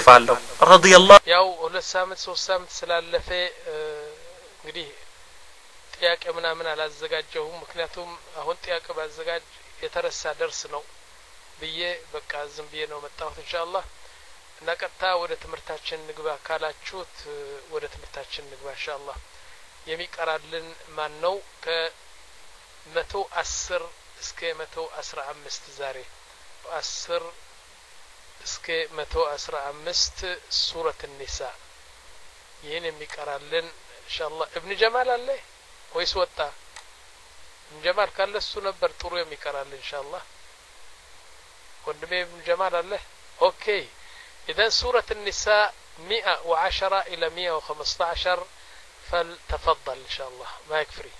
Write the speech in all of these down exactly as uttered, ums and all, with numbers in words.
አስተላልፋለሁ ረዲየላሁ ያው ሁለት ሳምንት ሶስት ሳምንት ስላለፈ እንግዲህ ጥያቄ ምናምን አላዘጋጀሁም ምክንያቱም አሁን ጥያቄ ባዘጋጅ የተረሳ ደርስ ነው ብዬ በቃ ዝም ብዬ ነው መጣሁት ኢንሻአላህ እና ቀጥታ ወደ ትምህርታችን ንግባ ካላችሁት ወደ ትምህርታችን ንግባ ኢንሻአላህ የሚቀራልን ማን ነው ከመቶ አስር እስከ መቶ አስራ አምስት ዛሬ አስር እስከ መቶ አስራ አምስት ሱረት النساء ይሄን የሚቀራልን ኢንሻአላህ ኢብኑ ጀማል አለ ወይስ ወጣ ኢብኑ ጀማል ካለ እሱ ነበር ጥሩ የሚቀራልን ኢንሻአላህ ወንድሜ ኢብኑ ጀማል አለ ኦኬ اذا سوره النساء مئة وعشرة الى مئة وخمسة عشر فلتفضل ان شاء الله ما يكفي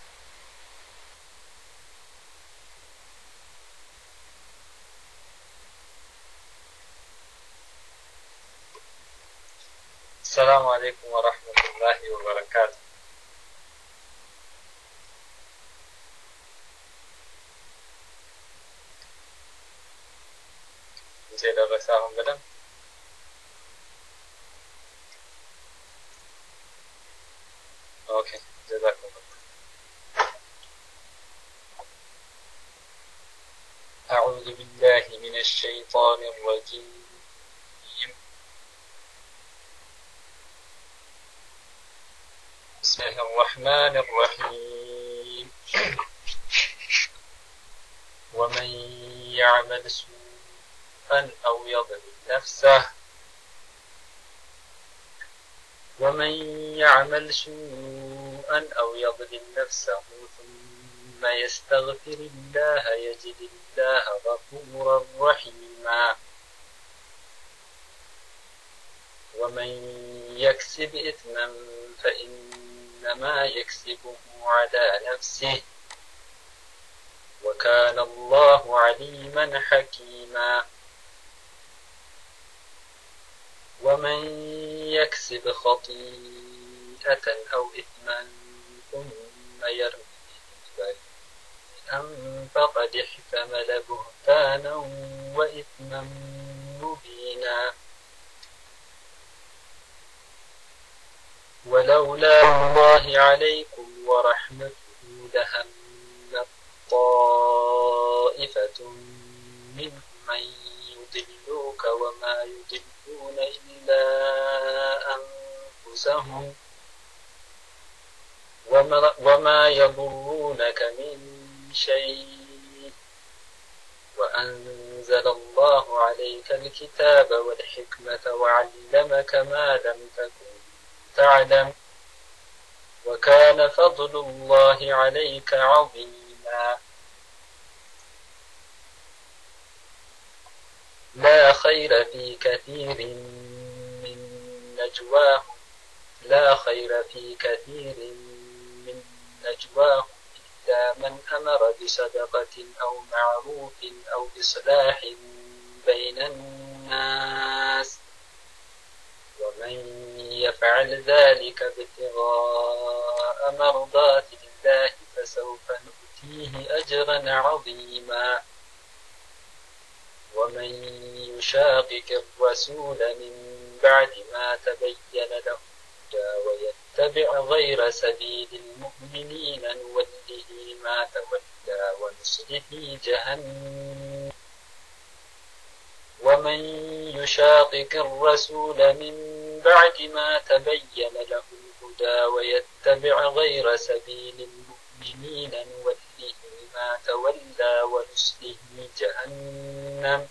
السلام عليكم ورحمة الله وبركاته زي درساهم بدم اوكي جزاكم الله أعوذ بالله من الشيطان الرجيم بسم الله الرحمن الرحيم ومن يعمل سوءا أو يظلم نفسه ومن يعمل سوءا أو يظلم نفسه ثم يستغفر الله يجد الله غفورا رحيما ومن يكسب إثما فإنما يكسبه على نفسه وكان الله عليما حكيما ومن يكسب خطيئة أو إثما ثم يرمي بريئا فقد احتمل بهتانا وإثما مبينا ولولا الله عليكم ورحمته لهم طائفة منهم من يضلوك وما يضلون إلا أنفسهم وما, وما يضرونك من شيء وأنزل الله عليك الكتاب والحكمة وعلمك ما لم تكن تعلم وكان فضل الله عليك عظيما لا خير في كثير من نجواهم لا خير في كثير من نجواهم إلا من أمر بصدقة أو معروف أو إصلاح بين الناس ومن يفعل ذلك ابتغاء مرضات الله فسوف نؤتيه أجرا عظيما ومن يشاقق الرسول من بعد ما تبين له الهدى ويتبع غير سبيل المؤمنين نوله ما تولى ونصله جهنم ومن يشاقق الرسول من بعد ما تبين له الهدى ويتبع غير سبيل المؤمنين نوله ما تولى ونصله جهنم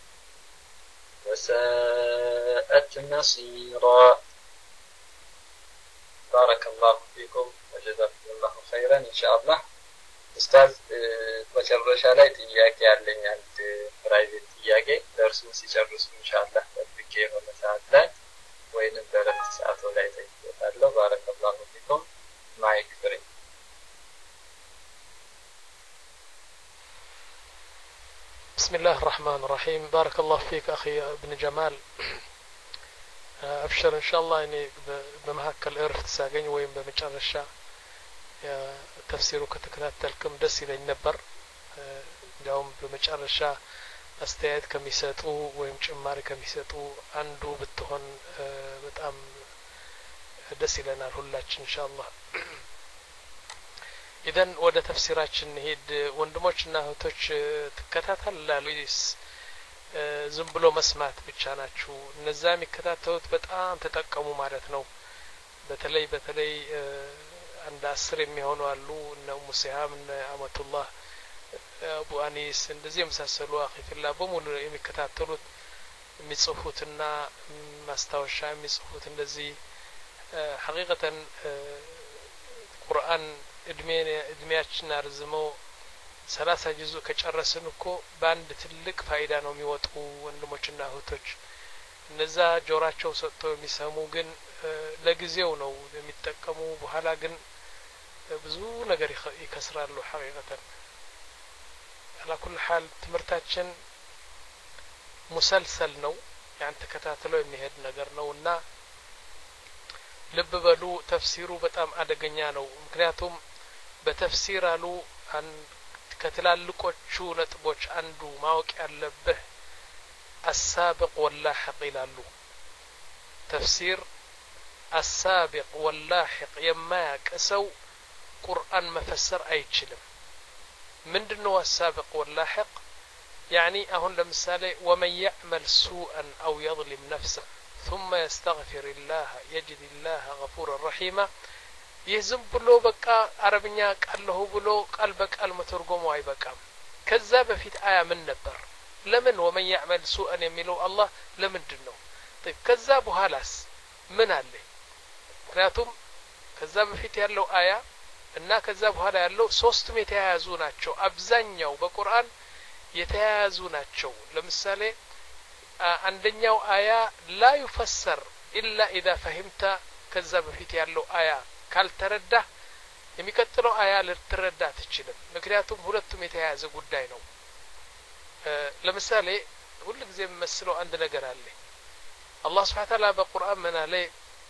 وساءت مصيرا بارك الله فيكم وجزاكم الله خيرا إن شاء الله أستاذ መጨረሻ ላይ ጥያቄ ያለኝ አንድ ፕራይቬት ጥያቄ ደርሱን ሲጨርሱ ኢንሻአላህ ተብቄ የሆነ ሰዓት ላይ ወይንም በረፍት ሰዓቱ ላይ ተይጣለሁ ባረከላሁ ፊኩም ማይክ ፍሪ بسم الله الرحمن الرحيم بارك الله فيك أخي ابن جمال أبشر إن شاء الله إني بمهكل إرفت ساقين وين بمجرشة تفسيره كتكلات تلكم دسي لين نبر اليوم بمجرشة አስተያየት ከሚሰጡ ወይም ጭማሪ ከሚሰጡ አንዱ ብትሆን በጣም ደስ ይለናል ሁላችን ኢንሻአላህ። ኢዘን ወደ ተፍሲራችን ሄድ ወንድሞችና እህቶች ተከታተላሉስ ዝም ብሎ መስማት ብቻ ናችሁ? እነዛ የሚከታተሉት በጣም ተጠቀሙ ማለት ነው። በተለይ በተለይ አንድ አስር የሚሆኑ አሉ እነ ሙሲሃም እነ አመቱላህ አቡ አኒስ እንደዚህ የመሳሰሉ አኺፊላ በሙሉ የሚከታተሉት የሚጽፉትና ማስታወሻ የሚጽፉት እንደዚህ ሐቂቀተን ቁርአን እድሜ እድሜያችን አርዝመው ሰላሳ ጁዝ ከጨረስን እኮ በአንድ ትልቅ ፋይዳ ነው የሚወጡ ወንድሞችና እህቶች። እነዛ ጆራቸው ሰጥተው የሚሰሙ ግን ለጊዜው ነው የሚጠቀሙ፣ በኋላ ግን ብዙ ነገር ይከስራሉ ሐቂቀተን። على كل حال ትምርታችን ሙሰልሰል ነው ያን ተከታትሎ የሚሄድ ነገር ነውና ልብ በሉ ተፍሲሩ በጣም አደገኛ ነው። ምክንያቱም በተፍሲር አሉ ከትላልቆቹ ነጥቦች አንዱ ማወቅ ያለብህ السابق واللاحق ይላሉ። ተፍሲር السابق واللاحق የማያቀሰው ቁርአን መፈሰር አይችልም። ምንድነው السابق واللاحق؟ يعني አሁን ለምሳሌ ومن يعمل سوءا أو يظلم نفسه ثم يستغفر الله يجد الله غفورا رحيما ይዝም ብሎ በቃ አረብኛ ቃልሁ ብሎ ቃል በቃል መተርጎሙ አይበቃም። ከዛ በፊት አያ ምን ነበር? ለምን ومن يعمل سوءا የሚለው አላህ ለምንድን ነው? طيب ከዛ በኋላስ ምን አለ? ምክንያቱም ከዛ በፊት ያለው አያ እና ከዛ በኋላ ያለው ሶስቱም የተያያዙ ናቸው። አብዛኛው በቁርአን የተያያዙ ናቸው። ለምሳሌ አንደኛው አያ لا يفسر إلا إذا فهمت ከዛ በፊት ያለው አያ ካልተረዳ የሚቀጥለው አያ ልትረዳ ትችልም። ምክንያቱም ሁለቱም የተያያዘ ጉዳይ ነው። ለምሳሌ ሁሉ ጊዜ መስለው አንድ ነገር አለ። አላህ Subhanahu Wa Ta'ala በቁርአን ምን አለ?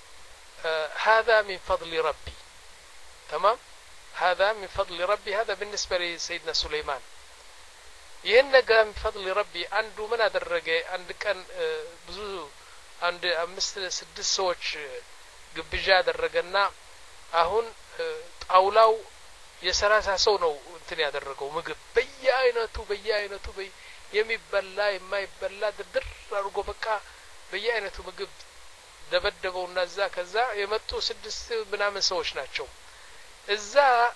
هذا من فضل ربي تمام هذا من فضل ربي هذا بالنسبة لسيدنا سليمان ይህን ነገር من فضل ربي አንዱ ምን አደረገ? አንድ ቀን ብዙ አንድ አምስት ስድስት ሰዎች ግብዣ አደረገና አሁን ጣውላው የሰላሳ ሰው ነው እንትን ያደረገው ምግብ በየአይነቱ በየአይነቱ የሚበላ የማይበላ ድርድር አድርጎ በቃ በየአይነቱ ምግብ ደበደበውና እዛ ከዛ የመጡ ስድስት ምናምን ሰዎች ናቸው። እዛ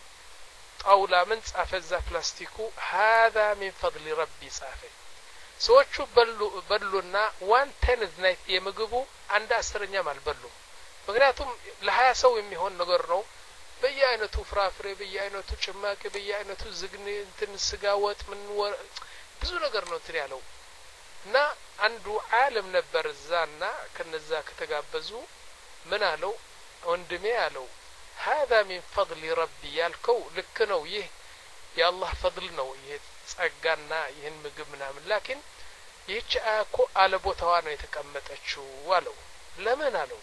ጣውላ ምን ጻፈ? እዛ ፕላስቲኩ هذا من فضل ربي ጻፈ። ሰዎቹ በሉ በሉና ዋን ቴንዝ ናይት የምግቡ አንድ አስረኛም አልበሉም። ምክንያቱም ለሀያ ሰው የሚሆን ነገር ነው። በየአይነቱ ፍራፍሬ በየአይነቱ ጭማቂ በየአይነቱ ዝግኒ እንትን ስጋ ወጥ ምን ብዙ ነገር ነው እንትን ያለው እና አንዱ ዓለም ነበር እዛና ከነዛ ከተጋበዙ ምን አለው? ወንድሜ አለው هذا من فضل ربي ያልከው ልክ ነው፣ ይህ የአላህ ፈضል ነው፣ ይህ ጸጋና ይህን ምግብ ምናምን ላኪን ይህች አያኮ አለ ቦታዋ ነው የተቀመጠችው አለው። ለምን አለው?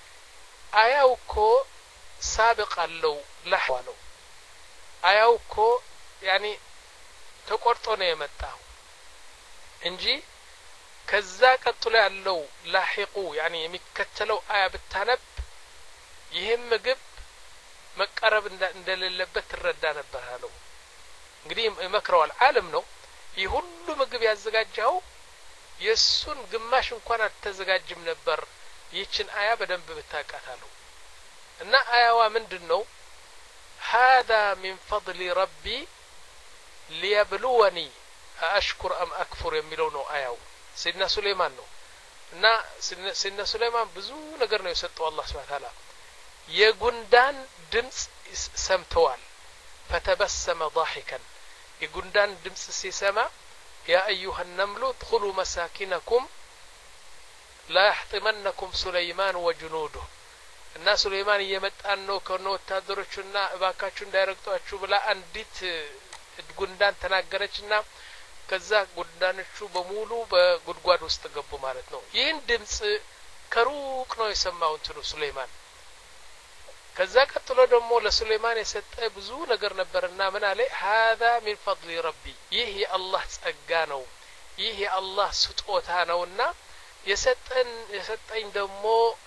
አያው እኮ ሳብቅ አለው ለህዋ ነው። አያው እኮ ያኒ ተቆርጦ ነው የመጣው እንጂ ከዛ ቀጥሎ ያለው ላሂቁ ያኒ የሚከተለው አያ ብታነብ ይህም ምግብ መቀረብ እንደሌለበት ትረዳ ነበር አለው። እንግዲህ መክረዋል ዓለም ነው ይህ ሁሉ ምግብ ያዘጋጀው የሱን ግማሽ እንኳን አልተዘጋጅም ነበር ይችን አያ በደንብ ብታቃታለው። እና አያዋ ምንድነው? هذا من فضل ربي ليبلوني أشكر أم أكفر የሚለው ነው አያው። سيدنا سليمان ነው እና سيدنا سليمان ብዙ ነገር ነው የሰጠው አላህ Subhanahu Wa Ta'ala። የጉንዳን ድምጽ ሰምተዋል። فتبسم ضاحكا የጉንዳን ድምጽ ሲሰማ يا أيها النمل ادخلوا مساكنكم لا يحطمنكم سليمان وجنوده እና ሱሌማን እየመጣን ነው ከነው ወታደሮቹና እባካችሁ እንዳይረግጧችሁ ብላ አንዲት ጉንዳን ተናገረችና ከዛ ጉንዳኖቹ በሙሉ በጉድጓድ ውስጥ ገቡ ማለት ነው። ይህን ድምጽ ከሩቅ ነው የሰማው እንትኑ ሱሌማን። ከዛ ቀጥሎ ደግሞ ለሱሌማን የሰጠ ብዙ ነገር ነበርና ምን አለ? هذا من فضل ربي ይህ የአላህ ጸጋ ነው። ይህ የአላህ ስጦታ ነውና የሰጠን የሰጠኝ ደግሞ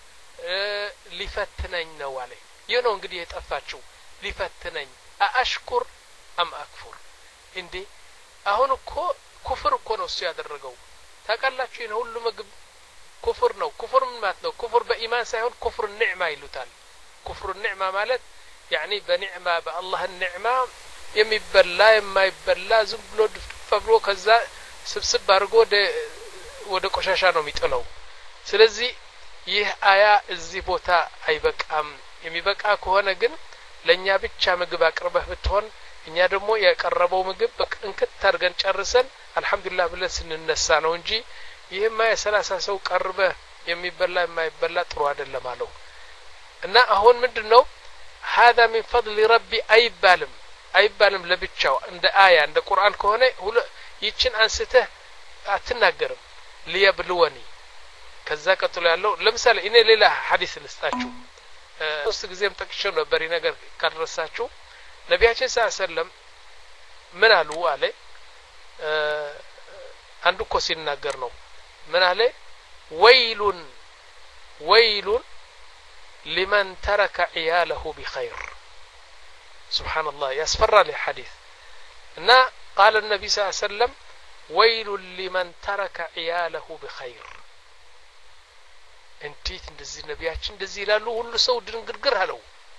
ሊፈትነኝ ነው አለ ይህ ነው እንግዲህ የጠፋችው ሊፈትነኝ አሽኩር አም አክፉር እንዴ አሁን እኮ ኩፍር እኮ ነው እሱ ያደረገው ታውቃላችሁ ይሄን ሁሉ ምግብ ኩፍር ነው ኩፍር ማለት ነው ኩፍር በኢማን ሳይሆን ኩፍር ንዕማ ይሉታል ኩፍር ንዕማ ማለት يعني በንዕማ በአላህ ንዕማ የሚበላ የማይበላ ዝም ብሎ ድፍብሎ ከዛ ስብስብ አድርጎ ወደ ቆሻሻ ነው የሚጥለው ስለዚህ ይህ አያ እዚህ ቦታ አይበቃም የሚበቃ ከሆነ ግን ለኛ ብቻ ምግብ አቅርበህ ብትሆን እኛ ደግሞ ያቀረበው ምግብ በቅንክት ታርገን ጨርሰን አልহামዱሊላህ ብለን ስንነሳ ነው እንጂ ይሄማ የሰላሳ ሰው ቀርበህ የሚበላ የማይበላ ጥሩ አይደለም አለው እና አሁን ምንድነው هذا من فضل ربي አይባልም አይባልም ለብቻው እንደ አያ እንደ ቁርአን ከሆነ ይችን አንስተህ አትናገርም ሊየብልወኒ ከዛ ቀጥሎ ያለው ለምሳሌ እኔ ሌላ ሐዲስ ልስጣችሁ ሶስት ጊዜም ጠቅሼው ነበር ነገር ካደረሳችሁ ነብያችን ሰለላሁ ዐለይሂ ወሰለም ምን አሉ አለ አንዱ እኮ ሲናገር ነው ምን አለ ወይሉን ወይሉን لمن ترك عياله بخير سبحان الله يسفر لي حديث إن قال النبي صلى الله عليه وسلم ويل لمن ترك عياله بخير انتيت እንደዚህ ነብያችን እንደዚህ ይላሉ ሁሉ ሰው ድንግርግር አለው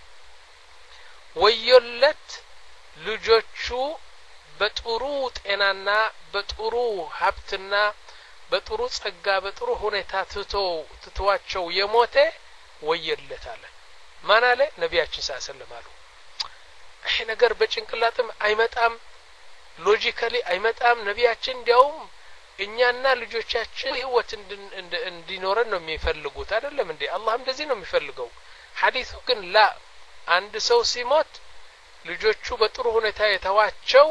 ወየለት ልጆቹ በጥሩ ጤናና በጥሩ ሀብትና በጥሩ ጸጋ በጥሩ ሁኔታ ትቶ ትቷቸው የሞተ ወየለት አለ ማን አለ ነብያችን ሰለላሁ ዐለይሂ ወሰለም አሉ ይሄ ነገር በጭንቅላትም አይመጣም ሎጂካሊ አይመጣም ነብያችን እንዲያውም እኛና ልጆቻችን ህይወት እንዲኖረን ነው የሚፈልጉት አይደለም እንዴ አላህ እንደዚህ ነው የሚፈልገው ሐዲሱ ግን ላ አንድ ሰው ሲሞት ልጆቹ በጥሩ ሁኔታ የተዋቸው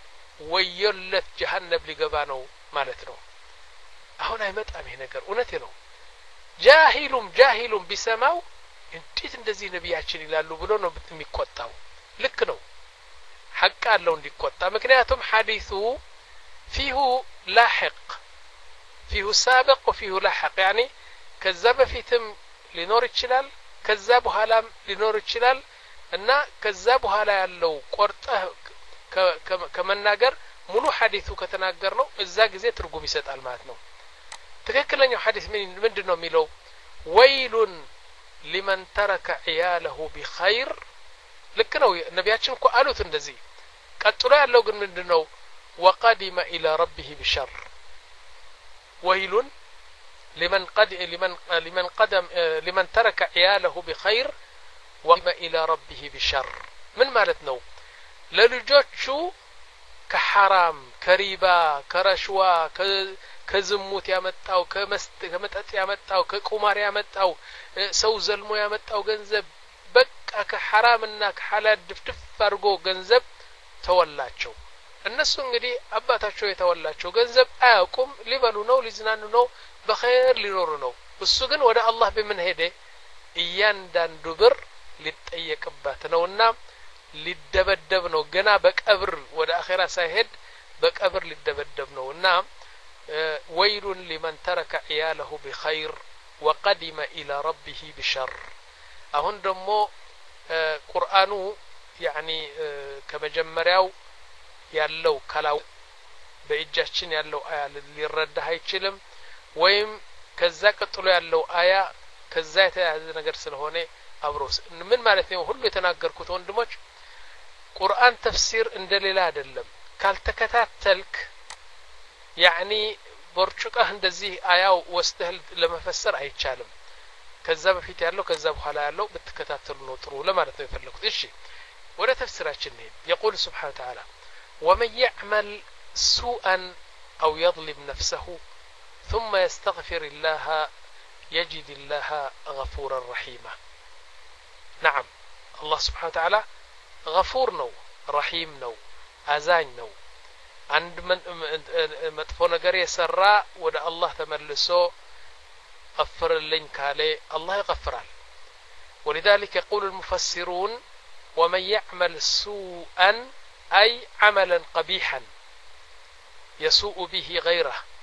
ወየለት ጀሃነም ሊገባ ነው ማለት ነው አሁን አይመጣም ይሄ ነገር እውነቴ ነው ጃሂሉም ጃሂሉም ቢሰማው እንዴት እንደዚህ ነብያችን ይላሉ ብሎ ነው የሚቆጣው ልክ ነው ሐቅ አለው እንዲቆጣ ምክንያቱም ሐዲሱ فيه لاحق فيه سابق وفيه لاحق يعني ከዛ በፊትም ሊኖር ይችላል ከዛ በኋላም ሊኖር ይችላል እና ከዛ በኋላ ያለው ቆርጠህ ከመናገር ሙሉ ሐዲሱ ከተናገር ነው እዛ ጊዜ ትርጉም ይሰጣል ማለት ነው ትክክለኛው ሐዲስ ምን ምንድነው የሚለው ወይሉን لمن ترك عياله بخير ልክ ነው ነብያችን እኮ አሉት እንደዚህ ቀጥሎ ያለው ግን ምንድነው وقدم الى ربه بشر ويل لمن قد لمن لمن قدم لمن ترك عياله بخير وقدم الى ربه بشر من ማለት ነው ለልጆቹ ከሐራም ከሪባ ከረሽዋ ከዝሙት ያመጣው ከመስጥ ከመጠጥ ያመጣው ከቁማር ያመጣው ሰው ዘልሞ ያመጣው ገንዘብ በቃ ከሐራምና ከሐላል ድፍድፍ አድርጎ ገንዘብ ተወላቸው እነሱ እንግዲህ አባታቸው የተወላቸው ገንዘብ አያውቁም ሊበሉ ነው ሊዝናኑ ነው በخير ሊኖሩ ነው እሱ ግን ወደ አላህ በምን ሄደ እያንዳንዱ ብር ሊጠየቅበት ነውና ሊደበደብ ነው ገና በቀብር ወደ አኺራ ሳይሄድ በቀብር ሊደበደብ ነውና ويل لمن ترك عياله بخير وقدم الى ربه بشر አሁን ደግሞ ቁርአኑ يعني ከመጀመሪያው ያለው ካላው በእጃችን ያለው አያ ሊረዳ አይችልም ወይም ከዛ ቀጥሎ ያለው አያ ከዛ የተያዘ ነገር ስለሆነ አብሮስ ምን ማለት ነው ሁሉ የተናገርኩት ወንድሞች ቁርአን ተፍሲር እንደሌላ አይደለም ካልተከታተልክ يعني برچقه እንደዚህ አያው ወስተህ ለመፈሰር አይቻልም ከዛ በፊት ያለው ከዛ በኋላ ያለው በተከታተሉ ነው ጥሩ ለማለት ነው የፈለኩት እሺ ወደ ተፍሲራችን ነው يقول سبحانه وتعالى ومن يعمل سوءا او يظلم نفسه ثم يستغفر الله يجد الله غفورا رحيما نعم الله سبحانه وتعالى غفور ነው رحيم ነው አዛኝ ነው عند من مطفو ነገር የሰራ ወደ አላህ ተመልሶ غفر لين ካለ الله يغفرال ولذلك يقول المفسرون ومن يعمل سوءا أي عملا قبيحا يسوء به غيره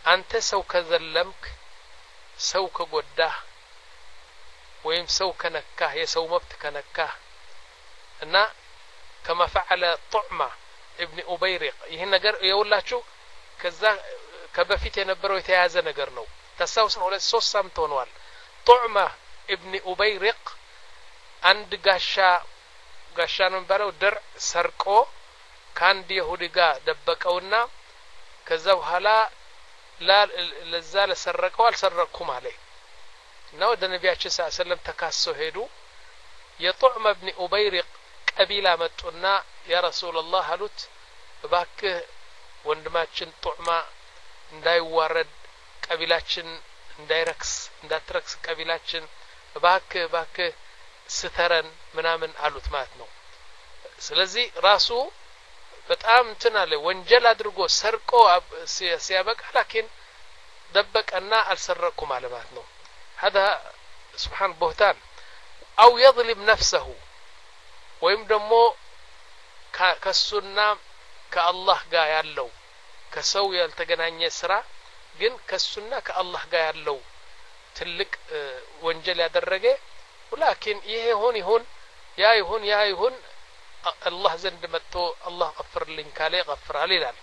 አንተ ሰው ከዘለምክ ሰው ከጎዳህ ወይም ሰው ከነካህ የሰው መብት ከነካህ እና كما فعل طعمة ابن أبيرق ይሄ ነገር የውላችሁ ከዛ ከበፊት የነበረው የተያዘ ነገር ነው ተሳውስ ነው ሁለት ሶስት ሳምንት ሆኗል طعمة ابن أبيرق አንድ ጋሻ ጋሻ ነው ባለው ድር ሰርቆ ካንዲ ይሁዲ ጋር ደበቀውና ከዛ በኋላ ለዛ ለሰረቀው አልሰረኩም አለ ነው ወደ ነብያችን ሰለላሁ ዐለይሂ ወሰለም ተካሰው ሄዱ የطعمة ابن أبيرق ቀቢላ መጡና ያ ረሱላህ አሉት እባክህ ወንድማችን ጡዕማ እንዳይዋረድ ቀቢላችን እንዳይረክስ እንዳትረክስ ቀቢላችን እባክህ እባክህ ስተረን ምናምን አሉት ማለት ነው ስለዚህ ራሱ በጣም እንትን አለ ወንጀል አድርጎ ሰርቆ ሲያበቃ ላኪን ደበቀና አልሰረኩም አለ ማለት ነው هذا سبحان بهتان او يظلم نفسه ወይም ደግሞ ከሱና ከአላህ ጋር ያለው ከሰው ያልተገናኘ ስራ ግን ከሱና ከአላህ ጋር ያለው ትልቅ ወንጀል ያደረገ ولكن ይሄ ሆን ይሁን ያ ይሁን ያ ይሁን አላህ ዘንድ መጥቶ አላህ غفرልኝ ካለ غفራል ይላል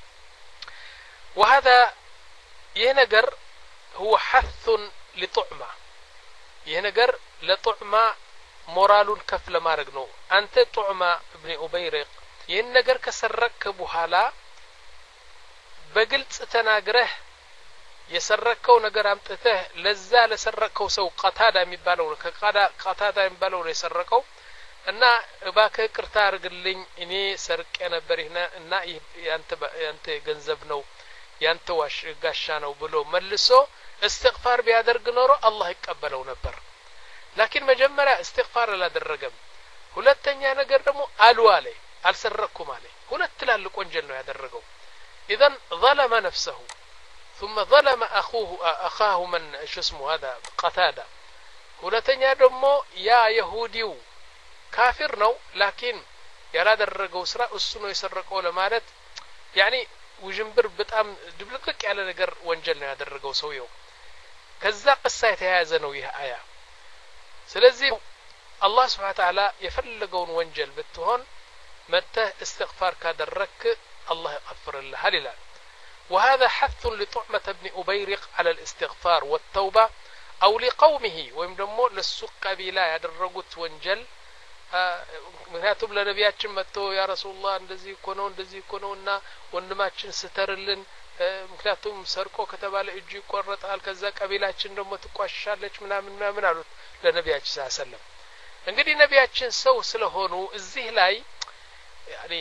وهذا ይሄ ነገር هو حث لطعمة ይሄ ነገር ለطعمة ሞራሉን ከፍ ለማድረግ ነው አንተ ጡዕማ ابن أبيرق ይሄን ነገር ከሰረክ በኋላ በግልጽ ተናግረህ የሰረከው ነገር አምጥተህ ለዛ ለሰረከው ሰው ቀታዳ የሚባለው ከቀዳ ቀታዳ የሚባለው የሰረከው እና እባክህ ቅርታ አርግልኝ እኔ ሰርቄ ነበር እና ያንተ ያንተ ገንዘብ ነው ያንተ ዋሽ ጋሻ ነው ብሎ መልሶ استغفار ቢያደርግ ኖሮ አላህ ይቀበለው ነበር لكن መጀመሪያ استغفار አላደረገም ሁለተኛ ነገር ደግሞ አሉ አለ አልሰረኩም አለ ሁለት ትላልቅ ወንጀል ነው ያደረገው اذا ظلم نفسه ثم ظلم اخوه اخاه من ايش اسمه هذا قتاده ሁለተኛ ደግሞ ያ ይሁዲው ካፊር ነው لكن ያላደረገው ስራ እሱ ነው የሰረቀው ለማለት يعني ውጅንብር በጣም ድብልቅልቅ ያለ ነገር ወንጀል ነው ያደረገው ሰውየው ከዛ ቅሳ የተያያዘ ነው ይህ አያ ስለዚህ አላህ Subhanahu Wa Ta'ala የፈለገውን ወንጀል ብትሆን መተህ استغفار ካደረክ አላህ ይغفرልሃል ይላል وهذا حث لطعمة ابن أبيرق على الاستغفار والتوبة أو لقومه ወይም ደግሞ ለሱ ቀቢላ ያደረጉት ወንጀል ምክንያቱም ለነቢያችን መጥቶ ያ ረሱላህ እንደዚህ እኮ ነው እንደዚህ እኮ ነውና ወንድማችን ስተርልን ምክንያቱም ሰርቆ ከተባለ እጁ ይቆረጣል ከዛ ቀቢላችን ደግሞ ትቋሻለች ምናምን ምናምን አሉት ለነቢያችን ሰለላሁ ዐለይሂ ወሰለም እንግዲህ ነቢያችን ሰው ስለሆኑ እዚህ ላይ يعني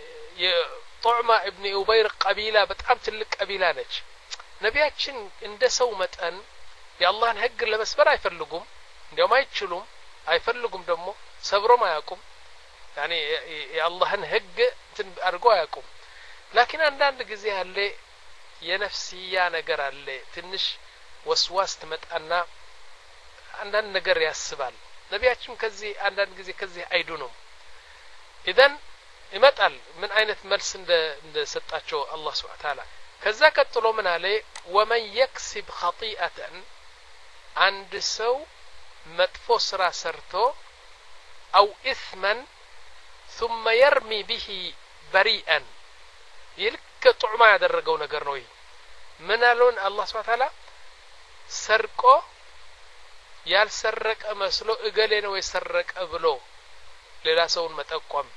የطعمة ابن أبيرق ቀቢላ በጣም ትልቅ ቀቢላ ነች ነቢያችን እንደ ሰው መጠን የአላህን ህግ ለመስበር አይፈልጉም እንደውም አይችሉም አይፈልጉም ደግሞ ሰብሮም አያውቁም يعني የአላህን ህግ እንትን አድርገው አያውቁም لكن አንዳንድ ጊዜ አለ የነፍስያ ነገር አለ ትንሽ ወስዋስ ትመጣና አንዳንድ ነገር ያስባል ነቢያችን ከዚህ አንዳንድ ጊዜ ከዚህ አይዱንም اذا ይመጣል ምን አይነት መልስ እንደ እንደሰጣቸው አላህ Subhanahu Wa Ta'ala ከዛ ቀጥሎ ምን አለ ومن يكسب خطيئة አንድ ሰው መጥፎ ስራ ሰርቶ او اثما ثم يرمي به بريئا ይልክ ጡዕማ ያደረገው ነገር ነው ይሄ ምን አሉን አላህ Subhanahu Wa Ta'ala ሰርቆ ያልሰረቀ መስሎ እገሌ ነው የሰረቀ ብሎ ሌላ ሰውን መጠቆም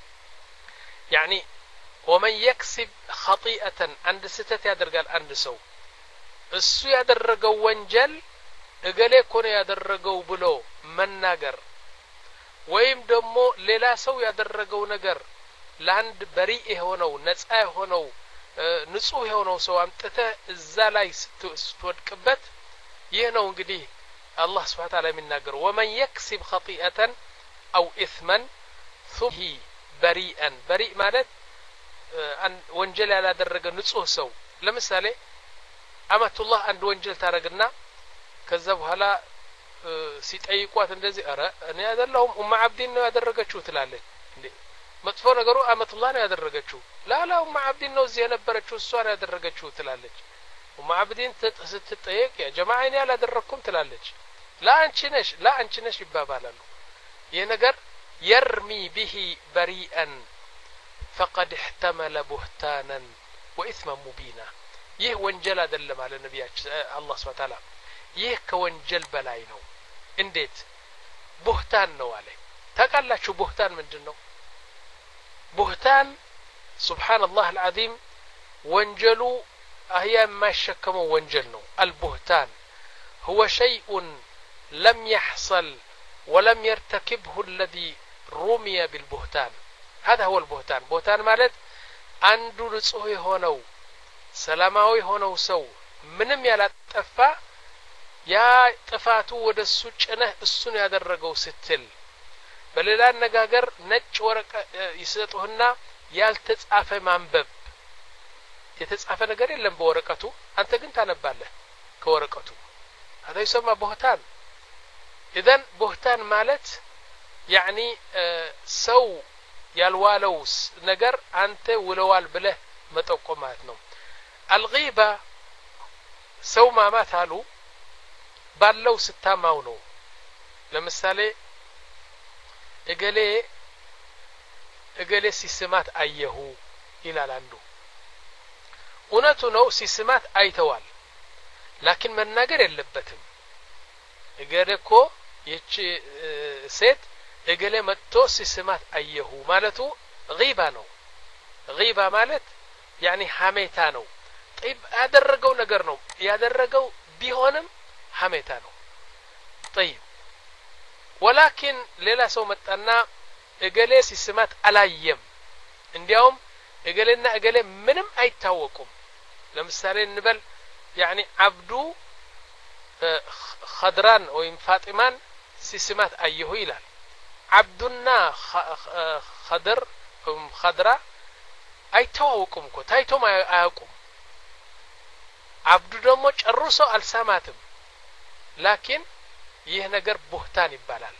يعني ومن يكسب خطيئة عند ستة ያደርጋል አንድ ሰው እሱ ያደረገው ወንጀል እገሌ እኮ ነው ያደረገው ብሎ መናገር ወይም ደግሞ ሌላ ሰው ያደረገው ነገር ለአንድ በሪእ የሆነው ነፃ የሆነው ንጹህ የሆነው ሰው አምጥተ እዛ ላይ ስትወድቅበት ይህ ነው እንግዲህ አላህ Subhanahu Wa Ta'ala የሚናገረው ومن يكسب خطيئة أو إثما ثم بريئا بريء ማለት አን ወንጀል ያላደረገ ንጹህ ሰው ለምሳሌ አማቱላህ አንድ ወንጀል ታረግና ከዛ በኋላ ሲጠይቋት እንደዚህ አረ እኔ አይደለሁም ኡማ አብዲን ነው ያደረገችው ትላለች እንዴ መጥፎ ነገሩ አማቱላህ ነው ያደረገችው ላላ ኡማ አብዲን ነው እዚህ የነበረችው እሷ ነው ያደረገችው ትላለች ወማዕብዲን ስትጠየቅ ያ ጀማዓ እኔ አላደረኩም ትላለች ላ አንቺ ነሽ ላ አንቺ ነሽ ይባባላሉ ይሄ ነገር يرمي به بريئا فقد احتمل بهتانا واثما مبينا ይህ ወንጀል አይደለም አለ ነብያችን አላህ Subhanahu Wa Ta'ala ይህ ከወንጀል በላይ ነው እንዴት ቡህታን ነው አለ ታውቃላችሁ ቡህታን ምንድነው ቡህታን ሱብሃንአላህ አልዓዚም ወንጀሉ አህያ የማይሸከመው ወንጀል ነው البهتان هو شيء لم يحصل ولم يرتكبه الذي رمي بالبهتان هذا هو البهتان بهتان ማለት አንዱ ንጹህ የሆነው ሰላማዊ ሆነው ሰው ምንም ያላጠፋ ያ ጥፋቱ ወደሱ ጭነህ እሱን ያደረገው ስትል በሌላ አነጋገር ነጭ ወረቀ ይሰጡህና ያልተጻፈ ማንበብ የተጻፈ ነገር የለም በወረቀቱ አንተ ግን ታነባለህ ከወረቀቱ هذا يسمى بهتان اذا بهتان ማለት يعني ሰው ያልዋለው ነገር አንተ ውለዋል ብለህ መጠቆም ማለት ነው الغيبه ሰው ማማት አሉ ባለው ስታማው ነው ለምሳሌ እገሌ እገሌ ሲስማት አየሁ ይላል አንዱ እውነቱ ነው ሲስማት አይተዋል لكن መናገር የለበትም እገሌኮ ይቺ ሴት እገሌ መጥቶ ሲስማት አየሁ ማለቱ غيبه ነው غيبه ማለት يعني ሐሜታ ነው طيب ያደረገው ነገር ነው ያደረገው ቢሆንም ሐሜታ ነው طيب ولكن ሌላ ሰው መጣና እገሌ ሲስማት አላየም እንዲያውም እገሌና እገሌ ምንም አይታወቁም ለምሳሌ እንበል يعني عبدو خضران ወይም ፋጢማን ሲስማት አየሁ ይላል عبدنا خضر ወይም خضرا አይታወቁም እኮ ታይቶም አያውቁም عبدو ደግሞ ጨርሶ አልሰማትም لكن ይህ ነገር ቡህታን ይባላል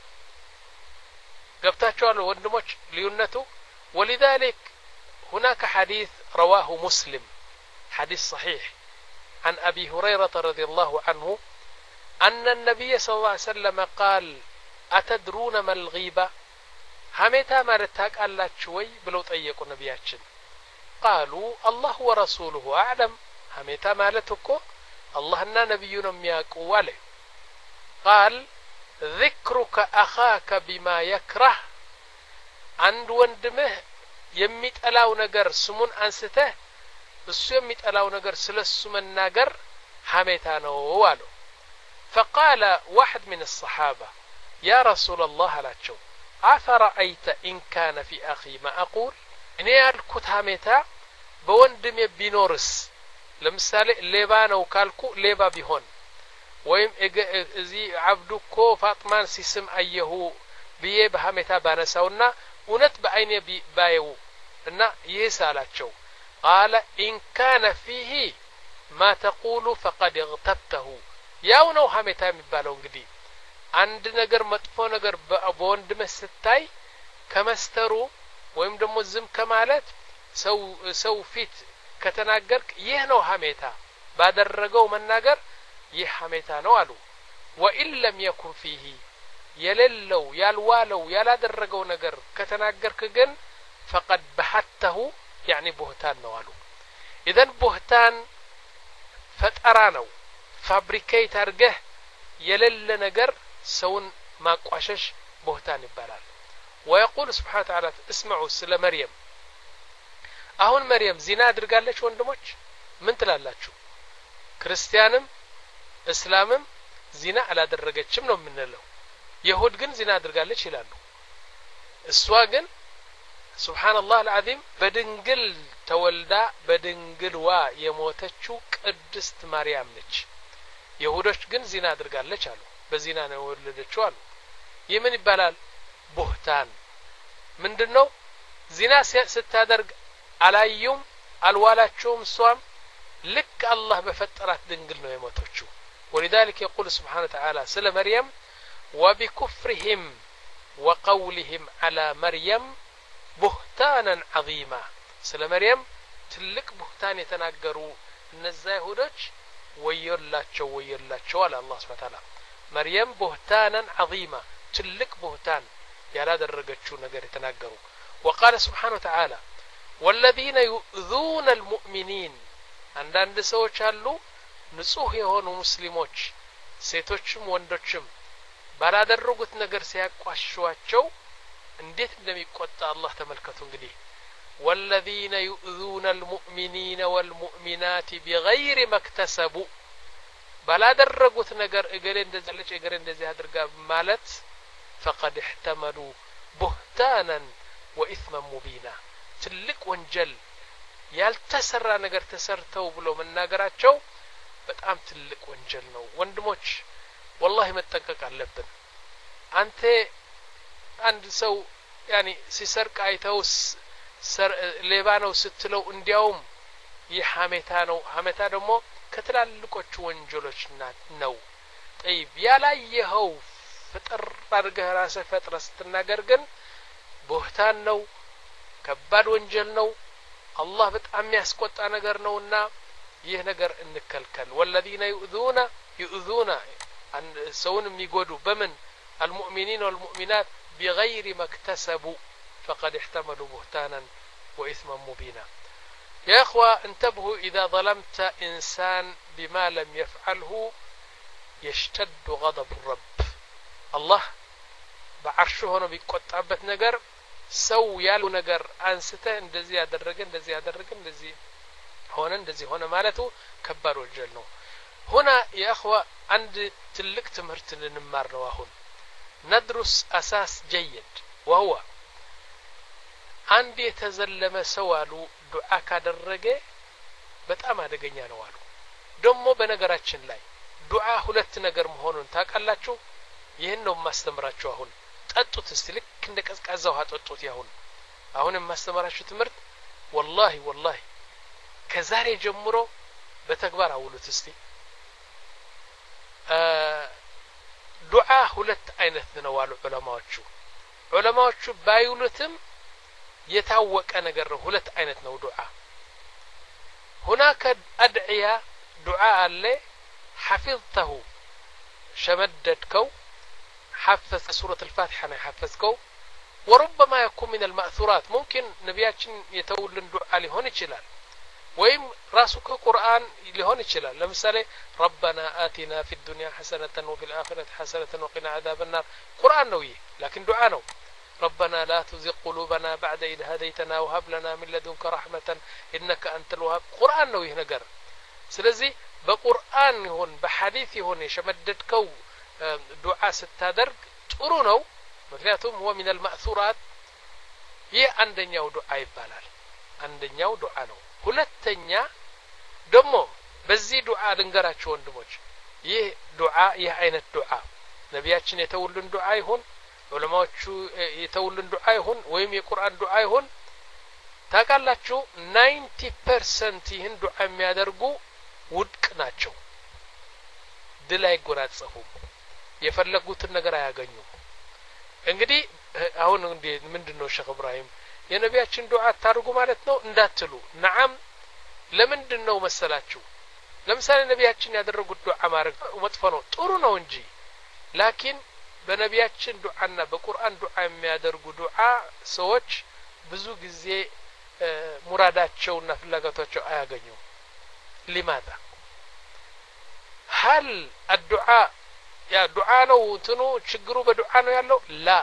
ገብታችኋል ወንድሞች ልዩነቱ ولذلك هناك حديث رواه مسلم حديث صحيح عن أبي هريرة رضي الله عنه أن النبي صلى الله عليه وسلم قال أتدرون ما الغيبة هميتا ما رتاك ألا شوي بلو طيقوا نبياتشن قالوا الله ورسوله أعلم هميتا ما لتكو الله أننا نبينا مياكو عليه قال ذكرك أخاك بما يكره عند وندمه يميت ألاو نجر سمون أنسته እሱ የሚጠላው ነገር ስለሱ መናገር ሐሜታ ነው አሉ فقال واحد من الصحابه يا رسول الله አላቸው أفرأيت إن كان في أخي ما أقول እኔ ያልኩት ሐሜታ በወንድሜ ቢኖርስ ለምሳሌ ሌባ ነው ካልኩ ሌባ ቢሆን ወይም እዚ አብዱኮ ፋጥማን ሲስም አየሁ ብዬ በሐሜታ ባነሳውና እውነት በአይኔ ባየው እና ይሳላቸው قال إن كان فيه ما تقول فقد اغتبته ያው ነው ሐሜታ የሚባለው እንግዲህ አንድ ነገር መጥፎ ነገር በወንድም ስታይ ከመስተሩ ወይም ደግሞ ዝም ከማለት ሰው ሰው ፊት ከተናገርክ ይህ ነው ሐሜታ ባደረገው መናገር ይህ ሐሜታ ነው አሉ وإن لم يكن فيه የሌለው ያልዋለው ያላደረገው ነገር ከተናገርክ ግን فقد بحته يعني بهتان نوالو إذن بهتان فترانو فابريكيت أرجه يلل نجر سون ما قاشش بهتان البلال ويقول سبحانه وتعالى اسمعوا سلا مريم أهون مريم زنا درجالش وندمج من تلالاتشو كريستيانم إسلامم زنا على درجة شمنو من له يهود جن زنا درجالش يلانو السواجن سبحان الله العظيم بدنجل تولدا بدنجل وا يموتچو ቅድስት ማርያም ነች ይሁዶች ግን ዚና አድርጋለች አሉ በዚና ነው ወለደችው አሉ የምን ይባላል ቡህታን ምንድነው ዚና ስታደርግ አላዩም አልዋላቸውም ሷም ልክ አላህ በፈጠራት ድንግል ነው የሞተችው ولذلك يقول سبحانه وتعالى سلا مريم وبكفرهم وقولهم على مريم بهتانا عظيما سلا مريم تلك بهتان يتناقروا እነዛ ይሁዶች ወየላቸው ወየላቸው አለ አላህ Subhanahu Wa Ta'ala መርየም ቡህታናን عظيما ትልቅ ቡህታን ያላደረገችው ነገር የተናገሩ وقال سبحانه وتعالى والذين يؤذون المؤمنين አንዳንድ ሰዎች አሉ ንጹህ የሆኑ ሙስሊሞች ሴቶችም ወንዶችም ባላደረጉት ነገር ሲያቋሽዋቸው እንዴት እንደሚቆጣ አላህ ተመልከቱ እንግዲህ والذين يؤذون المؤمنين والمؤمنات بغير ما اكتسبوا ባላደረጉት ነገር እገሌ እንደዘለች እገሌ እንደዚህ አድርጋ ማለት فقد احتملوا بهتانا واثما مبينا ትልቅ ወንጀል ያልተሰራ ነገር ተሰርተው ብሎ መናገራቸው በጣም ትልቅ ወንጀል ነው ወንድሞች والله መጠንቀቅ አለብን አንተ አንድ ሰው يعني ሲሰርቅ አይተውስ ሌባ ነው ስትለው እንዲያውም ይሐሜታ ነው ሐሜታ ደግሞ ከትላልቆቹ ወንጀሎች ነው طيب ያላየኸው ፍጥር አድርገህ ራስህ ፈጥረህ ስትናገር ግን ቡህታን ነው ከባድ ወንጀል ነው አላህ በጣም ያስቆጣ ነገር ነውና ይህ ነገር እንከልከል والذين يؤذون يؤذون عن سون የሚጎዱ በምን المؤمنين والمؤمنات بغير ما اكتسبوا فقد احتملوا بهتانا واثما مبينا يا اخوه انتبهوا اذا ظلمت انسان بما لم يفعله يشتد غضب الرب الله بعرشه ሆኖ ቢቆጣበት ነገር ሰው ያሉ ነገር አንስተ እንደዚህ ያደረገ እንደዚህ ያደረገ እንደዚህ ሆነ እንደዚህ ሆነ ማለቱ ከባድ ወንጀል ነው هنا يا اخوه عند ትልቅ ትምህርት እንማር ነው አሁን ندرس اساس جيد وهو አንድ የተዘለመ ሰው አሉ ዱዓ ካደረገ በጣም አደገኛ ነው አሉ ደሞ በነገራችን ላይ ዱዓ ሁለት ነገር መሆኑን ታውቃላችሁ ይሄን ነው ማስተምራችሁ አሁን ጠጡት እስቲ ልክ እንደ ቀዝቃዛው አጠጡት ያሁን አሁን ማስተምራችሁ ትምህርት والله والله ከዛሬ ጀምሮ በተግባር አውሉት እስቲ ዱዓ ሁለት አይነት ነው አሉ ዑለማዎቹ ዑለማዎቹ ባይሉትም የታወቀ ነገር ነው ሁለት አይነት ነው ዱዓ هناك ادعيه دعاء አለ حفظته شمددكو حفظ سورة الفاتحة ما حفظكو وربما يكون من المأثورات ممكن نبياتنا يتولن دعاء لهون يشلال ويم راسك القرآن لهون يشلال لمثالي ربنا آتنا في الدنيا حسنة وفي الآخرة حسنة وقنا عذاب النار قرآن نوي لكن دعاء نو ربنا لا تزغ قلوبنا بعد إذ هديتنا وهب لنا من لدنك رحمة إنك أنت الوهاب قرآن نوي نقر سلزي بقرآن هون بحديث هون يشمددكو دعاء ستادرق ጥሩ ነው ምክንያቱም هو من المأثورات ይህ አንደኛው ዱዓ ይባላል አንደኛው ዱዓ ነው ሁለተኛ ደግሞ በዚህ ዱዓ ልንገራችሁ ወንድሞች ይህ ዱዓ ይህ አይነት ዱዓ ነቢያችን የተውልን ዱዓ ይሁን ዑለማዎቹ የተውልን ዱዓ ይሁን ወይም የቁርአን ዱዓ ይሁን ታውቃላችሁ ninety percent ይህን ዱዓ የሚያደርጉ ውድቅ ናቸው ድል አይጎናጸፉም የፈለጉትን ነገር አያገኙ እንግዲህ አሁን እንዴ ምንድነው ሼክ ኢብራሂም የነቢያችን ዱዓ ታርጉ ማለት ነው እንዳትሉ ነዓም ለምንድነው መሰላችሁ ለምሳሌ ነቢያችን ያደረጉት ዱዓ ማድረግ መጥፎ ነው ጥሩ ነው እንጂ ላኪን በነቢያችን ዱዓና በቁርአን ዱዓ የሚያደርጉ ዱዓ ሰዎች ብዙ ጊዜ ሙራዳቸውና ፍላጎታቸው አያገኙ لماذا هل الدعاء يا دعاء ነው እንትኑ ችግሩ በዱዓ ነው ያለው لا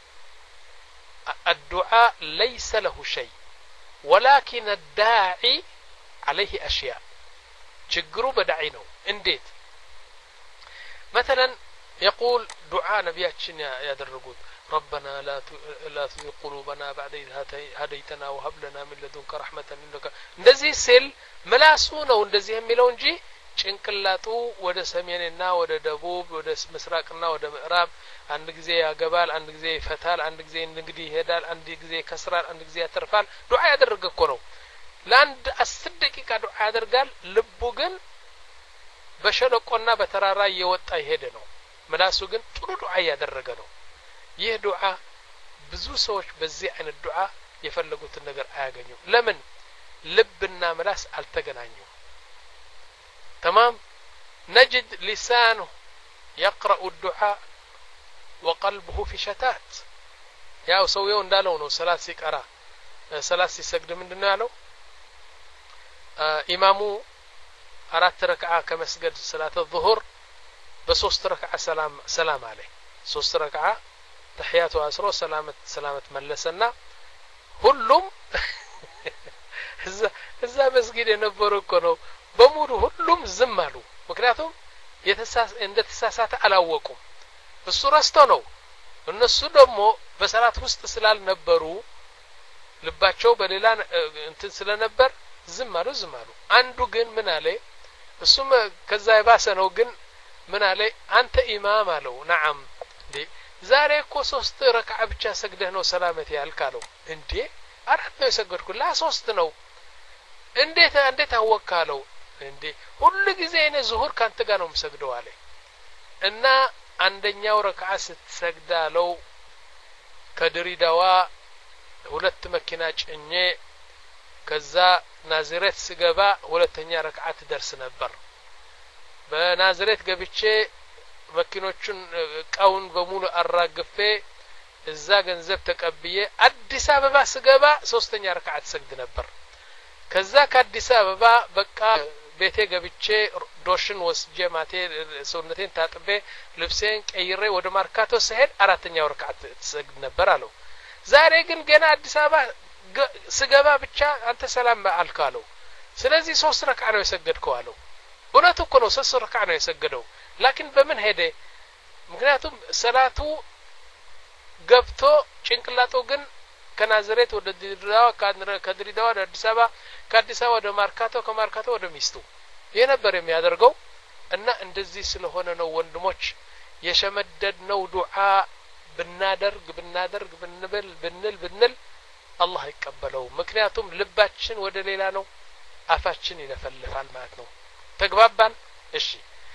الدعاء ليس له شيء ولكن الداعي عليه اشياء ችግሩ በዳዒ ነው እንዴት مثلا يقول دعاء نبياتنا يدرجون ربنا لا لا تزغ قلوبنا بعد إذ هديتنا وهب لنا من لدنك رحمة إنك እንደዚህ ሲል መላሱ ነው እንደዚህ የሚለው እንጂ ጭንቅላቱ ወደ ሰሜንና ወደ ደቡብ ወደ ምስራቅና ወደ ምዕራብ አንድ ጊዜ ያገባል አንድ ጊዜ ይፈታል አንድ ጊዜ እንግዲህ ይሄዳል አንድ ጊዜ ከስራል አንድ ጊዜ ያተርፋል ዱዓ ያደረገ እኮ ነው ለአንድ አስር ደቂቃ ዱዓ ያደርጋል ልቡ ግን በሸለቆና በተራራ እየወጣ ይሄደ ነው መላሱ ግን ጥሩ ዱዓ ያደረገ ነው ይህ ዱዓ ብዙ ሰዎች በዚህ አይነት ዱዓ የፈለጉት ነገር አያገኙም ለምን ልብና መላስ አልተገናኙም تمام نجد لسانه يقرأ الدعاء وقلبه في شتات ያው ሰውየው እንዳለው ነው ሰላት ሲቀራ ሰላት ሲሰግድ ምንድነው ያለው ኢማሙ አራት ረክዓ ከመስገድ ሰላት الظهر በሶስት ረክዓ ሰላም ሰላም አለ ሶስት ረክዓ ተህያቱ አስሮ ሰላመት ሰላመት መለሰና ሁሉም እዛ እዛ መስጊድ የነበሩ እኮ ነው በሙሉ ሁሉም ዝም አሉ ምክንያቱም የተሳሳ እንደተሳሳተ አላወቁም እሱ ረስቶ ነው እነሱ ደግሞ በሰላት ውስጥ ስላልነበሩ ልባቸው በሌላ እንትን ስለነበር ዝም አሉ ዝም አሉ አንዱ ግን ምን አለ እሱም ከዛ የባሰ ነው ግን ምን አለ አንተ ኢማም አለው ነዓም እንዴ ዛሬ እኮ ሶስት ረክዓ ብቻ ሰግደህ ነው ሰላመት ያልካለው እንዴ አራት ነው የሰገድኩላ ሶስት ነው እንዴት እንዴት አወካለው እንዴ ሁሉ ጊዜ እኔ ዙሁር ካንተ ጋር ነው የምሰግደው አለ እና አንደኛው ረክዓ ስትሰግዳለው ከድሪዳዋ ሁለት መኪና ጭኜ ከዛ ናዝሬት ስገባ ሁለተኛ ረክዓ ትደርስ ነበር በናዝሬት ገብቼ መኪኖቹን ቃውን በሙሉ አራግፌ እዛ ገንዘብ ተቀብዬ አዲስ አበባ ስገባ ሶስተኛ ረክዓ ትሰግድ ነበር ከዛ ከአዲስ አበባ በቃ ቤቴ ገብቼ ዶሽን ወስጄ ማቴ ሰውነቴን ታጥቤ ልብሴን ቀይሬ ወደ ማርካቶ ስሄድ አራተኛው ረክዓ ትሰግድ ነበር አለው ዛሬ ግን ገና አዲስ አበባ ስገባ ብቻ አንተ ሰላም አልካለው ስለዚህ ሶስት ረክዓ ነው የሰገድከው አለው እውነቱ እኮ ነው ሶስት ረክዓ ነው የሰገደው ላኪን በምን ሄደ ምክንያቱም ሰላቱ ገብቶ ጭንቅላቱ ግን ከናዝሬት ወደ ድሬዳዋ ከድሬዳዋ ወደ አዲስ አበባ ከአዲስ አበባ ወደ ማርካቶ ከማርካቶ ወደ ሚስቱ የነበር የሚያደርገው እና እንደዚህ ስለሆነ ነው ወንድሞች የሸመደድነው ዱዓ ብናደርግ ብናደርግ ብንብል ብንል ብንል አላህ ይቀበለው ምክንያቱም ልባችን ወደ ሌላ ነው አፋችን ይለፈልፋል ማለት ነው ተግባባን እሺ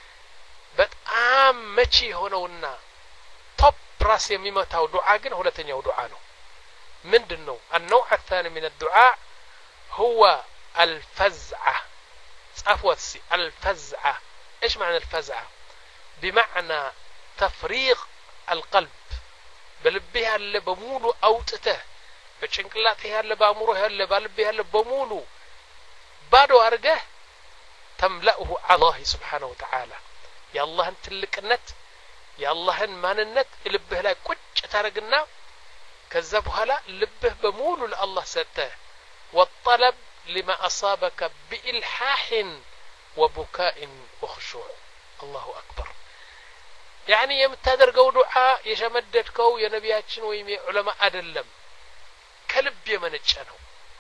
በጣም መቺ ሆነውና ቶፕ ራስ የሚመታው ዱዓ ግን ሁለተኛው ዱዓ ነው ምንድነው النوع الثاني من الدعاء هو الفزعة صفوت سي الفزعة ايش معنى الفزعة بمعنى تفريغ القلب بلبها اللي بمولو اوتته بچنقلاته ያለ ባሙሮ ያለ ባልብ ያለ በሙሉ ባዶ አርገህ تملأه الله سبحانه وتعالى يا الله ትልቅነት የአላህን ማንነት ልብህ ላይ ቁጭ ታረግና ከዛ በኋላ ልብህ በሙሉ ለአላህ ሰጠህ والطلب لما أصابك بإلحاح وبكاء وخشوع الله أكبر يعني يمتدرقو دعاء يشمددكو يا نبياتشن ويمي علماء أدلم كلب يمنجنو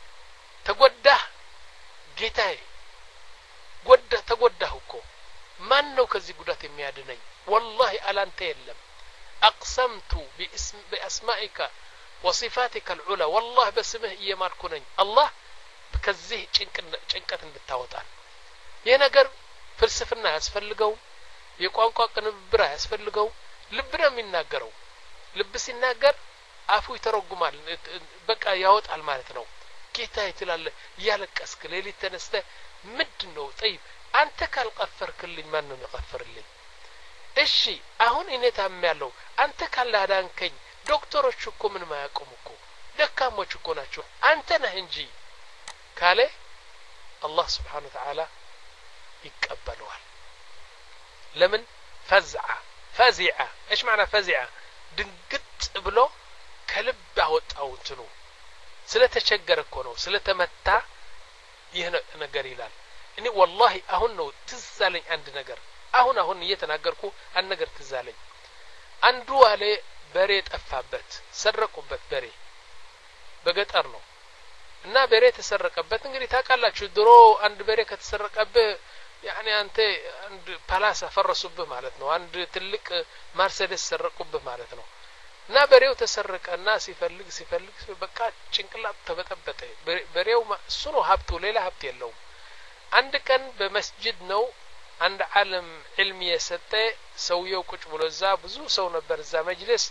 تقوده جيتاي قوده تقودهكو من نو كزي قدات يميادني والله ألا أنت يلم أقسمت باسم بأسمائك وصفاتك العلى والله باسمه يماركوني الله بكزيه ጭንቀት እንድታወጣን የነገር ፍልስፍና ያስፈልገው የቋንቋ ቅንብር ያስፈልገው ልብ ነው የሚናገረው ልብ ሲናገር አፉ ይተረጉማል በቃ ያወጣል ማለት ነው ጌታዬ ትላለ ያለቀስክ ሌሊት ተነስተ ምንድነው طيب አንተ ካልቀፈርክልኝ ማን ነው የሚቀፈርልኝ እሺ አሁን እኔ ታምያለሁ አንተ ካላዳንከኝ ዶክተሮች እኮ ምን ማያቆም እኮ ደካሞች እኮ ናቸው አንተ ነህ እንጂ ካለ الله سبحانه وتعالى يقبلوال لمن فزعه فزعه ايش معنى فزعه ድንግጥ ብሎ ከልብ አወጣው እንትኑ ስለተቸገረ እኮ ነው ስለተመታ ይሄ ነገር ይላል እኔ والله አሁን ነው ትዛለኝ አንድ ነገር አሁን አሁን እየተናገርኩ አንድ ነገር ትዛለኝ አንዱ አለ በሬ ጠፋበት ሰረቁበት በሬ በገጠር ነው እና በሬ ተሰረቀበት እንግዲህ ታቃላችሁ ድሮ አንድ በሬ ከተሰረቀበት يعني አንተ አንድ ፓላስ አፈረሱብህ ማለት ነው አንድ ትልቅ ማርሴዲስ ሰረቁብህ ማለት ነው እና በሬው ተሰረቀና ሲፈልግ ሲፈልግ በቃ ጭንቅላት ተበጠበጠ በሬው እሱ ነው ሀብቱ ሌላ ሀብት የለውም አንድ ቀን በመስጂድ ነው አንድ ዓለም ዒልም የሰጠ ሰውየው ቁጭ ብሎ እዛ ብዙ ሰው ነበር እዛ መጅልስ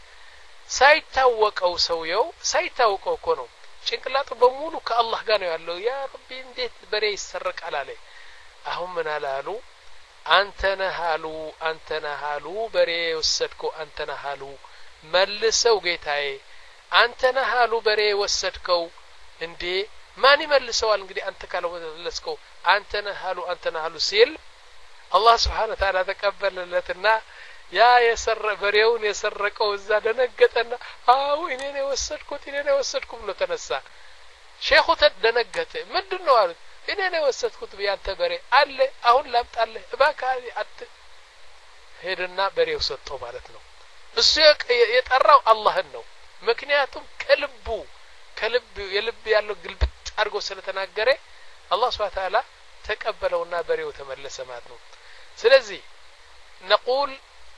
ሳይታወቀው ሰውየው ሳይታወቀው እኮ ነው ጭንቅላቱ በሙሉ ከአላህ ጋር ነው ያለው ያ ረቢ እንዴት በሬ ይሰረቃል አለ አሁን ምን አላሉ አንተ ነህ አሉ አንተ ነህ አሉ በሬ ወሰድከው አንተ ነህ አሉ መልሰው ጌታዬ አንተ ነህ አሉ በሬ ወሰድከው እንዴ ማን ይመልሰዋል እንግዲህ አንተ ካለው መለስከው አንተ ነህ አሉ አንተ ነህ አሉ ሲል አላህ Subhanahu Wa Ta'ala ተቀበለለትና ያ የሰረ በሬውን የሰረቀው እዛ ደነገጠና አው እኔ ነኝ ወሰድኩት እኔ ነኝ ወሰድኩ ብሎ ተነሳ ሼኹ ተደነገጠ ምንድነው አሉ እኔ ነኝ ወሰድኩት በያንተ በሬ አለ አሁን ላምጣልህ እባክህ አት ሄድና በሬው ሰጠው ማለት ነው እሱ የጠራው አላህን ነው ምክንያቱም ከልቡ ከልብ የልብ ያለው ግልብጥ አድርጎ ስለተናገረ አላህ Subhanahu Wa Ta'ala ተቀበለውና በሬው ተመለሰ ማለት ነው ስለዚህ نقول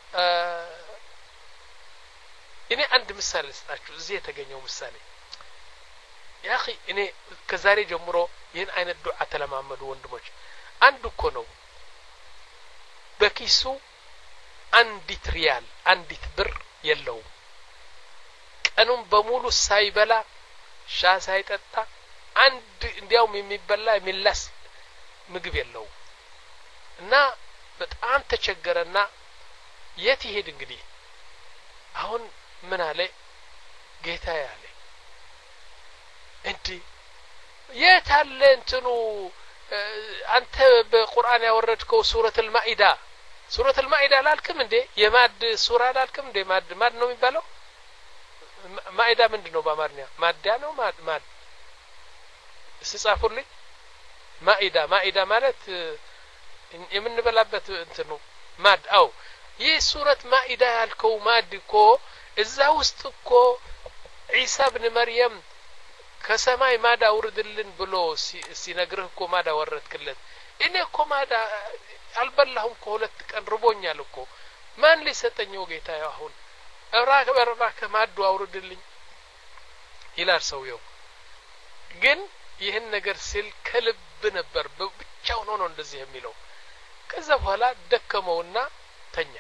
እኔ አንድ ምሳሌ ልስጣችሁ እዚህ የተገኘው ምሳሌ يا اخي እኔ ከዛሬ ጀምሮ ይሄን አይነት ዱዓ ተለማመዱ ወንድሞች አንድ እኮ ነው በኪሱ አንዲት ሪያል አንዲት ብር የለው ቀኑን በሙሉ ሳይበላ ሻ ሳይጠጣ አንድ እንዲያውም የሚበላ የሚላስ ምግብ የለው እና በጣም ተቸገረና የት ይሄድ እንግዲህ አሁን ምን አለ ጌታ ያለ እንዴ የት አለ እንትኑ አንተ በቁርአን ያወረድከው ሱረቱል ማኢዳ ሱረቱል ማኢዳ ላልክም እንዴ የማድ ሱራ ላልክም እንዴ ማድ ማድ ነው የሚባለው ማኢዳ ምንድነው በአማርኛ ማዳ ነው ማድ ማድ ሲጻፉልኝ ማኢዳ ማኢዳ ማለት የምንበላበት እንትኑ ማድ አው ይህ ሱረት ማኢዳ ያልከው ማድ እኮ እዛ ውስጥ እኮ ኢሳ ኢብኑ መርየም ከሰማይ ማዳ ውርድልን ብሎ ሲነግርህ እኮ ማዳ ወረድክለት እኔ እኮ ማዳ አልበላሁም እኮ ሁለት ቀን ርቦኛል እኮ ማን ሊሰጠኝው ጌታ አሁን እራከ በረባከ ማዱ አውርድልኝ ይላል ሰውየው ግን ይሄን ነገር ሲል ከልብ ነበር ብቻው ነው ነው እንደዚህ የሚለው ከዛ በኋላ ደከመውና ተኛ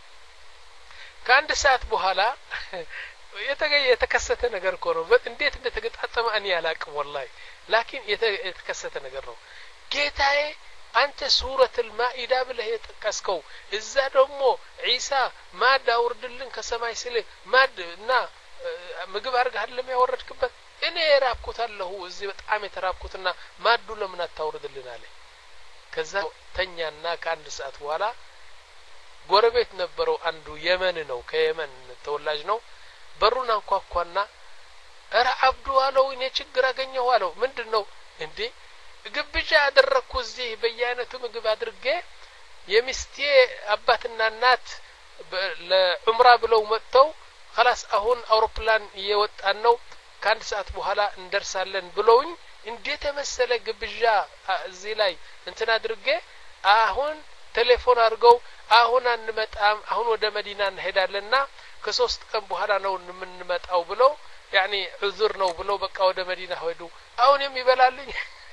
ከአንድ ሰዓት በኋላ የተገየ የተከሰተ ነገር እኮ ነው እንዴት እንደተገጣጠመ እኔ ያላቅም ወላሂ ላኪን የተከሰተ ነገር ነው ጌታዬ አንተ ሱረቱል ማኢዳ ብለህ የጠቀስከው እዛ ደግሞ ኢሳ ማዳ ውርድልን ከሰማይ ሲል ማድና ምግብ አርጋህ አይደለም ያወረድክበት እኔ ራብኩታለሁ እዚህ በጣም የተራብኩትና ማዱ ለምን አታውርድልን አለ ከዛ ተኛና ከአንድ ሰዓት በኋላ ጎረቤት ነበረው አንዱ የመን ነው ከየመን ተወላጅ ነው በሩን አንኳኳና አረ አብዱ አለው እኔ ችግር አገኘው አለው ምንድነው እንዴ ግብዣ አደረኩ እዚህ በየአይነቱ ምግብ አድርጌ የሚስቴ አባትና እናት ለዑምራ ብለው መጥተው خلاص አሁን አውሮፕላን እየወጣን ነው ከአንድ ሰዓት በኋላ እንደርሳለን ብለውኝ እንዴት ተመሰለ ግብዣ እዚህ ላይ እንትና አድርጌ አሁን ቴሌፎን አድርገው አሁን አንመጣም አሁን ወደ መዲና እንሄዳለንና ከሶስት ቀን በኋላ ነው እንመጣው ብለው يعني عذر ነው ብለው በቃ ወደ መዲና ሄዱ አሁን የሚበላልኝ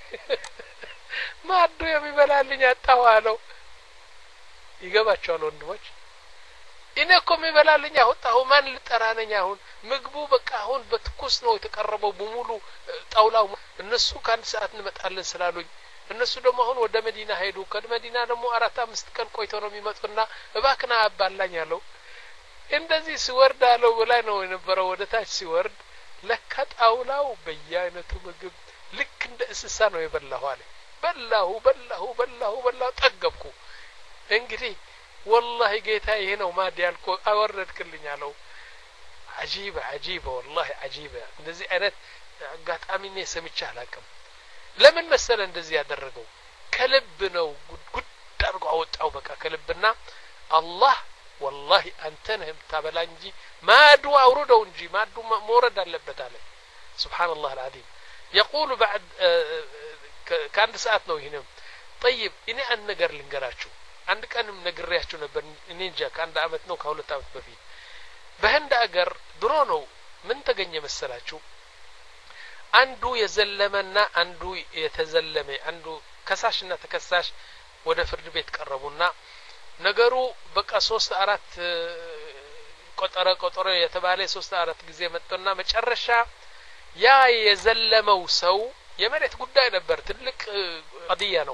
ማዱ የሚበላልኝ አጣዋለው ይገባቸዋል ወንድሞች እኔኮ የሚበላልኝ አሁን ማን ልጠራነኝ አሁን ምግቡ በቃ አሁን በትኩስ ነው የተቀረበው በሙሉ ጣውላው እነሱ ከአንድ ሰዓት እንመጣለን ስላሉኝ እነሱ ደግሞ አሁን ወደ መዲና ሄዱ ከመዲና ደግሞ አራት አምስት ቀን ቆይተው ነው የሚመጡና እባክና አባላኝ አለው እንደዚህ ሲወርድ አለው በላይ ነው የነበረው ወደ ታች ሲወርድ ለካ ጣውላው በየአይነቱ ምግብ ልክ እንደ እንስሳ ነው የበላው አለ በላሁ በላሁ በላሁ በላሁ ጠገብኩ እንግዲህ والله ጌታ ይሄ ነው ማድ ያልኩ አወረድክልኝ አለው عجيبه عجيبه والله عجيبه እንደዚህ አይነት አጋጣሚኔ ሰምቼ አላቅም ለምን መሰለ እንደዚህ ያደረገው ከልብ ነው ጉድ አድርጎ አወጣው በቃ ከልብና አላህ والله አንተ ነህ የምታበላ እንጂ ማዱ አውርደው እንጂ ማዱ መውረድ አለበት አለ سبحان الله العظيم يقول بعد كان ሰዓት ነው ይሄንም طيب እኔ አንድ ነገር ልንገራችሁ አንድ ቀንም ነግሬያችሁ ነበር እኔ እንጃ ከአንድ አመት ነው ከሁለት አመት በፊት በህንድ አገር ድሮ ነው ምን ተገኘ መሰላችሁ አንዱ የዘለመና አንዱ የተዘለመ አንዱ ከሳሽና ተከሳሽ ወደ ፍርድ ቤት ቀረቡና ነገሩ በቃ ሶስት አራት ቆጠረ ቆጠረ የተባለ ሶስት አራት ጊዜ መጥተውና መጨረሻ ያ የዘለመው ሰው የመሬት ጉዳይ ነበር ትልቅ قضيه ነው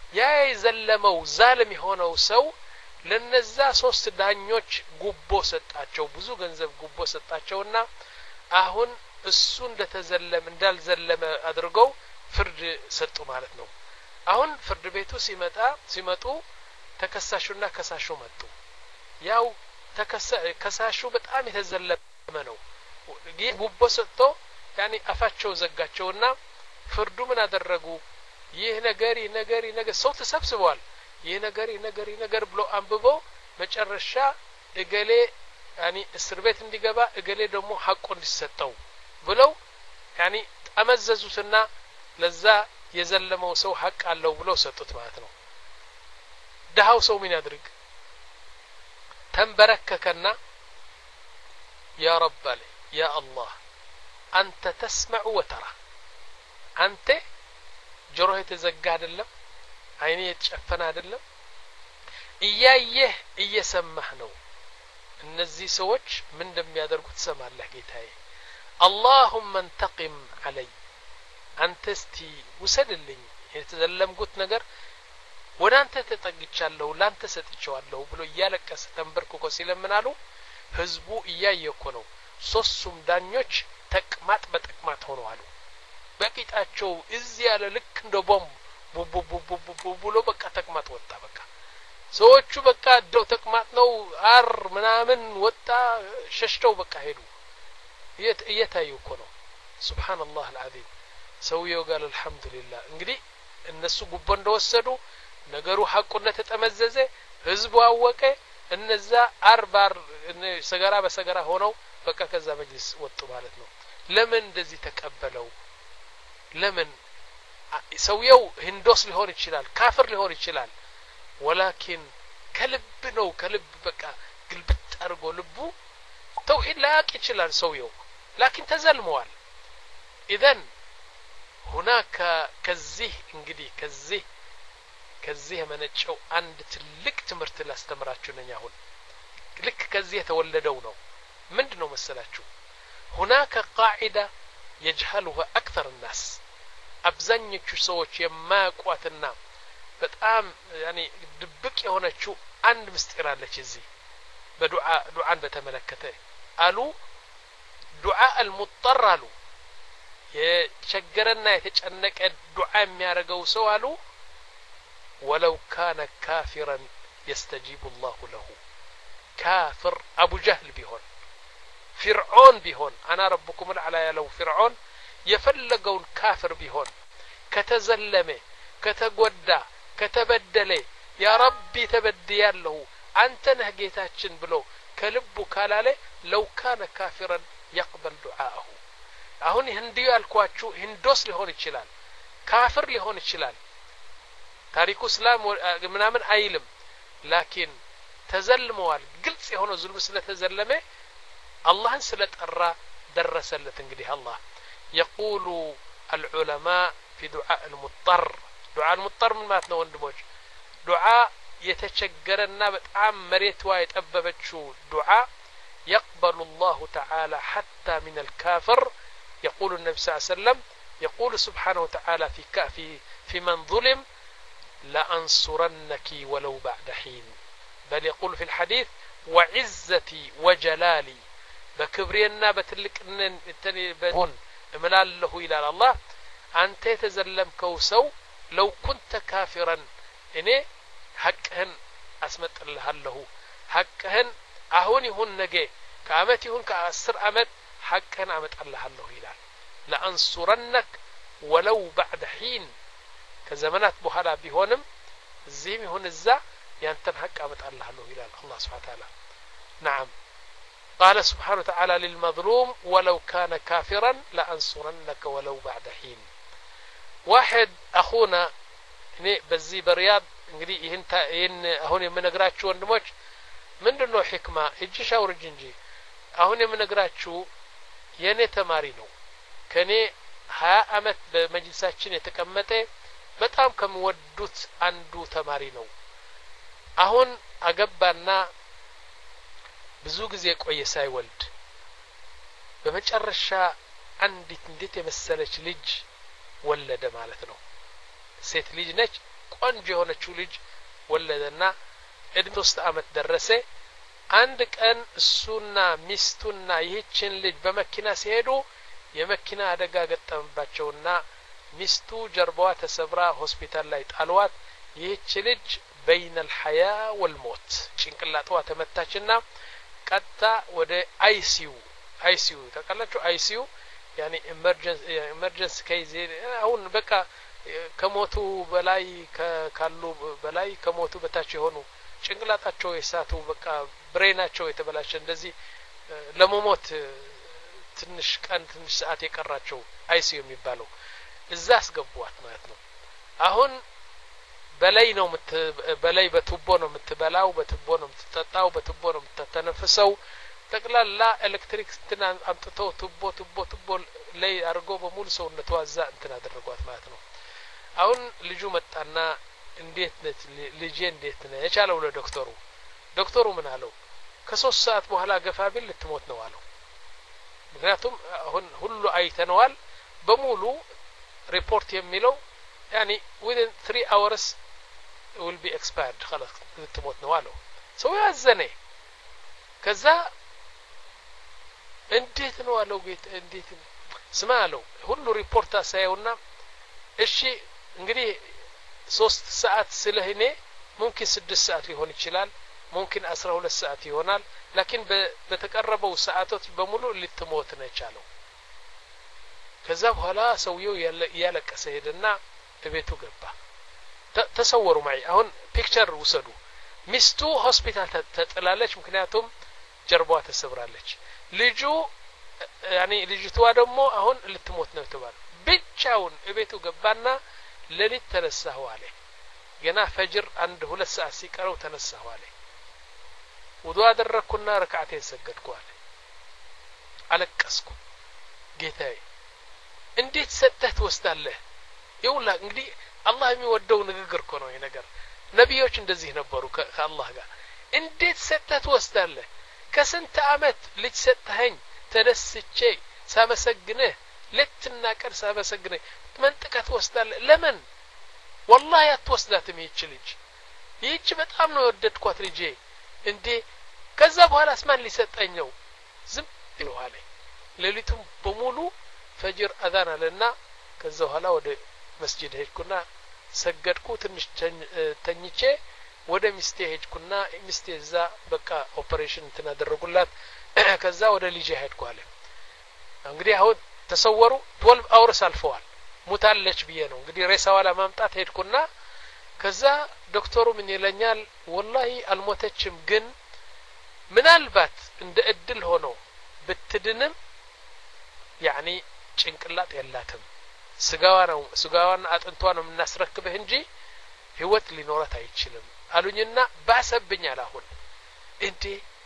ያ የዘለመው ዛልም የሆነው ሰው ለነዛ ሶስት ዳኞች ጉቦ ሰጣቸው ብዙ ገንዘብ ጉቦ ሰጣቸውና አሁን እሱ እንደተዘለመ እንዳልዘለመ አድርገው ፍርድ ሰጡ ማለት ነው አሁን ፍርድ ቤቱ ሲመጣ ሲመጡ ተከሳሹና ከሳሹ መጡ ያው ተከሳሹ በጣም የተዘለመ ነው ጉቦ ሰጥቶ ያኒ አፋቸው ዘጋቸውና ፍርዱ ምን አደረጉ ይህ ነገር ይህ ነገር ይህ ነገር ሰው ተሰብስበዋል ይህ ነገር ይህ ነገር ይህ ነገር ብሎ አንብቦ መጨረሻ እገሌ ያኒ እስር ቤት እንዲገባ እገሌ ደግሞ ሐቁ እንዲሰጠው ብለው ያኒ አመዘዙትና ለዛ የዘለመው ሰው ሐቅ አለው ብለው ሰጡት ማለት ነው ደሃው ሰው ምን ያድርግ ተንበረከከና ያ ረብ አለ ያ አላህ አንተ ተስመዑ ወተራ አንተ ጆሮህ የተዘጋ አይደለም አይኔ የተጨፈነ አይደለም እያየህ እየሰማህ ነው እነዚህ ሰዎች ምን እንደሚያደርጉ ትሰማለህ ጌታዬ اللهم انتقم علي አንተ እስቲ ውሰድልኝ የተዘለምኩት ነገር ወደ አንተ ተጠግቻለሁ ላንተ ሰጥቻለሁ ብሎ እያለቀሰ ተንበርክኮ ሲለምናሉ ህዝቡ እያየኮ ነው ሶስቱም ዳኞች ተቅማጥ በተቅማጥ ሆነዋል በቂጣቸው እዚህ ያለ ልክ እንደ ቦምብ ቡቡቡቡቡ ብሎ በቃ ተቅማጥ ወጣ በቃ ሰዎቹ በቃ ደው ተቅማጥ ነው አር ምናምን ወጣ ሸሽተው በቃ ሄዱ እየታዩ እኮ ነው ሱብሃንአላህ አልዓዚም ሰውየው ጋር አልহামዱሊላህ እንግዲህ እነሱ ጉቦ እንደወሰዱ ነገሩ ሐቁና ተጠመዘዘ ህዝቡ አወቀ እነዛ አርባር ሰገራ በሰገራ ሆነው በቃ ከዛ መጅልስ ወጡ ማለት ነው ለምን እንደዚህ ተቀበለው ለምን ሰውየው ህንዶስ ሊሆን ይችላል ካፍር ሊሆን ይችላል ولكن ከልብ ነው ከልብ በቃ ግልብጥ አርጎ ልቡ ተውሂድ ላያቅ ይችላል ሰውየው لكن ተዘልመዋል اذن هناك ከዚህ እንግዲህ ከዚህ ከዚህ የመነጨው አንድ ትልቅ ትምህርት ላስተምራችሁ ነኝ አሁን ልክ ከዚህ የተወለደው ነው ምንድነው መሰላችሁ هناك قاعده يجهلها اكثر الناس አብዛኞቹ ሰዎች የማያውቋትና በጣም ያኒ ድብቅ የሆነችው አንድ ምስጢር አለች እዚህ በዱዓ ዱዓን በተመለከተ አሉ ዱዓ المضطر አሉ የቸገረና የተጨነቀ ዱዓ የሚያረጋው ሰው አሉ ولو كان كافرا يستجيب الله له كافر ابو جهل بيهون فرعون بيهون انا ربكم الاعلى لو فرعون يفلقون كافر بيهون كتزلمه كتغدا كتبدله يا ربي تبدياله انت نه ጌታችን ብሎ ከልቡ ካላለ لو كان كافرا يقبل دعاءه አሁን ህንዲው ያልኳችሁ ህንዶስ ሊሆን ይችላል ካፍር ሊሆን ይችላል ታሪኩ እስላም ምናምን አይልም لكن ተዘልመዋል ግልጽ የሆነ ዙልም ስለተዘለመ አላህን ስለጠራ ደረሰለት እንግዲህ አላህ يقول العلماء في دعاء المضطر دعاء المضطر من ማለት ነው ወንድሞች دعاء የተቸገረና በጣም መሬትዋ የጠበበችው دعاء يقبل الله تعالى حتى من الكافر يقول النبي صلى الله عليه وسلم يقول سبحانه وتعالى في كافي في من ظلم لأنصرنك ولو بعد حين بل يقول في الحديث وعزتي وجلالي بكبرينا بتلقن التاني بهون املال له الى الله انت تزلمكو سو لو كنت كافرا اني حقهن اسمطلهالله حقهن አሁን ይሁን ነገ ከአመት ይሁን ከአስር አመት حقهن አመጣልሃለሁ ይላል لأنصرنك ولو بعد حين ከዘመናት በኋላ ቢሆንም እዚህም ይሁን እዛ ያንተን ሐቅ አመጣልሃለሁ ይላል አላህ Subhanahu Wa Ta'ala نعم قال سبحانه وتعالى للمظلوم ولو كان كافرا لأنصرنك ولو بعد حين واحد اخونا እኔ በዚህ በሪያድ እንግዲህ ይሄን ይሄን አሁን የምነግራችሁ ወንድሞች ምንድነው ህክማ እጅ ሻውርጅ እንጂ አሁን የምነግራችሁ የኔ ተማሪ ነው ከኔ ሀያ አመት በመጅልሳችን የተቀመጠ በጣም ከመወዱት አንዱ ተማሪ ነው አሁን አገባና ብዙ ጊዜ ቆየ ሳይወልድ በመጨረሻ አንዲት እንዴት የመሰለች ልጅ ወለደ ማለት ነው ሴት ልጅ ነች ቆንጆ የሆነችው ልጅ ወለደና እድሜ ሶስት አመት ደረሰ አንድ ቀን እሱና ሚስቱና ይህችን ልጅ በመኪና ሲሄዱ የመኪና አደጋ ገጠመባቸውና ሚስቱ ጀርባዋ ተሰብራ ሆስፒታል ላይ ጣሏት ይህች ልጅ بين الحياة والموت ጭንቅላቷ ተመታችና ቀጥታ ወደ አይሲዩ አይሲዩ ተቀላችሁ አይሲዩ يعني emergency emergency case አሁን በቃ ከሞቱ በላይ ካሉ በላይ ከሞቱ በታች የሆኑ ጭንቅላታቸው የሳቱ በቃ ብሬናቸው የተበላሸ እንደዚህ ለመሞት ትንሽ ቀን ትንሽ ሰዓት የቀራቸው አይሲዩ የሚባለው እዛ አስገቧት ማለት ነው አሁን በላይ ነው በላይ በቱቦ ነው የምትበላው በቱቦ ነው የምትጠጣው በቱቦ ነው የምትተነፍሰው ጠቅላላ ኤሌክትሪክ እንትን አምጥቶ ቱቦ ቱቦ ቱቦ ላይ አርጎ በሙሉ ሰውነቷ እዛ እንትን አደረጓት ማለት ነው አሁን ልጁ መጣና እንዴት ነች ልጄ እንዴት ነች አለው ለዶክተሩ ዶክተሩ ምን አለው ከሶስት ሰዓት በኋላ ገፋቢል ልትሞት ነው አለው ምክንያቱም አሁን ሁሉ አይተነዋል በሙሉ ሪፖርት የሚለው يعني within three hours will be expired خلاص ልትሞት ነው አለው ሰው ያዘነ ከዛ እንዴት ነው አለው ጌት እንዴት ስማ አለው ሁሉ ሪፖርት አሳየውና እሺ እንግዲህ ሶስት ሰዓት ስለህኔ ممكن ስድስት ሰዓት ሊሆን ይችላል ممكن አስራ ሁለት ሰዓት ይሆናል لكن በተቀረበው ሰዓቶች በሙሉ ልትሞት ነው ቻለው ከዛ በኋላ ሰውየው ያለቀሰ ሄደና ቤቱ ገባ ተሰወሩ ማይ አሁን ፒክቸር ወሰዱ ሚስቱ ሆስፒታል ተጥላለች ምክንያቱም ጀርባዋ ተሰብራለች ልጁ ያኒ ልጅቷ ደግሞ አሁን ልትሞት ነው ተባለ ብቻውን ቤቱ ገባና ለሊት ተነሳሁ አለ ገና ፈጅር አንድ ሁለት ሰዓት ሲቀረው ተነሳሁ አለ ውዱ አደረኩና ረካዓቴን ሰገድኩ አለ አለቀስኩ ጌታዬ እንዴት ሰተህ ትወስዳለህ ይውላ እንግዲህ አላህ የሚወደው ንግግር እኮ ነው ይሄ ነገር ነብዮች እንደዚህ ነበሩ ከአላህ ጋር እንዴት ሰተህ ትወስዳለህ ከስንት አመት ልጅ ሰተኸኝ ተደስቼ ሳመሰግነህ ለትና ቀን ሳመሰግነህ መንጥቀት ወስዳለህ ለምን والله አትወስዳትም ይህች ልጅ ይህች በጣም ነው ወደድኳት ልጄ እንዴ ከዛ በኋላ ማን ሊሰጠኝ ነው ዝም ይለዋል ለሊቱም በሙሉ ፈጅር አዛን አለና ከዛ በኋላ ወደ መስጂድ ሄድኩና ሰገድኩ ትንሽ ተኝቼ ወደ ሚስቴ ሄድኩና ሚስቴ እዛ በቃ ኦፕሬሽን ተናደረጉላት ከዛ ወደ ልጄ ሄድኩ አለ እንግዲህ አሁን ተሰወሩ twelve hours አልፈዋል ሙታለች ብዬ ነው እንግዲህ ሬሳዋ ለማምጣት ሄድኩና ከዛ ዶክተሩ ምን ይለኛል ወላሂ አልሞተችም ግን ምናልባት እንደ እድል ሆኖ ብትድንም ያኒ ጭንቅላት የላትም ስጋዋ ነው ስጋዋን አጥንቷ ነው እናስረክበህ እንጂ ህይወት ሊኖራት አይችልም አሉኝና ባሰብኛል አሁን እንዴ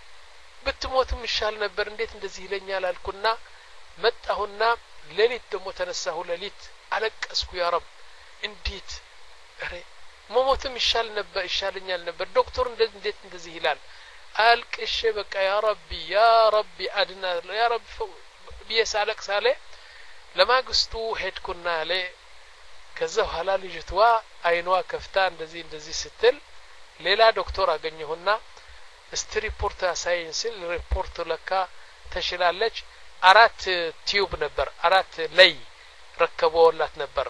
ብትሞትም ይሻል ነበር እንዴት እንደዚህ ይለኛል አልኩና መጣሁና ለሊት ደሞ ተነሳሁ ለሊት አለቀስኩ ያ ረብ እንዴት አሬ ሞሞትም ይሻል ነበር ይሻልኛል ነበር ዶክተር እንደዚህ እንዴት እንደዚህ ይላል አልቅሽ በቃ ያ ረቢ ያ ረቢ አድና ያ ረብ ቢያሳለቅ ሳለ ለማግስቱ ሄድኩና አለ ከዛ ኋላ ልጅቷ አይኗ ከፍታ እንደዚህ እንደዚህ ስትል ሌላ ዶክተር አገኘሁና እስቲ ሪፖርት ሳይንስ ሪፖርት ለካ ተሽላለች አራት ቲዩብ ነበር አራት ላይ ረከቦላት ነበር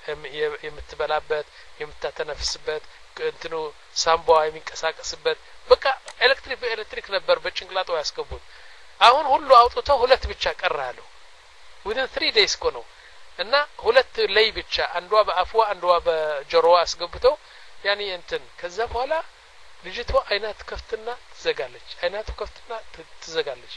የምትበላበት የምታተነፍስበት እንትኑ ሳምባዋ የሚንቀሳቀስበት በቃ ኤሌክትሪክ ኤሌክትሪክ ነበር በጭንቅላቷ ያስገቡት አሁን ሁሉ አውጥተው ሁለት ብቻ ቀራለው within three days ኮ ነው እና ሁለት ላይ ብቻ አንዷ በአፍዋ አንዷ በጆሮዋ አስገብተው ያኒ እንትን ከዛ በኋላ ልጅቷ አይናት ከፍትና ትዘጋለች አይናቱ ከፍትና ትዘጋለች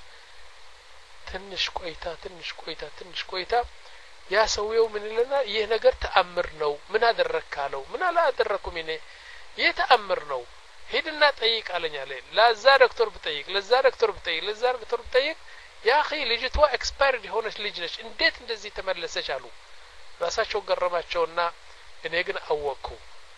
ትንሽ ቆይታ ትንሽ ቆይታ ትንሽ ቆይታ ያ ሰውየው ምን ይለና ይሄ ነገር ተአምር ነው ምን አደረካለው ምን አላደረኩም እኔ ይሄ ተአምር ነው ሄድና ጠይቅ አለኝ አለ ለዛ ዶክተር ብጠይቅ ለዛ ዶክተር ብጠይቅ ለዛ ዶክተር ብጠይቅ ያ اخي ልጅቷ ኤክስፓየርድ ሆነች ልጅ ነች እንዴት እንደዚህ ተመለሰች አሉ ራሳቸው ገረማቸውና እኔ ግን አወቅኩ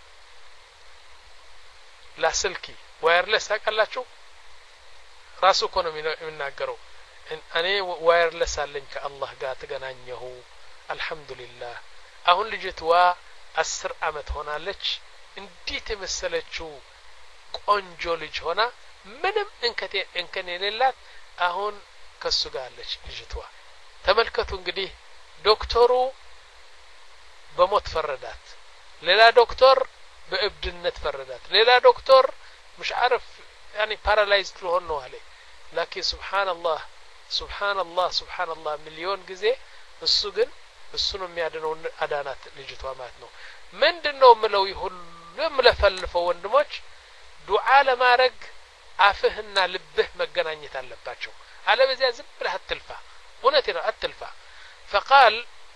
ላስልኪ ዋየርለስ ታቀላችሁ ራሱ እኮ ነው የሚናገረው እኔ ዋየርለስ አለኝ ከአላህ ጋር ተገናኘሁ አልহামዱሊላህ አሁን ልጅቷ አስር አመት ሆናለች እንዴት የመሰለችው ቆንጆ ልጅ ሆና ምንም እንከቴ እንከን የሌላት አሁን ከሱ ጋር አለች ልጅቷ ተመልከቱ እንግዲህ ዶክተሩ በሞት ፈረዳት ሌላ ዶክተር በእብድነት ፈረዳት ሌላ ዶክተር مش عارف يعني paralyzed ሆኖ ነው አለ لكن سبحان الله سبحان الله سبحان الله ሚሊዮን ጊዜ እሱ ግን እሱ ነው የሚያድነው አዳናት ልጅቷ ማለት ነው ምንድነው ምለው ይሁሉም ለፈልፈው ወንድሞች ዱዓ ለማድረግ አፍህና ልብህ መገናኘት አለባቸው አለበዚያ ዝም ብለህ አትልፋ እውነቴ ነው አትልፋ فقال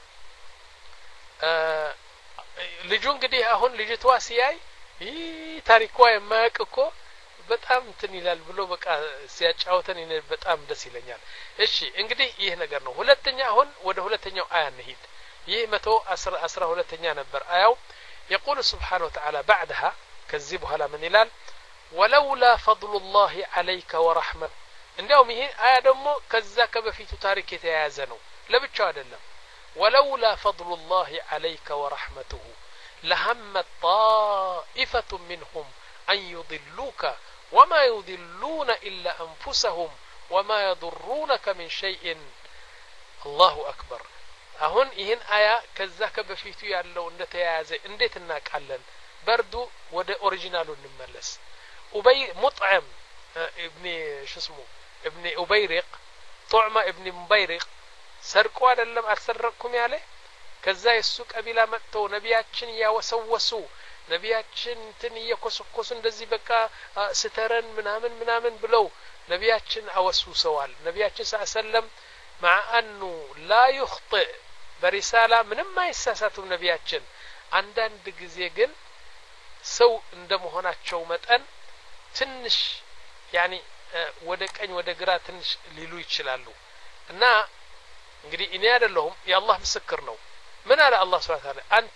ልጁ እንግዲህ አሁን ልጅቷ ሲያይ ይህ ታሪኳ የማያውቅ እኮ በጣም እንትን ይላል ብሎ በቃ ሲያጫውተን እኔ በጣም ደስ ይለኛል እሺ እንግዲህ ይህ ነገር ነው ሁለተኛ አሁን ወደ ሁለተኛው አያ እንሂድ ይህ መቶ አስራ ሁለተኛ ነበር አያው يقول سبحانه وتعالى بعدها ከዚህ በኋላ ምን ይላል ولولا فضل الله عليك ورحمته እንደውም ይሄ አያ ደግሞ ከዛ ከበፊቱ ታሪክ የተያያዘ ነው ለብቻው አይደለም ولولا فضل الله عليك ورحمته لهم طائفة منهم أن يضلوك وما يضلون إلا أنفسهم وما يضرونك من شيء الله أكبر አሁን ይሄን አያ ከዛ ከበፊቱ ያለው እንደተያያዘ እንዴት እናቃለን በርዱ ወደ ኦሪጂናሉ እንመለስ ኡበይ ሙጥዓም ابن شو اسمه ابن ኡበይሪቅ طعمة ابن ሙበይሪቅ ሰርቆ አይደለም አልሰረኩም ያለ ከዛ የሱ ቀቢላ መጥተው ነቢያችን ያወሰወሱ ነቢያችን እንትን እየኮሰኮሱ እንደዚህ በቃ ስተረን ምናምን ምናምን ብለው ነቢያችን አወሱሰዋል ነቢያችን ሰለም مع انه لا يخطئ برساله ምንም አይሳሳቱም ነቢያችን አንዳንድ ጊዜ ግን ሰው እንደመሆናቸው መጠን ትንሽ يعني ወደ ቀኝ ወደ ግራ ትንሽ ሊሉ ይችላሉ እና እንግዲህ እኔ አይደለሁም የአላህ ምስክር ነው ምን አለ አላህ Subhanahu Wa Ta'ala አንተ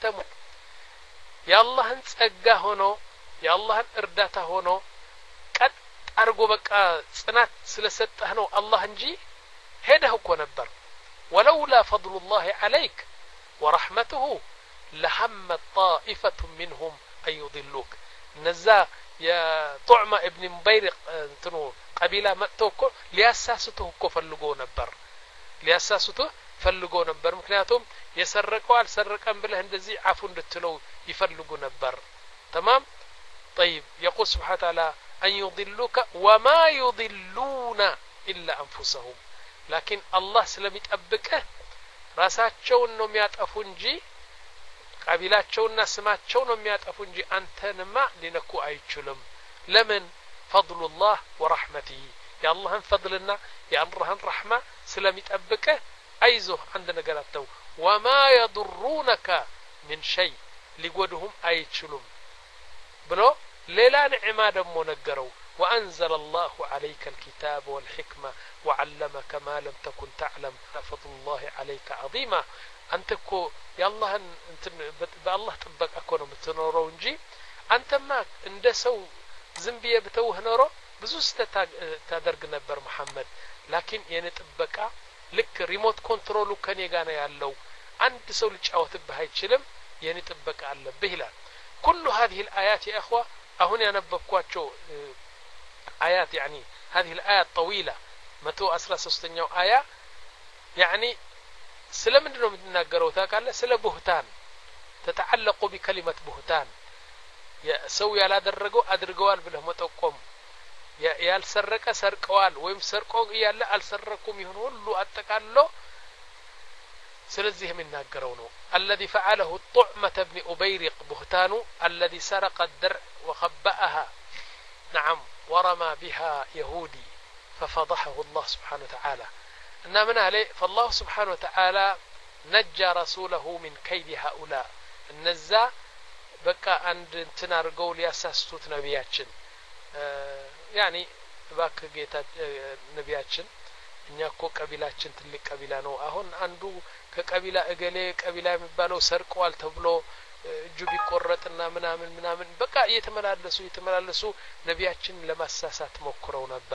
የአላህን ጸጋ ሆኖ የአላህን እርዳታ ሆኖ ቀጥ አርጎ በቃ ጽናት ስለሰጠህ ነው አላህ እንጂ ሄደህ እኮ ነበር ولولا فضل الله عليك ورحمته لهم طائفة منهم أن يضلوك نزا يا طعمة ابن مبيرق انتنو قبيلة مأتوكو لياساسته كو فلقو نبر لياساسته فلقو نبر مكنياتهم يسرقوا السرقان بله اندزي عفو اندتلو يفلقو نبر تمام طيب يقول سبحانه وتعالى أن يضلوك وما يضلون إلا أنفسهم لكن الله سلم يتأبكه راساتشون نوم يتأفو انجي قبيلاتشون سماتشون نوم يتأفو انجي أنتنما لنكو أيتشلم لمن فضل الله ورحمته يا الله فضلنا يا الله رحمة سلم يتأبكه أيزه عندنا قلتو وما يضرونك من شيء لقودهم أيتشلم بلو ليلا نعما دمو نقروا وأنزل الله عليك الكتاب والحكمة وعلمك ما لم تكن تعلم فضل الله عليك عظيما أنتكو يا الله أنت بالله تبقى أكون متنورو نجي أنت ما اندسو زنبية بتوه نورو بزوس تدرق نبر محمد لكن يعني تبقى لك ريموت كنترولو كان يغانا يالو أنت سو لجعوت بهاي تشلم يعني تبقى على بهلا كل هذه الآيات يا أخوة أهنا نبقواتشو آيات يعني هذه الآية الطويلة متو أسرى سستنيو آية يعني سلم انه نناقروا ذاك قال سلا بهتان تتعلق بكلمة بهتان يا سوي على درجو أدرجوال بله متوقم يا يا السرقة سرقوال ويم سرقوا يا لا السرقكم يهون له أتقالوا سلزيه من ناقرونه الذي فعله طعمة ابن أبيرق بهتانو الذي سرق الدرع وخبأها نعم ورمى بها يهودي ففضحه الله سبحانه وتعالى إن من عليه فالله سبحانه وتعالى نجى رسوله من كيد هؤلاء النزا بقى عند تنار قول ياسستوت نبياتشن آه يعني باك جيتا آه نبياتشن እኛ እኮ ቀቢላችን ትልቅ ቀቢላ ነው አሁን አንዱ ከቀቢላ እገሌ ቀቢላ የሚባለው ሰርቀዋል ተብሎ እጁ ቢቆረጥና ምናምን ምናምን በቃ እየተመላለሱ እየተመላለሱ ነቢያችን ለማሳሳት ሞክረው ነበር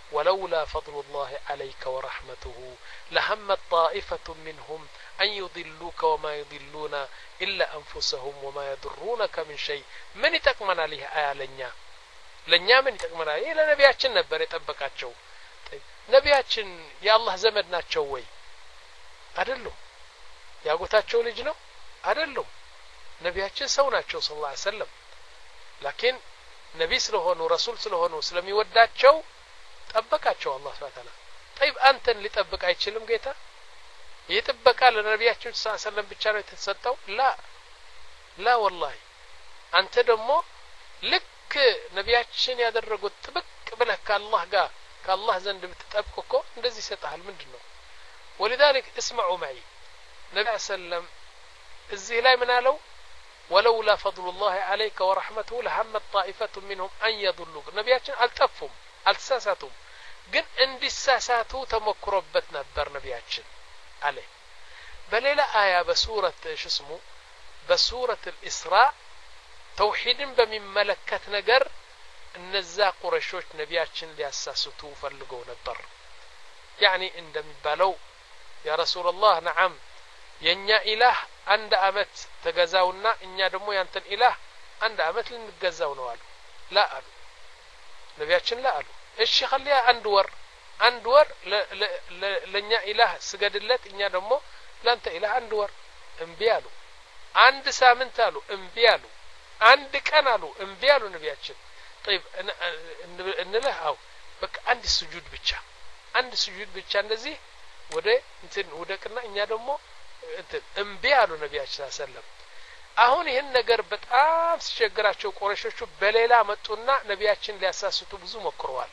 ولولا فضل الله عليك ورحمته لهمت طائفة منهم أن يضلوك وما يضلون إلا أنفسهم وما يضرونك من شيء من يتقمنا ليه آية لنيا لنيا من يتقمنا إيه لنبياتشن نبر يتبقاتشو طيب نبياتشن يا الله زمدنا تشوي أدلو يا قوتاتشو لجنو أدلو نبياتشن سوناتشو صلى الله عليه وسلم لكن نبي سلهونو رسول سلهونو سلمي وداتشو ጠበቃቸው አላህ Subhanahu Wa Ta'ala طيب አንተን ሊጠብቅ አይችልም ጌታ ይጠበቃል ለነብያችን ሰለላሁ ዐለይሂ ወሰለም ብቻ ነው የተሰጠው ላ ላ والله አንተ ደግሞ ልክ ነብያችን ያደረጉት ጥብቅ ብለህ ከአላህ ጋር ከአላህ ዘንድ ብትጠብቅ እኮ እንደዚህ ይሰጣል ምንድነው ولذلك اسمعوا معي ነብዩ ሰለላም እዚህ ላይ ምን አለው ولولا فضل الله عليك ورحمته لهمت طائفة منهم أن يضلوك ነብያችን አልጠፉም አልተሳሳቱም ግን እንዲሳሳቱ ተመክሮበት ነበር ነብያችን አለ በሌላ አያ በሱረት ሽስሙ በሱረት الإسراء ተውሂድን በሚመለከት ነገር እነዛ ቁረሾች ነብያችን ሊያሳስቱ ፈልገው ነበር يعني እንደሚባለው ያ ረሱላህ ነዓም የኛ ኢላህ አንድ አመት ተገዛውና እኛ ደግሞ ያንተን ኢላህ አንድ አመት ልንገዛው ነው አሉ ላ አሉ ነብያችን ላ አሉ እሺ خليها አንድ ወር አንድ ወር ለኛ ኢላህ ስገድለት እኛ ደግሞ ላንተ ኢላህ አንድ ወር እንቢ አሉ አንድ ሳምንት አሉ እንቢ አሉ አንድ ቀን አሉ እንቢ አሉ ነብያችን طيب እንለህ አው በቃ አንድ ስጁድ ብቻ አንድ ስጁድ ብቻ እንደዚህ ወደ እንትን ወደቅና እኛ ደግሞ እንትን እንቢ አሉ ነብያችን ሰለላሁ ዐለይሂ ወሰለም አሁን ይሄን ነገር በጣም ሲቸግራቸው ቁረሾቹ በሌላ መጡና ነብያችን ሊያሳስቱ ብዙ ሞክረዋል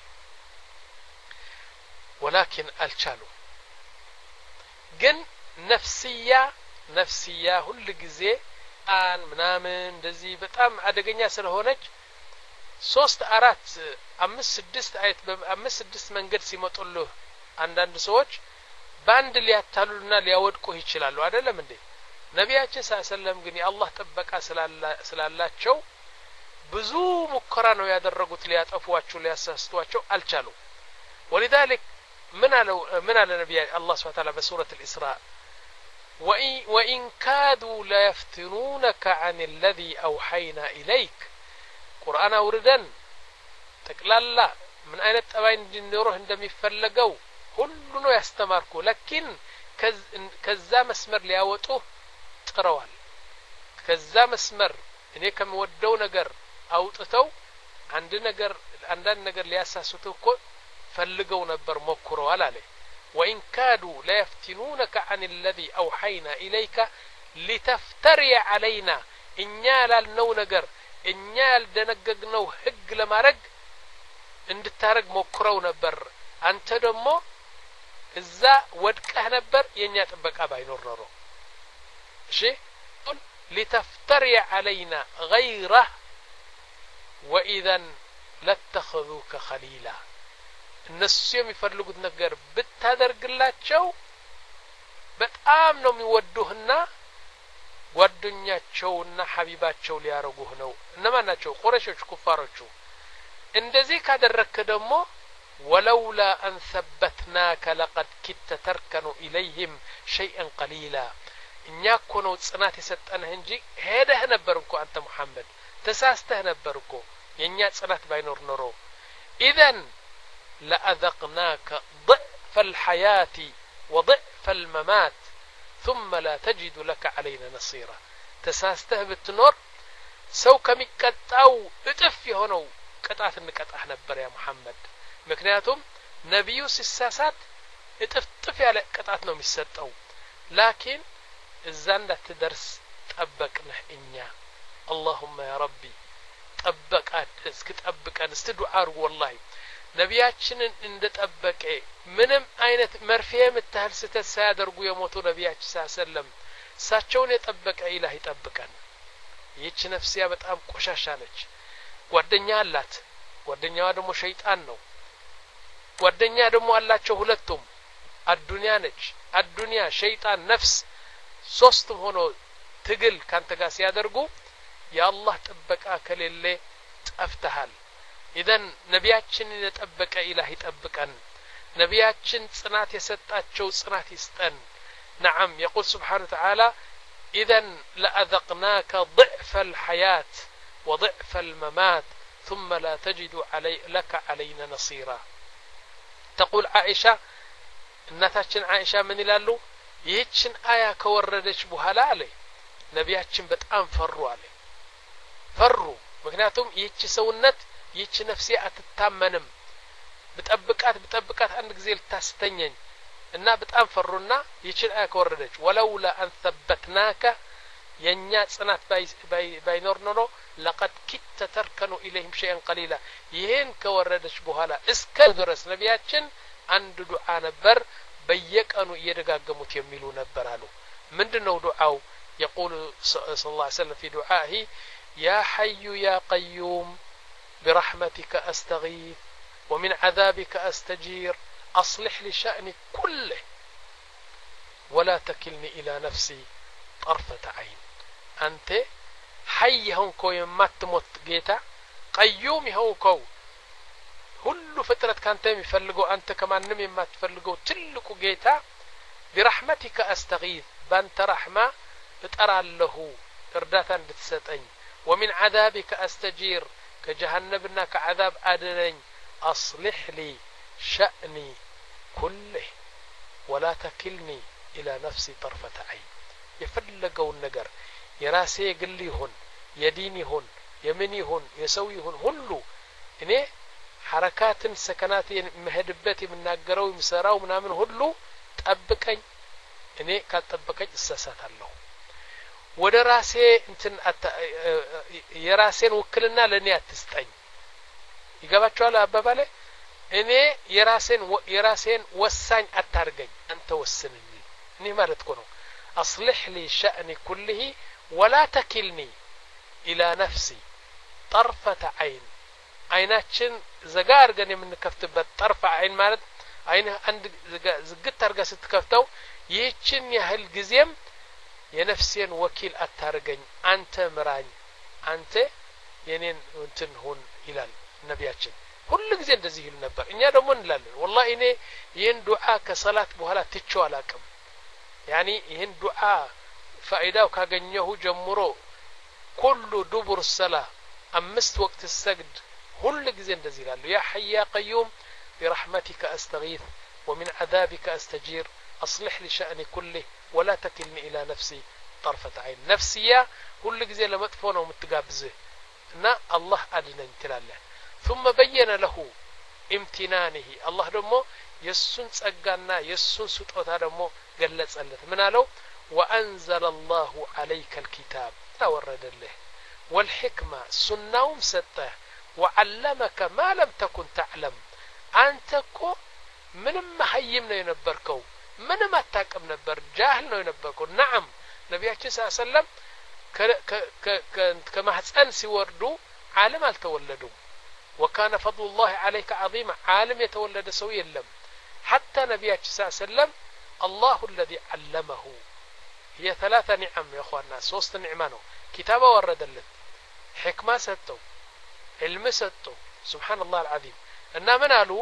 ولكن አልቻሉ ግን ነፍስያ ነፍስያ ሁሉ ጊዜ አን ምናምን እንደዚህ በጣም አደገኛ ስለሆነች ሶስት አራት አምስት ስድስት አይት በአምስት ስድስት መንገድ ሲመጡልህ አንዳንድ ሰዎች ባንድ ሊያታሉና ሊያወድቁ ይችላሉ አይደለም እንዴ ነብያችን ሰለላም ግን የአላህ ተበቃ ስላላቸው ብዙ ሙከራ ነው ያደረጉት ሊያጠፉዋቸው ሊያሳስቷቸው አልቻሉ ولذلك من على من على نبي الله سبحانه وتعالى بسورة الإسراء وإن كادوا لا يفتنونك عن الذي أوحينا إليك قرآن أوردن تقلالا من أين التباين جنروه عندما يفلقوا كلنا يستمركوا لكن كذا مسمر لياوتوه تقروال كذا مسمر إنه كم ودوا نجر أوتتو عندنا نجر عندنا نجر لياساسوتو فلقوا نبر مكروا عليه وإن كادوا لا يفتنونك عن الذي أوحينا إليك لتفتري علينا إنيال النو نجر إنيال دنققنو هق لما رق عند التارق مكروا نبر أنت دمو إذا ودكه نبر ينيات بك أبا ينررو شيء لتفتري علينا غيره وإذا لاتخذوك خليلا እነሱ የሚፈልጉት ነገር ብታደርግላቸው በጣም ነው የሚወዱህና ጓደኛቸውና ሐቢባቸው ሊያረጉህ ነው እነማን ናቸው ቁረሾች ኩፋሮቹ እንደዚህ ካደረከ ደግሞ ولولا أن ثبتناك لقد كدت تركن إليهم شيئا قليلا እኛ እኮ ነው ጽናት የሰጠንህ እንጂ ሄደህ ነበር እኮ አንተ መሐመድ ተሳስተህ ነበር እኮ የኛ ጽናት ባይኖር ኖሮ إذن لأذقناك ضعف الحياة وضعف الممات ثم لا تجد لك علينا نصيرا تساسته بالتنور سو كميقطاو اطف يهونو قطات نقطح نبر يا محمد مكنياتهم نبيو سساسات اطف طف ያለ قطات ነው የሚሰጠው لكن اذا እንዳትደርስ ጠበቅነህ እኛ اللهم يا ربي ጠበቃት እስኪ ጠብቀን እስቲ ዱዓ አርጉ والله ነብያችንን እንደጠበቀ ምንም አይነት መርፌ የምታህል ስተት ሳያደርጉ የሞቱ ነብያችን ሰለላም ሳቸውን የጠበቀ ኢላህ ይጠብቀን ይህች ነፍስያ በጣም ቆሻሻ ነች ጓደኛ አላት ጓደኛዋ ደግሞ ሸይጣን ነው ጓደኛ ደግሞ አላቸው ሁለቱም አዱንያ ነች አዱንያ ሸይጣን ነፍስ ሶስቱም ሆኖ ትግል ካንተ ጋር ሲያደርጉ የአላህ ጥበቃ ከሌለ ጠፍተሃል ኢዘን ነቢያችንን የጠበቀ ኢላህ ይጠብቀን ነቢያችን ጽናት የሰጣቸው ጽናት ይስጠን نعم يقول سبحانه وتعالى إذن لأذقناك ضعف الحياة وضعف الممات ثم لا تجد علي لك علينا نصيرا تقول عائشة እናታችን عائشة من ይላሉ ይህችን አያ ከወረደች በኋላ አለ ነቢያችን በጣም ፈሩ አለ ፈሩ ምክንያቱም ይህች ሰውነት ይህች ነፍሴ አትታመንም በጠብቃት በጠብቃት አንድ ጊዜ ልታስተኛኝ እና በጣም ፈሩና ይህችን አያ ከወረደች ወለውላ አን ثبتناك የኛ ጽናት ባይኖር ኖሮ لقد كدت تركن اليهم شيئا قليلا ይሄን ከወረደች በኋላ እስከ ድረስ ነቢያችን አንድ ዱዓ ነበር በየቀኑ እየደጋገሙት የሚሉ ነበር አሉ ምንድነው ዱዓው يقول صلى الله عليه وسلم في دعائه يا حي يا قيوم برحمتك أستغيث ومن عذابك أستجير أصلح لي شأني كله ولا تكلني إلى نفسي طرفة عين أنت حي هونكو يمات موت جيتا قيوم هونكو كل فترة كانت يفلقوا أنت كمان نمي ما تفلقوا تلقوا جيتا برحمتك أستغيث بانت رحمة بتأرى له إرداتا بتستأني ومن عذابك أستجير كجهنبنا كعذاب أدنين أصلح لي شأني كله ولا تكلني إلى نفسي طرفة عين يفلقوا النجر يراسي يقليهن يدينيهن يمنيهن يسويهن هلو إني حركات سكنات مهدبتي من ناقروا ومسراو منامن هلو تأبكين إني كان تأبكين الساسات الله ودراسي انتن أت... يراسين وكلنا لني أتستعين يقابتشوا على أبابالي إني يراسين و... يراسين وسان أتارجين أنت وسنني إني ما تكونوا أصلح لي شأني كله ولا تكلني إلى نفسي طرفة عين عيناتشن زقار قني من كفتبت طرف عين مالت عين عند زقت ترقى ستكفتو يهتشن يهل قزيم የነፍሴን ወኪል አታርገኝ አንተ ምራኝ አንተ የኔን እንትን ሁን ይላል ነቢያችን ሁሉ ጊዜ እንደዚህ ይል ነበር እኛ ደግሞ እንላለን والله እኔ ይሄን ዱዓ ከሰላት በኋላ ትቼው አላቅም ያኒ ይሄን ዱዓ ፋይዳው ካገኘሁ ጀምሮ ኩሉ ዱቡር ሰላ አምስት ወቅት ሰግድ ሁሉ ጊዜ እንደዚህ ይላል ያ حي يا قيوم برحمتك استغيث ومن عذابك استجير أصلح لي شأني كله ولا تكلني إلى نفسي طرفة عين نفسية كل جزء لما تفونه ومتقابزه نا الله أدنى انتلاله ثم بين له امتنانه الله دمو يسون سأقانا يسون سطوتا دمو قلت سألت منالو وأنزل الله عليك الكتاب ورد له والحكمة سنوم سته وعلمك ما لم تكن تعلم أنتكو من ما هيمنا ينبركو من ما تاكم نبر جاهل ነው የነበርኩ نعم ነብያችን ሰለላሁ ዐለይሂ ወሰለም كما حسن ሲወርዱ ዓለም አልተወለዱም وكان فضل الله عليك عظيم عالم يتولد سو የለም حتى ነብያችን ሰለላሁ ዐለይሂ ወሰለም الله الذي علمه هي ثلاثه نعم يا اخوانا ሶስት نعمه ነው كتابه ወረደለት حكمه ሰጠው علم ሰጠው سبحان الله العظيم እና ምን አሉ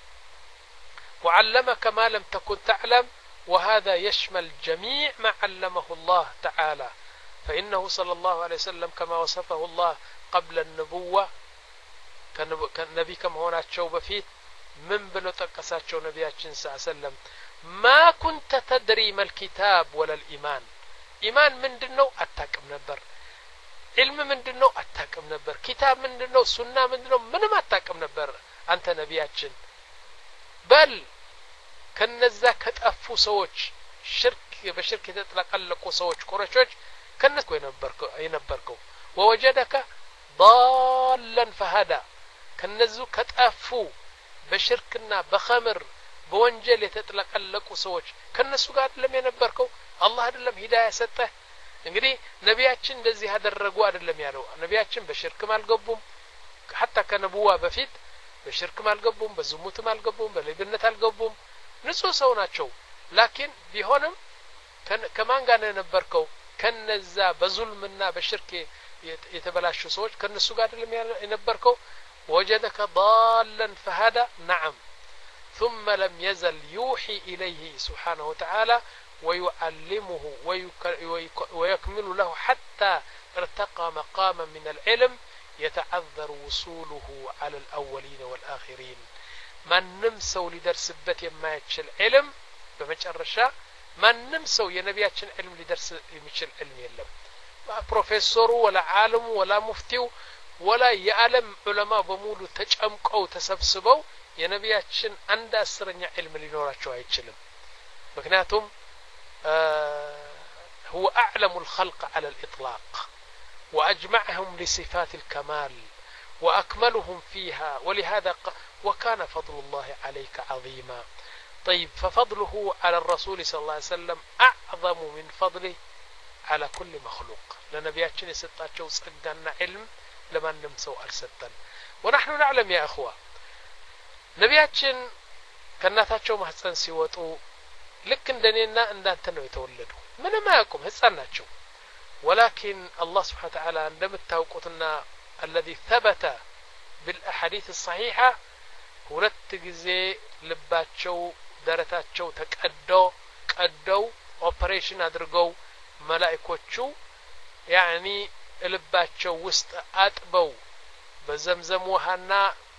وعلمك ما لم تكن تعلم وهذا يشمل جميع ما علمه الله تعالى فإنه صلى الله عليه وسلم كما وصفه الله قبل النبوة كان نبي كما هنا تشوب فيه من بلو تقساتشو نبياتشن صلى الله عليه وسلم ما كنت تدري ما الكتاب ولا الإيمان إيمان من دنو أتاكم نبر علم من دنو أتاكم نبر كتاب من دنو سنة من دنو من ما أتاكم نبر أنت نبياتشن بل كنزا كتأفو سوش شرك بشرك يتلقلقوا سوش قرشوش كنزكو ينبركو, ينبركو ووجدك ضالا فهدا كنزو كتأفو بشركنا بخمر بوانجل يتلقلقوا سوش كنزو قاد لم ينبركو الله لم هداية سته እንግዲህ ነቢያችን እንደዚህ ያደረጉ አይደለም ያለው ነቢያችን በሽርክ ማልገቡም حتى ከነብዋ በፊት በሽርክ ማልገቡም በዝሙት ማልገቡም በሌብነት አልገቡም ንጹህ ሰው ናቸው ላኪን ቢሆንም ከማን ጋር ነበርከው ከነዛ በዙልምና በሽርክ የተበላሹ ሰዎች ከነሱ ጋር አይደለም የነበርከው وجدك ضالا فهدى نعم ثم لم يزل يوحي إليه سبحانه وتعالى ويعلمه ويكمل له حتى ارتقى مقاما من العلم يتعذر وصوله على الأولين والآخرين من نمسو لدرسبت ما يتشل علم بمجرشا من نمسو ينبياتشن علم لدرس يمشل علم يلم بروفيسور ولا عالم ولا مفتي ولا يعلم علماء بمولو تجمقو تسبسبو የነቢያችን አንድ አስረኛ علم ሊኖራቸው አይችልም ምክንያቱም هو أعلم الخلق على الإطلاق وأجمعهم لصفات الكمال وأكملهم فيها ولهذا وكان فضل الله عليك عظيما طيب ففضله على الرسول صلى الله عليه وسلم أعظم من فضله على كل مخلوق لنبياتنا يسطاቸው ጸጋና علم ለማንም ሰው አልሰጠን ونحن نعلم يا أخوة ነቢያችን ከናታቸው ማህፀን ሲወጡ ልክ እንደኔና እንዳንተ ነው የተወለዱ ምንም አያውቁም ህፃን ናቸው ولكن الله سبحانه وتعالى እንደምታውቁትና الذي ثبت بالاحاديث الصحيحه ሁለት ጊዜ ልባቸው ደረታቸው ተቀዶ ቀደው ኦፕሬሽን አድርገው መላእክቶቹ ያኒ ልባቸው ውስጥ አጥበው በዘምዘም ውሃና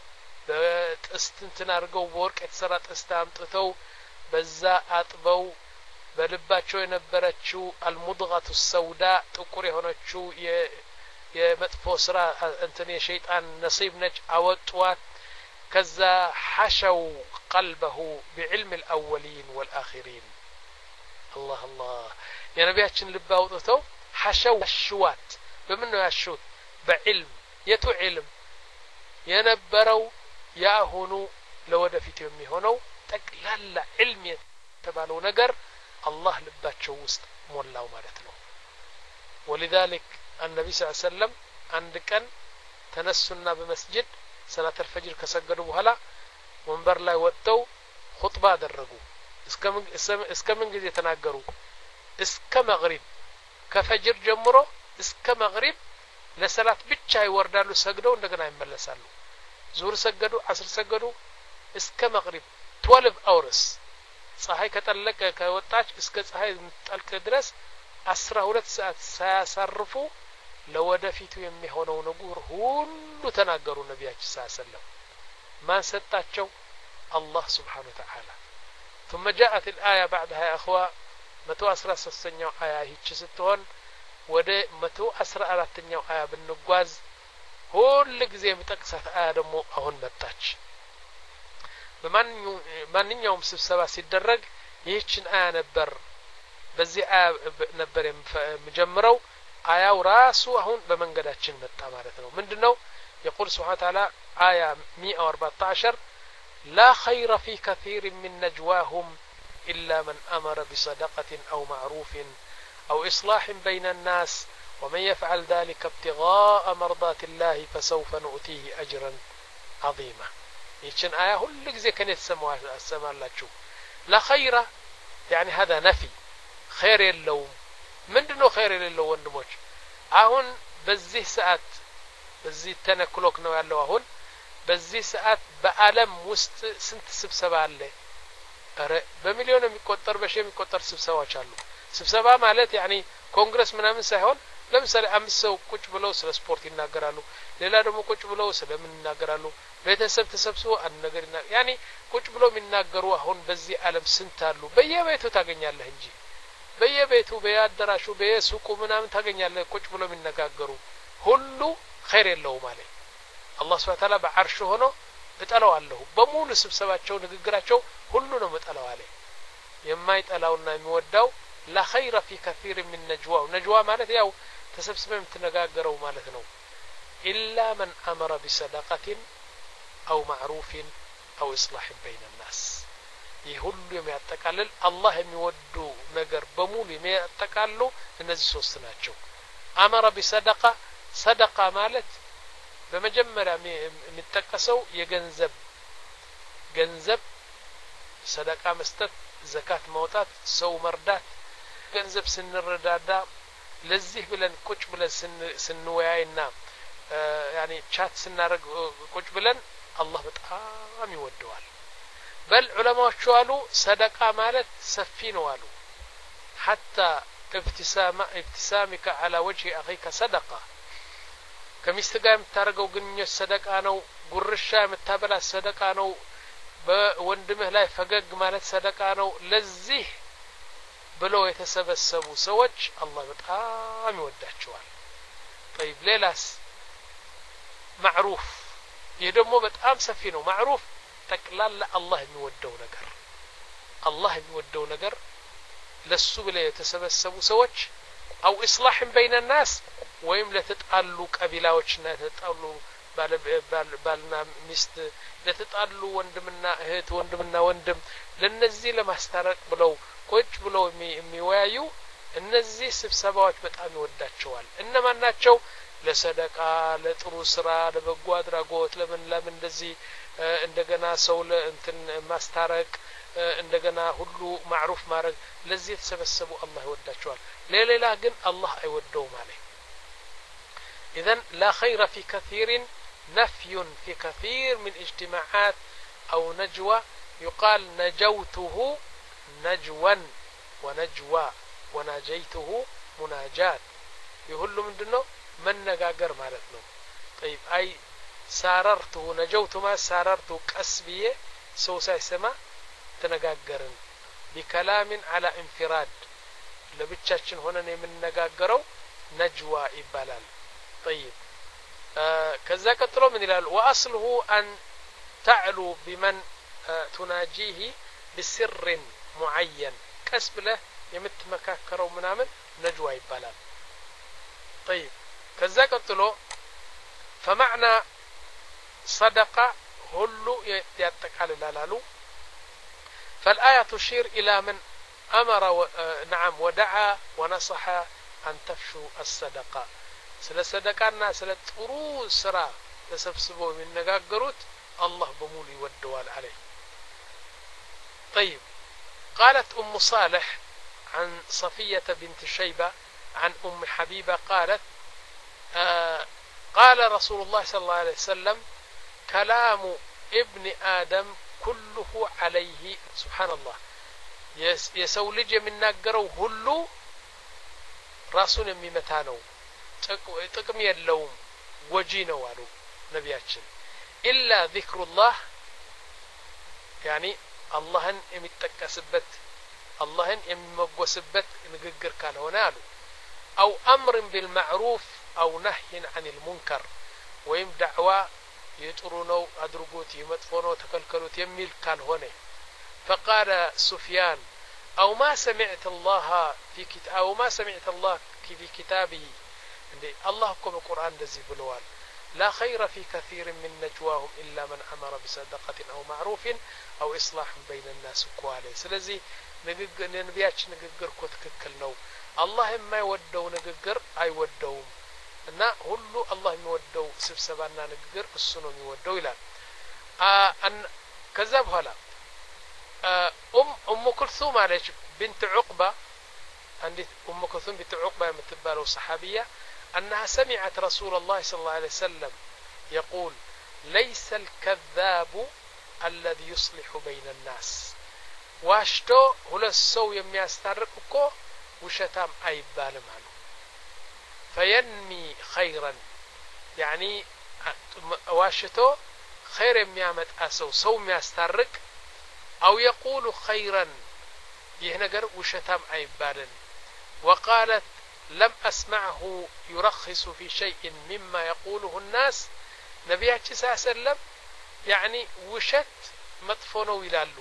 በጥስት አድርገው በወርቅ የተሰራ ጥስት አምጥተው በዛ አጥበው በልባቸው የነበረችው አልሙድغة السوداء ጥቁር የሆነችው የመጥፎ ስራ እንትን የሸይጣን ነሲብ ነች አወጧት ከዛ حشوا قلبه بعلم الأولين والآخرين الله الله يا نبياتنا ልብ አውጥተው حشوا الشوات በምን ነው ያሹት በዕልም የቱ ዕልም የነበረው ያሁኑ ለወደፊት የሚሆነው ጠቅላላ علم የተባለው ነገር አላህ ልባቸው ውስጥ ሞላው ማለት ነው ولذلك النبي صلى الله عليه وسلم አንድ ቀን ተነሱና በመስጂድ ሰላት الفجر ከሰገዱ በኋላ ወንበር ላይ ወጥተው ኹጥባ አደረጉ እስከምን እስከምን ጊዜ ተናገሩ እስከ መግሪብ ከፈጅር ጀምሮ እስከ መግሪብ ለሰላት ብቻ ይወርዳሉ ሰግደው እንደገና ይመለሳሉ ዙር ሰገዱ አስር ሰገዱ እስከ መግሪብ twelve hours ፀሐይ ከጠለቀ ከወጣች እስከ ፀሐይ ጠልቅ ድረስ አስራ ሁለት ሰዓት ሳያሳርፉ ለወደፊቱ የሚሆነው ነገር ሁሉ ተናገሩ ነብያችን ሰለላሁ ማን ሰጣቸው الله سبحانه وتعالى ثم جاءت الآية بعدها يا أخوة مئة وأسرة ستኛው አያ ይች ስትሆን ወደ መቶ አስራ አራተኛው አያ ብንጓዝ ሁሉ ጊዜ የምጠቅሳት አያ ደግሞ አሁን መጣች በማንኛውም ስብሰባ ሲደረግ ይህችን አያ ነበር በዚህ አያ ነበር የምጀምረው አያው ራሱ አሁን በመንገዳችን መጣ ማለት ነው ምንድነው يقول سبحانه وتعالى آية مئة وأربعة عشر لا خير في كثير من نجواهم إلا من أمر بصدقة أو معروف أو إصلاح بين الناس ومن يفعل ذلك ابتغاء مرضات الله فسوف نؤتيه أجرا عظيما يشن آية كل ጊዜ كان يسمعوا السماء لا خير يعني هذا نفي خير የለውም ምንድነው خير የሌለው ወንድሞች አሁን በዚህ ሰዓት በዚህ ተነክሎክ ነው ያለው አሁን በዚህ ሰዓት በአለም ውስጥ ስንት ስብሰባ አለ አረ በሚሊዮን የሚቆጠር በሺ የሚቆጠር ስብሰባዎች አሉ ስብሰባ ማለት ያኒ ኮንግረስ ምናምን ሳይሆን ለምሳሌ አምስት ሰው ቁጭ ብለው ስለ ስፖርት ይናገራሉ ሌላ ደግሞ ቁጭ ብለው ስለምን ይናገራሉ ቤተሰብ ተሰብስቦ አንድ ነገር ያኒ ቁጭ ብለው የሚናገሩ አሁን በዚህ ዓለም ስንት አሉ በየቤቱ ታገኛለህ እንጂ በየቤቱ በያደራሹ በየሱቁ ምናምን ታገኛለህ ቁጭ ብለው የሚነጋገሩ ሁሉ خير የለውም ማለት الله سبحانه وتعالى በአርሽ ሆኖ እጠላው አለሁ በሙሉ ስብሰባቸው ንግግራቸው ሁሉ ነው መጠላው አለ የማይጠላውና የሚወዳው لا خير في كثير من نجوا نجوا ማለት ያው ተሰብስበው የምትነጋገረው ማለት ነው إلا من أمر بصدقة أو معروف أو إصلاح بين الناس ይሁሉ የሚያጠቃልል አላህ የሚወዱ ነገር በሙሉ የሚያጠቃልሉ እነዚህ ሶስት ናቸው أمر بصدقة صدقة ማለት በመጀመሪያ የሚጠቀሰው የገንዘብ ገንዘብ ሰደቃ መስጠት ዘካት ማውጣት ሰው መርዳት ገንዘብ ስንረዳዳ ለዚህ ብለን ቁጭ ብለን ስንወያይና يعني ቻት ስናረግ ቁጭ ብለን አላህ በጣም ይወደዋል በል ዑለማዎቹ አሉ ሰደቃ ማለት ሰፊ ነው አሉ حتى ابتسامه ابتسامك على وجه اخيك صدقه ከሚስት ጋር የምታረገው ግንኙነት ሰደቃ ነው ጉርሻ የምታበላ ሰደቃ ነው በወንድምህ ላይ ፈገግ ማለት ሰደቃ ነው ለዚህ ብለው የተሰበሰቡ ሰዎች አላህ በጣም ይወዳቸዋል طيب ሌላስ معروف ይሄ ደግሞ በጣም ሰፊ ነው معروف ጠቅላላ አላህ የሚወደው ነገር አላህ የሚወደው ነገር ለሱ ብለው የተሰበሰቡ ሰዎች او اصلاح بين الناس ወይም ለተጣሉ ቀቢላዎችና ለተጣሉ ባልና ሚስት ለተጣሉ ወንድምና እህት ወንድምና ወንድም ለነዚህ ለማስታረቅ ብለው ቁጭ ብለው የሚወያዩ እነዚህ ስብሰባዎች በጣም ይወዳቸዋል እነማን ናቸው ለሰደቃ ለጥሩ ስራ ለበጎ አድራጎት ለምን ለምን እንደዚህ እንደገና ሰው ለእንትን ማስታረቅ እንደገና ሁሉ ማዕሩፍ ማድረግ ለዚህ የተሰበሰቡ አላህ ይወዳቸዋል ለሌላ ግን አላህ አይወደው ማለት اذا لا خير في كثير نفي في كثير من اجتماعات او نجوى يقال نجوته نجوا ونجوى وناجيته مناجات يقول ምንድነው መነጋገር ማለት ነው طيب اي ساررته نجوت ما ساررته قسبيه سو ሳይሰማ ተነጋገርን بكلام على انفراد ለብቻችን ሆነን የምንነጋገረው نجوى ይባላል طيب آه كذا قتلو من يلال واصله ان تعلو بمن آه تناجيه بسر معين كسب له يمتمكاكروا منامن نجوى يبالال طيب كذا قتلو فمعنى صدقه هلو يتقال لالو فالايه تشير الى من امر و... آه نعم ودعا ونصح ان تفشوا الصدقه ስለ ሰደቃና ስለ ጥሩ ስራ ተሰብስበው የሚነጋገሩት አላህ በሙሉ ይወደዋል አለ طيب قالت ام صالح عن صفيه بنت شيبه عن ام حبيبه قالت آه قال رسول الله صلى الله عليه وسلم كلام ابن ادم كله عليه سبحان الله የሰው ልጅ የሚናገረው ሁሉ ራሱን የሚመታ ነው ጥቅም የለውም ወጂ ነው አሉ ነብያችን إلا ذكر الله يعني አላህን የሚጠቀስበት አላህን የሚመጎስበት ንግግር ካልሆነ አሉ أو أمر بالمعروف أو نهي عن المنكر ወይም ዳዕዋ የጥሩ ነው አድርጉት የመጥፎ ነው ተከልከሉት የሚል ካልሆነ فقال سفيان أو ما سمعت الله في كتاب أو ما سمعت الله في كتابه الله كم القرآن الذي بلوال لا خير في كثير من نجواهم إلا من أمر بصدقة أو معروف أو إصلاح بين الناس كوالي سلزي نبياتش نقر كتككل نو الله ما يودو نقر أي ودوم እና ሁሉ አላህ የሚወደው ስብሰባና ንግግር እሱ ነው የሚወደው ይላል አ ከዛ በኋላ ام ام كلثوم عليش بنت عقبه عندي ام كلثوم بنت عقبه የምትባለው صحابيه انها سمعت رسول الله صلى الله عليه وسلم يقول ليس الكذاب الذي يصلح بين الناس واشتو ሁለት ሰው የሚያስታርቅ እኮ ውሸታም አይባልም አሉ فينمي خيرا يعني واشتو خير የሚያመጣ ሰው ሰው የሚያስታርቅ أو يقول خيرا يهنجر وشتام عيبالا وقالت لم أسمعه يرخص في شيء مما يقوله الناس نبيها صلى الله عليه وسلم يعني وشت مطفونه يلالو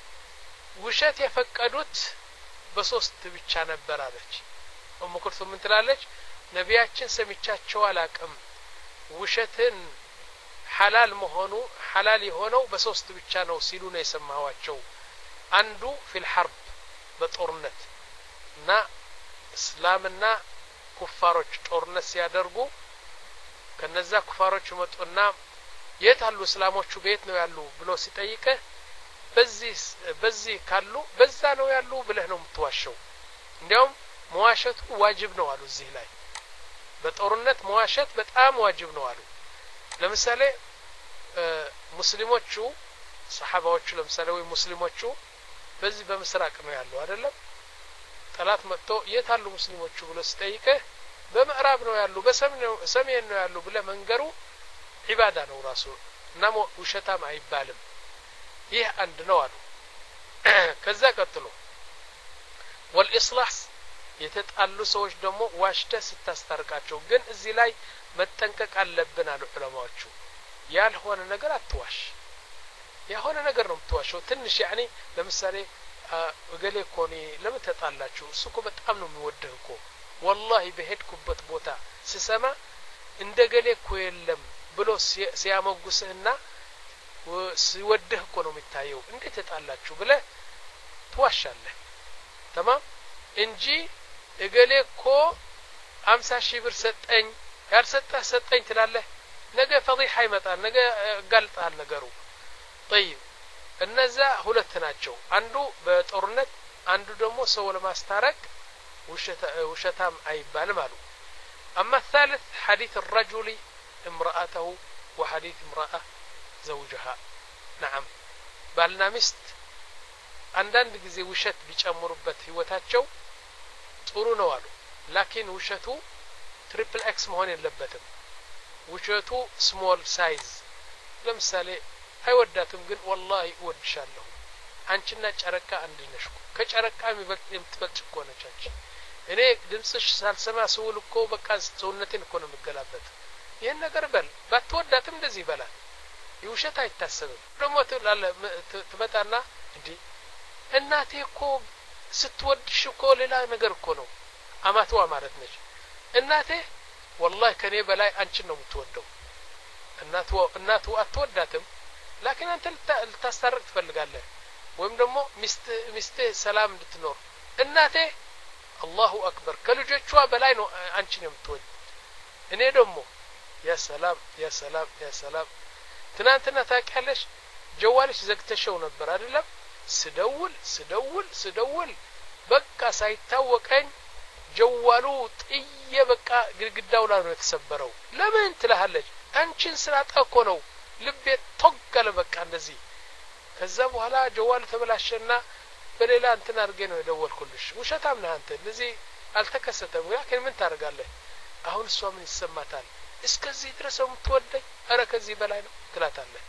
وشت يفقدوت بሶስት ብቻ ነበር አለች ኡም ኩልሱም ምን ትላለች ነብያችን ሰምቻቸው አላቅም ውሸትን حلال መሆኑ حلال የሆነው በሶስት ብቻ ነው ሲሉ ነው የሰማዋቸው አንዱ في الحرب በጦርነት እና እስላምና ኩፋሮች ጦርነት ሲያደርጉ ከነዛ ኩፋሮች መጡና የት አሉ እስላሞቹ ቤት ነው ያሉ ብሎ ሲጠይቀ በዚህ በዚህ ካሉ በዛ ነው ያሉ ብለህ ነው የምትዋሸው እንዲያውም መዋሸቱ ዋጅብ ነው አሉ እዚህ ላይ በጦርነት መዋሸት በጣም ዋጅብ ነው አሉ ለምሳሌ ሙስሊሞቹ ሰሃባዎቹ ለምሳሌ ወይ ሙስሊሞቹ በዚህ በምስራቅ ነው ያለው አይደለም ጠላት መጥቶ የታሉ ሙስሊሞቹ ብሎ ሲጠይቀ በምዕራብ ነው ያሉ በሰሜን ነው ያሉ ብለ መንገሩ ዒባዳ ነው ራሱ እና ውሸታም አይባልም ይህ አንድ ነው አሉ ከዛ ቀጥሎ والإصلاح የተጣሉ ሰዎች ደግሞ ዋሽተ ስታስታርቃቸው ግን እዚህ ላይ መጠንቀቅ አለብን አሉ ዑለማዎቹ ያልሆነ ነገር አትዋሽ ያሆነ ነገር ነው የምትዋሸው ትንሽ يعني ለምሳሌ ወገሌ ኮኒ ለምን ተጣላችሁ እሱ እኮ በጣም ነው የሚወደህ እኮ والله በሄድኩበት ቦታ ሲሰማ እንደገሌ እኮ የለም ብሎ ሲያመጉስህና ሲወደህ እኮ ነው የሚታየው እንዴት ተጣላችሁ ብለ ትዋሻለህ تمام እንጂ እገሌ እኮ አምሳ ሺህ ብር ሰጠኝ ያልሰጠህ ሰጠኝ ትላለህ ነገ ፈضيحه ይመጣል ነገ ጋልጣል ነገሩ طيب እነዛ ሁለት ናቸው አንዱ በጦርነት አንዱ ደግሞ ሰው ለማስታረቅ ውሸታም አይባልም አሉ اما الثالث حديث الرجل امراته وحديث امراه زوجها نعم ባልና ሚስት አንዳንድ ጊዜ ውሸት ቢጨምሩበት ህይወታቸው ጥሩ ነው አሉ ላኪን ውሸቱ ትሪፕል ኤክስ መሆን የለበትም ውሸቱ ስሞል ሳይዝ ለምሳሌ አይወዳትም ግን والله እወድሻለሁ አንቺና ጨረቃ አንድ ነሽ ከጨረቃ የሚበልጥ የምትበልጥ እኮ ነች አንቺ እኔ ድምጽሽ ሳልሰማ ስውል እኮ በቃ ሰውነቴን እኮ ነው የምገላበት ይሄን ነገር በል ባትወዳትም እንደዚህ ይበላል ይውሸት አይታሰብም ደግሞ ትመጣና እንዴ እናቴ እኮ ስትወድሽ እኮ ሌላ ነገር እኮ ነው አማቷ ማለት ነች እናቴ والله ከኔ በላይ አንቺን ነው የምትወደው እናቱ እናቱ አትወዳትም ላኪን አንተ ልታስታርቅ ትፈልጋለህ ወይም ደግሞ ሚስት ሚስት ሰላም እንድትኖር እናቴ አላሁ አክበር ከልጆቿ በላይ ነው አንቺን የምትወድ እኔ ደግሞ ያ ሰላም ያ ሰላም ያ ሰላም ትናንትና ታውቂያለሽ ጀዋልሽ ዘግተሽው ነበር አይደለም ስደውል ስደውል ስደውል በቃ ሳይታወቀኝ ጀዋሉ ጥዬ በቃ ግድግዳው ላይ ነው የተሰበረው ለምን ትላለች አንቺን ስላጣኮ ነው ልቤ ተወገለ በቃ እንደዚህ ከዛ በኋላ ጀዋሉ ተበላሸና በሌላ እንትን አድርጌ ነው የደወልኩልሽ ውሸታም ነህ አንተ እንደዚህ አልተከሰተም ያከን ምን ታደርጋለህ አሁን እሷ ምን ይሰማታል እስከዚህ ድረስ የምትወደኝ አረ ከዚህ በላይ ነው ትላታለህ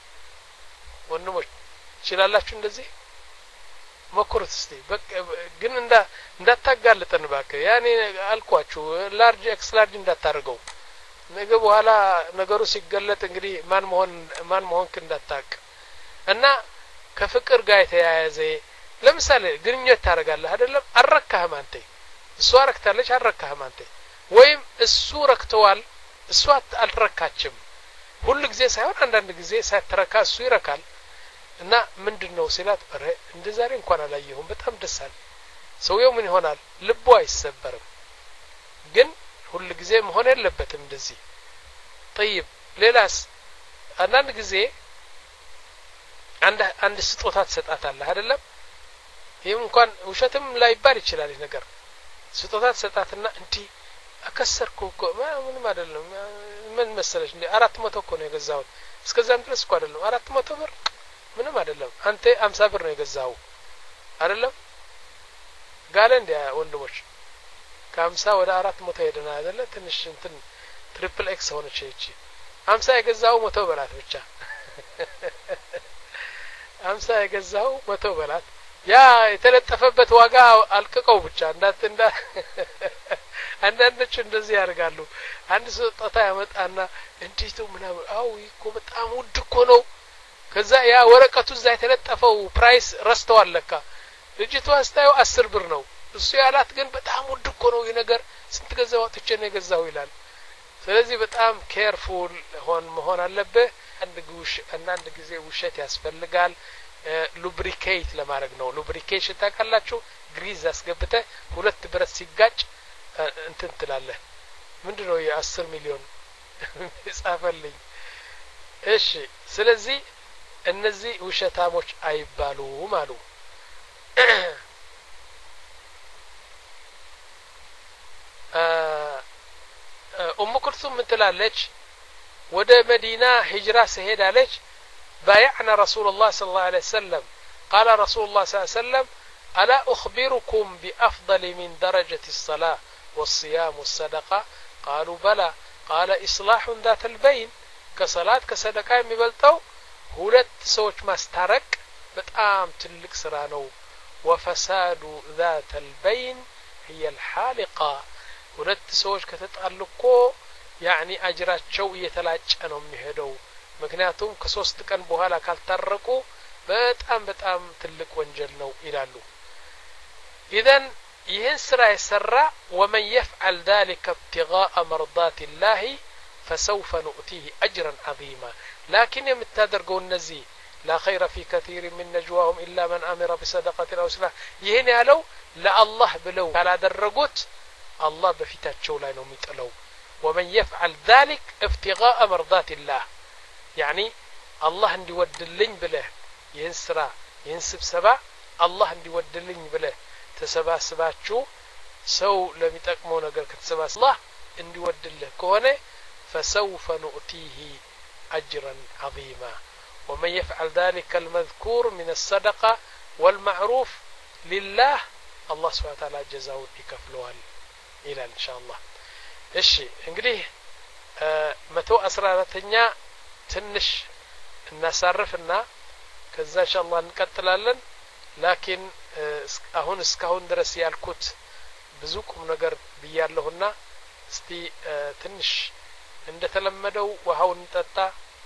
ወንድሞች ይችላልላችሁ እንደዚህ መኩሩት እስቲ በቃ ግን እንዳ እንዳታጋልጠን ባከ ያኔ አልኳችሁ ላርጅ ኤክስ ላርጅ እንዳታርገው ነገ በኋላ ነገሩ ሲገለጥ እንግዲህ ማን መሆን ማን መሆንክ እንዳታቅ እና ከፍቅር ጋር የተያያዘ ለምሳሌ ግንኙነት ታረጋለህ አይደለም አረካህም አንተ እሷ አረክታለች አረካህም አንተ ወይም እሱ ረክተዋል እሷ አልረካችም ሁሉ ጊዜ ሳይሆን አንዳንድ ጊዜ ሳትረካ እሱ ይረካል እና ምንድነው ሲላት አረ እንደዛሬ እንኳን አላየሁም በጣም ደሳል ሰውየው ምን ይሆናል ልቡ አይሰበርም ግን ሁሉ ጊዜ መሆን የለበትም እንደዚህ طيب ሌላስ አንዳንድ ጊዜ አንድ አንድ ስጦታ ትሰጣታለህ አይደለም ይሄም እንኳን ውሸትም ላይባል ይችላል ይሄ ነገር ስጦታ ትሰጣትና እንዴ አከሰርኩ እኮ ምንም አይደለም ምን መሰለሽ እንዴ አራት መቶ እኮ ነው የገዛው እስከዛም ድረስ እኮ አይደለም አራት መቶ ብር ምንም አይደለም አንተ አምሳ ብር ነው የገዛው አይደለም ጋለ እንደ ወንድሞች ከአምሳ ወደ አራት መቶ ሄደና አይደለ ትንሽ እንትን ትሪፕል ኤክስ ሆነች እቺ አምሳ የገዛው መቶ በላት ብቻ አምሳ የገዛው መቶ በላት ያ የተለጠፈበት ዋጋ አልቀቀው ብቻ እንዳት እንዳ አንዳንዶች እንደዚህ ያርጋሉ አንድ ስጦታ ያመጣና እንዴት ነው ምናምን አው ይኮ በጣም ውድ እኮ ነው ከዛ ያ ወረቀቱ እዛ የተለጠፈው ፕራይስ ረስተዋል ለካ ልጅቷ አስታዩ አስር ብር ነው እሱ ያላት ግን በጣም ውድ እኮ ነው ይሄ ነገር ስንት ገዛው አጥቼ ነው የገዛው ይላል ስለዚህ በጣም ኬርፉል ሆን መሆን አለበት አንድ ጉሽ አንድ ጊዜ ውሸት ያስፈልጋል ሉብሪኬት ለማድረግ ነው ሉብሪኬሽን ታውቃላችሁ ግሪዝ አስገብተ ሁለት ብረት ሲጋጭ እንትን ትላለህ ምንድነው የ10 ሚሊዮን ጻፈልኝ እሺ ስለዚህ እነዚህ ውሸታሞች አይባሉም አሉ ኡሙ ኩልሱም ምትላለች ወደ መዲና ሂጅራ ሰሄዳለች بايعنا رسول الله صلى الله عليه وسلم قال رسول الله صلى الله عليه وسلم ألا أخبركم بأفضل من درجة الصلاة والصيام والصدقة قالوا بلى قال إصلاح ذات البين كصلاة كصدقة የሚበልጠው ሁለት ሰዎች ማስታረቅ በጣም ትልቅ ስራ ነው وفساد ذات البين هي الحالقة ሁለት ሰዎች ከተጣሉ እኮ يعني አጅራቸው እየተላጨ ነው የሚሄደው ምክንያቱም ከሶስት ቀን በኋላ ካልታረቁ በጣም በጣም ትልቅ ወንጀል ነው ይላሉ إذن ይህን ስራ የሰራ ومن يفعل ذلك ابتغاء مرضات الله فسوف نؤتيه أجرا عظيما لكن የምታደርገው እነዚህ لا خير في كثير من نجواهم إلا من أمر بصدقة أو صلاة ይህን ያለው ለአላህ ብለው ካላደረጉት አላህ በፊታቸው ላይ ነው የሚጥለው ومن يفعل ذلك ابتغاء مرضات الله يعني الله እንዲወድልኝ ብለህ ይህን ስራ ይህን ስብሰባ አላህ እንዲወድልኝ ብለህ ተሰባስባችሁ ሰው ለሚጠቅመው ነገር ከተሰባሰ አላህ እንዲወድልህ ከሆነ فسوف نؤتيه أجرا عظيما ومن يفعل ذلك المذكور من الصدقة والمعروف لله الله سبحانه وتعالى جزاؤه يكفلوال إلى إن شاء الله እሺ እንግዲህ መቶ አስራ አራተኛ ትንሽ እናሳርፍና ከዛ ኢንሻአላህ እንቀጥላለን ላኪን አሁን እስካሁን ድረስ ያልኩት ብዙ ቁም ነገር ብያለሁና እስቲ ትንሽ እንደተለመደው ውሃውን እንጠጣ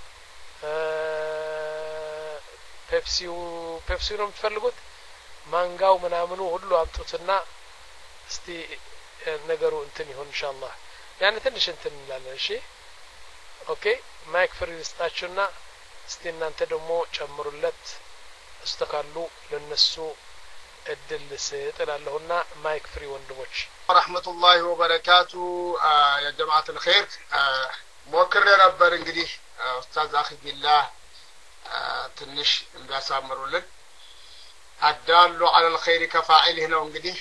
ፔፕሲው ፔፕሲው ነው የምትፈልጉት ማንጋው ምናምኑ ሁሉ አምጡትና እስቲ ነገሩ እንትን ይሁን ኢንሻአላህ يعني ትንሽ እንትን እንላለን እሺ ኦኬ ማይክ ፍሪ ልስጣችሁና እስቲ እናንተ ደግሞ ጨምሩለት استكالو للنسو እድል ስጥላለሁና ማይክ ፍሪ ወንድሞች ورحمة الله وبركاته آه يا جماعة الخير آه موكر ነበር እንግዲህ ኡስታዝ አኺ ቢላህ ትንሽ እንዲያሳምሩልን አዳሉ على الخير كفاعله ነው እንግዲህ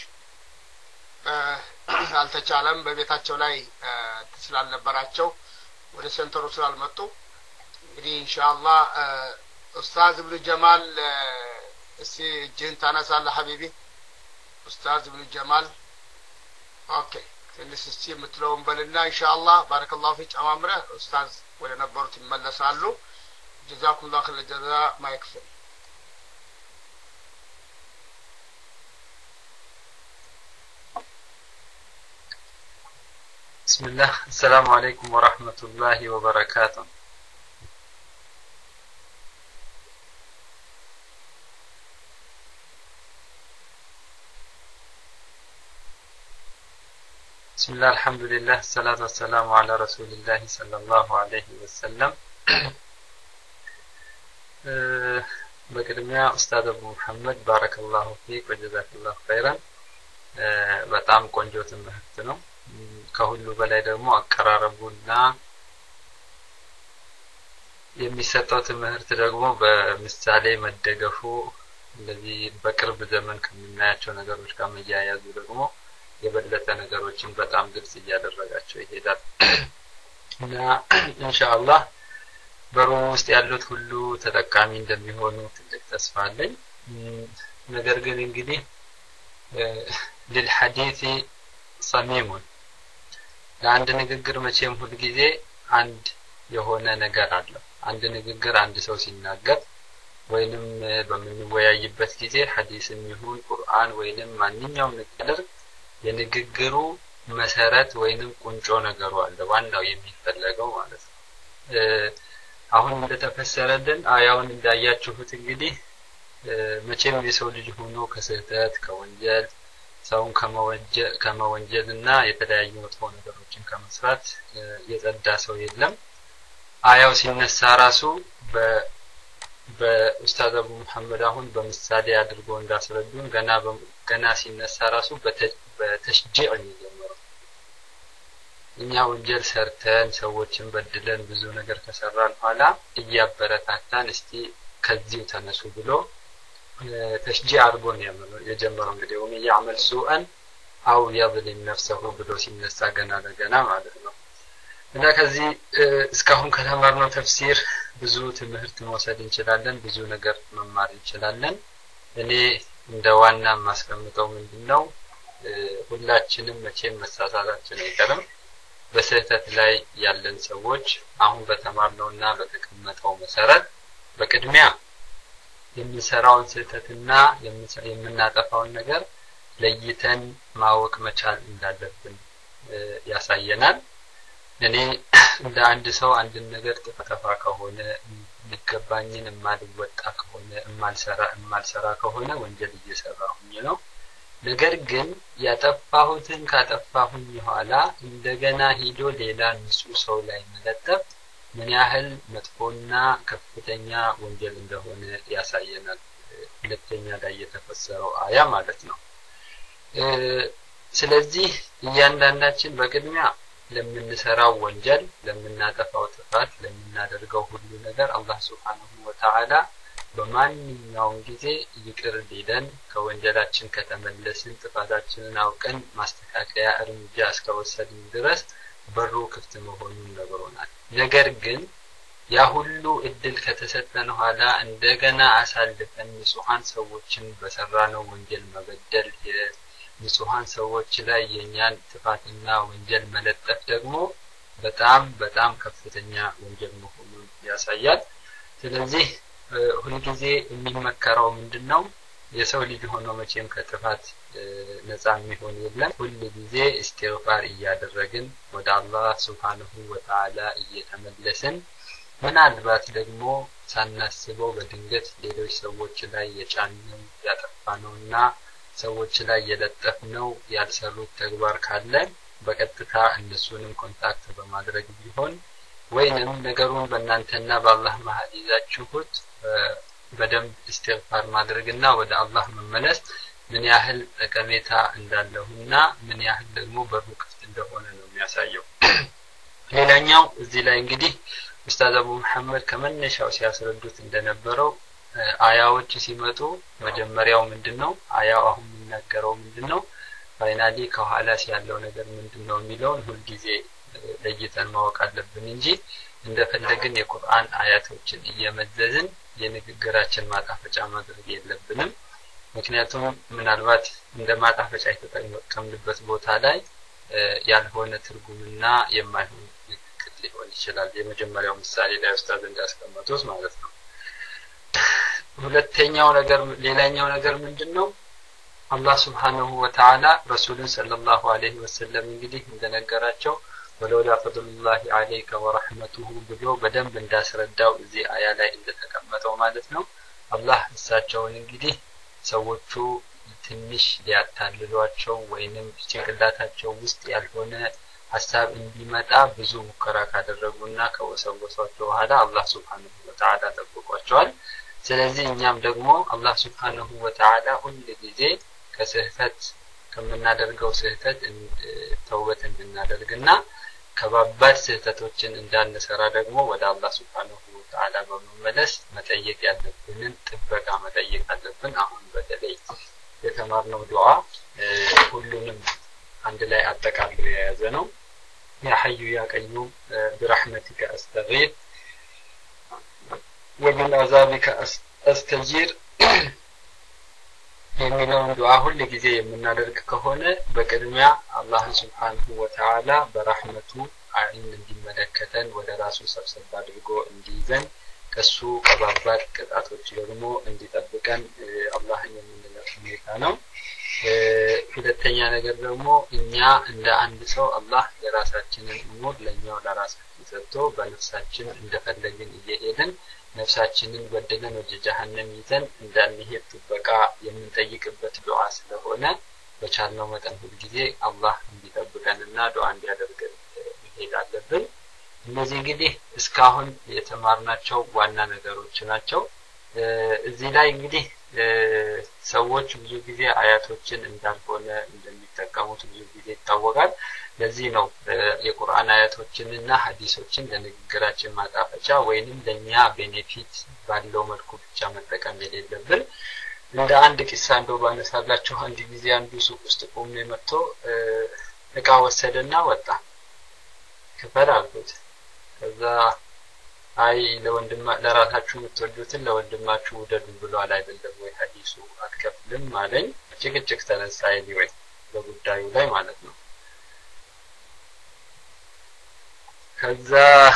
አልተቻለም በቤታቸው ላይ ተስላልነበራቸው ወደ ሴንተሩ ስላልመጡ እንግዲህ ኢንሻአላህ ኡስታዝ ኢብኑ ጀማል እስቲ እጅን ታነሳለህ ሐቢቢ ኡስታዝ ኢብኑ ጀማል ኦኬ ትንሽ እስቲ የምትለውን በልና ኢንሻአላህ ባረከላሁ ፊክ አማምረ ኡስታዝ ወደ ነበሩት ይመለሳሉ ጀዛኩሙላሁ ኸይር ጀዛ ማይክፍ بسم الله السلام عليكم ورحمة الله وبركاته بسم الله الحمد لله الصلاة والسلام على رسول الله صلى الله عليه وسلم بقدميا أستاذ أبو محمد بارك الله فيك وجزاك الله خيرا በጣም ቆንጆ ትምህርት ነው ከሁሉ በላይ ደግሞ አቀራረቡና የሚሰጠው ትምህርት ደግሞ በምሳሌ መደገፉ እንደዚህ በቅርብ ዘመን ከምናያቸው ነገሮች ጋር መያያዙ ደግሞ የበለጠ ነገሮችን በጣም ግልጽ እያደረጋቸው ይሄዳል እና ኢንሻአላህ በሩም ውስጥ ያሉት ሁሉ ተጠቃሚ እንደሚሆኑ ትልቅ ተስፋ አለኝ ነገር ግን እንግዲህ للحديث صميم ለአንድ ንግግር መቼም ሁሉ ጊዜ አንድ የሆነ ነገር አለው አንድ ንግግር አንድ ሰው ሲናገር ወይንም በምንወያይበት ጊዜ ሐዲስም ይሁን ቁርአን ወይንም ማንኛውም ነገር የንግግሩ መሰረት ወይንም ቁንጮ ነገሩ አለ ዋናው የሚፈልገው ማለት ነው አሁን እንደተፈሰረልን አያውን እንዳያችሁት እንግዲህ መቼም የሰው ልጅ ሆኖ ከስህተት ከወንጀል ሰውን ከመወንጀል ከመወንጀልና የተለያዩ መጥፎ ነገሮችን ከመስራት የጸዳ ሰው የለም አያው ሲነሳ ራሱ በ በኡስታዝ አቡ መሐመድ አሁን በምሳሌ አድርጎ እንዳስረዱን ገና ገና ሲነሳ ራሱ በተሽጂዕ ነው እኛ ወንጀል ሰርተን ሰዎችን በድለን ብዙ ነገር ከሰራን ኋላ እያበረታታን እስቲ ከዚሁ ተነሱ ብሎ ተሽጂዕ አድርጎ ነው የጀመረው እንግዲህ ወም ያعمل سوءا او يظلم نفسه ብሎ ሲነሳ ገና ለገና ማለት ነው እና ከዚህ እስካሁን ከተማርነው ተፍሲር ብዙ ትምህርት መውሰድ እንችላለን ብዙ ነገር መማር እንችላለን እኔ እንደ ዋና ማስቀምጠው ምንድነው ሁላችንም መቼም መሳሳታችን አይቀርም በስህተት ላይ ያለን ሰዎች አሁን በተማርነውና በተቀመጠው መሰረት በቅድሚያ የምንሰራውን ስህተትና የምናጠፋውን ነገር ለይተን ማወቅ መቻል እንዳለብን ያሳየናል እኔ እንደ አንድ ሰው አንድ ነገር ተፈተፋ ከሆነ የሚገባኝን የማልወጣ ከሆነ የማልሰራ የማልሰራ ከሆነ ወንጀል እየሰራሁኝ ነው ነገር ግን ያጠፋሁትን ካጠፋሁኝ በኋላ እንደገና ሄዶ ሌላ ንጹህ ሰው ላይ መለጠፍ ምን ያህል መጥፎና ከፍተኛ ወንጀል እንደሆነ ያሳየናል ሁለተኛ ላይ የተፈሰረው አያ ማለት ነው ስለዚህ እያንዳንዳችን በቅድሚያ ለምንሰራው ወንጀል ለምናጠፋው ጥፋት ለምናደርገው ሁሉ ነገር አላህ Subhanahu Wa Ta'ala በማንኛውም ጊዜ ይቅር ሊለን ከወንጀላችን ከተመለስን ጥፋታችንን አውቀን ማስተካከያ እርምጃ እስከወሰድን ድረስ በሩ ክፍት መሆኑን ነግሮናል ነገር ግን ያ ሁሉ እድል ከተሰጠን ኋላ እንደገና አሳልፈን ንጹሃን ሰዎችን በሰራነው ወንጀል መበደል ንጹሃን ሰዎች ላይ የኛን ጥፋትና ወንጀል መለጠፍ ደግሞ በጣም በጣም ከፍተኛ ወንጀል መሆኑን ያሳያል ስለዚህ ሁሉ ጊዜ የሚመከረው ምንድነው የሰው ልጅ ሆኖ መቼም ከጥፋት ነፃ የሚሆን የለም ሁሉ ጊዜ ኢስቲግፋር እያደረግን ወደ አላህ Subhanahu Wa Ta'ala እየተመለስን ምናልባት ደግሞ ሳናስበው በድንገት ሌሎች ሰዎች ላይ የጫነው ያጠፋነውና ሰዎች ላይ የለጠፍነው ያልሰሩት ተግባር ካለ በቀጥታ እነሱንም ኮንታክት በማድረግ ቢሆን ወይንም ነገሩን በእናንተና በአላህ መሃል ይዛችሁት በደንብ ኢስቲግፋር ማድረግና ወደ አላህ መመለስ ምን ያህል ጠቀሜታ እንዳለውና ምን ያህል ደግሞ በሩ ክፍት እንደሆነ ነው የሚያሳየው ሌላኛው እዚህ ላይ እንግዲህ ኡስታዝ አቡ መሐመድ ከመነሻው ሲያስረዱት እንደነበረው አያዎች ሲመጡ መጀመሪያው ምንድነው አያው አሁን የሚናገረው ምንድነው ፋይናሊ ከኋላስ ያለው ነገር ምንድነው የሚለውን ሁሉ ጊዜ ለይተን ማወቅ አለብን እንጂ እንደፈለግን የቁርአን አያቶችን እየመዘዝን የንግግራችን ማጣፈጫ ማድረግ የለብንም ምክንያቱም ምናልባት እንደ ማጣፈጫ የተጠቀምንበት ቦታ ላይ ያልሆነ ትርጉምና የማይሆን ንግግር ሊሆን ይችላል የመጀመሪያው ምሳሌ ላይ ኡስታዝ እንዳስቀመጡት ማለት ነው ሁለተኛው ነገር ሌላኛው ነገር ምንድነው አላህ Subhanahu Wa Ta'ala ረሱሉን ሰለላሁ ዐለይሂ ወሰለም እንግዲህ እንደነገራቸው ወለውላ ፈድሉላሂ ዐለይከ ወረህመቱሁ ብሎ በደንብ እንዳስረዳው እዚህ አያ ላይ እንደተቀመጠው ማለት ነው አላህ እሳቸውን እንግዲህ ሰዎቹ ትንሽ ሊያታልሏቸው ወይንም ጭንቅላታቸው ውስጥ ያልሆነ ሐሳብ እንዲመጣ ብዙ ሙከራ ካደረጉና ከወሰወሷቸው በኋላ አላህ Subhanahu Wa Ta'ala ተጠብቋቸዋል ስለዚህ እኛም ደግሞ አላህ Subhanahu Wa Ta'ala ሁሉ ጊዜ ከስህተት ከምናደርገው ስህተት ተውበት እንድናደርግና ከባባድ ስህተቶችን እንዳንሰራ ደግሞ ወደ አላህ Subhanahu Wa Ta'ala በመመለስ መጠየቅ ያለብንን ጥበቃ መጠየቅ አለብን አሁን በተለይ የተማርነው ዱዓ ሁሉንም አንድ ላይ አጠቃሎ የያዘ ነው ያ ሐዩ ያ ቀዩም برحمتك استغيث ومن عذابك استجير የሚለውን ዱዓ ሁሉ ጊዜ የምናደርግ ከሆነ በቅድሚያ አላህ Subhanahu Wa Ta'ala በረህመቱ አይን እንዲመለከተን ወደ ራሱ ሰብሰብ አድርጎ እንዲይዘን ከሱ ከባባድ ቅጣቶች ደግሞ እንዲጠብቀን አላህን የምንለው ሁኔታ ነው ሁለተኛ ነገር ደግሞ እኛ እንደ አንድ ሰው አላህ የራሳችንን ኡሙር ለኛው ለራሳችን ሰጥቶ በነፍሳችን እንደፈለግን እየሄድን ነፍሳችንን ወደደን ወደ ጀሃነም ይዘን እንዳንሄድ ጥበቃ የምንጠይቅበት ዱዓ ስለሆነ በቻልነው መጠን ሁሉ ጊዜ አላህ እንዲጠብቀንና ዱዓ እንዲያደርገን መሄድ አለብን እነዚህ እንግዲህ እስካሁን የተማርናቸው ዋና ነገሮች ናቸው እዚህ ላይ እንግዲህ ሰዎች ብዙ ጊዜ አያቶችን እንዳልሆነ እንደሚጠቀሙት ብዙ ጊዜ ይታወቃል ለዚህ ነው የቁርአን አያቶችንና ሐዲሶችን ለንግግራችን ማጣፈጫ ወይንም ለኛ ቤኔፊት ባለው መልኩ ብቻ መጠቀም የሌለብን እንደ አንድ ቂሳ እንደው ባነሳላችሁ አንድ ጊዜ አንዱ ሱቅ ውስጥ ቆሞ መጥቶ እቃ ወሰደና ወጣ ክፈል አልኩት። ከዛ አይ ለወንድማ ለራሳችሁ የምትወዱትን ለወንድማችሁ ውደዱ ብሏል አይደለም ወይ ሐዲሱ አትከፍልም አለኝ። ጭቅጭቅ ተነሳ ይወይ በጉዳዩ ላይ ማለት ነው። ከዛ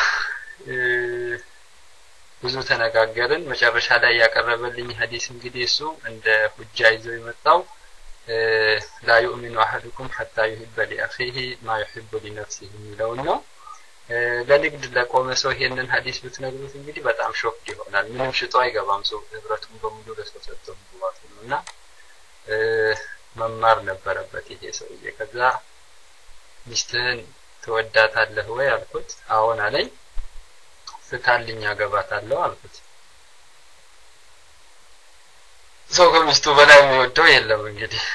ብዙ ተነጋገርን። መጨረሻ ላይ ያቀረበልኝ ሐዲስ እንግዲህ እሱ እንደ ሁጃ ይዘው የመጣው لا يؤمن أحدكم حتى يحب لأخيه ما يحب لنفسه የሚለው ነው። ለንግድ ለቆመ ሰው ይሄንን ሐዲስ ብትነግሩት እንግዲህ በጣም ሾክ ይሆናል። ምንም ሽጦ አይገባም ሰው ንብረቱን በሙሉ ለሰው ሰጥቶ ይዋጥ ነውና መማር ነበረበት ይሄ ሰውዬ። ከዛ ሚስትህን ትወዳታለህ ወይ አልኩት። አዎን አለኝ። ፍታልኝ አገባታለሁ አልኩት። ሰው ከሚስቱ በላይ የሚወደው የለም እንግዲህ።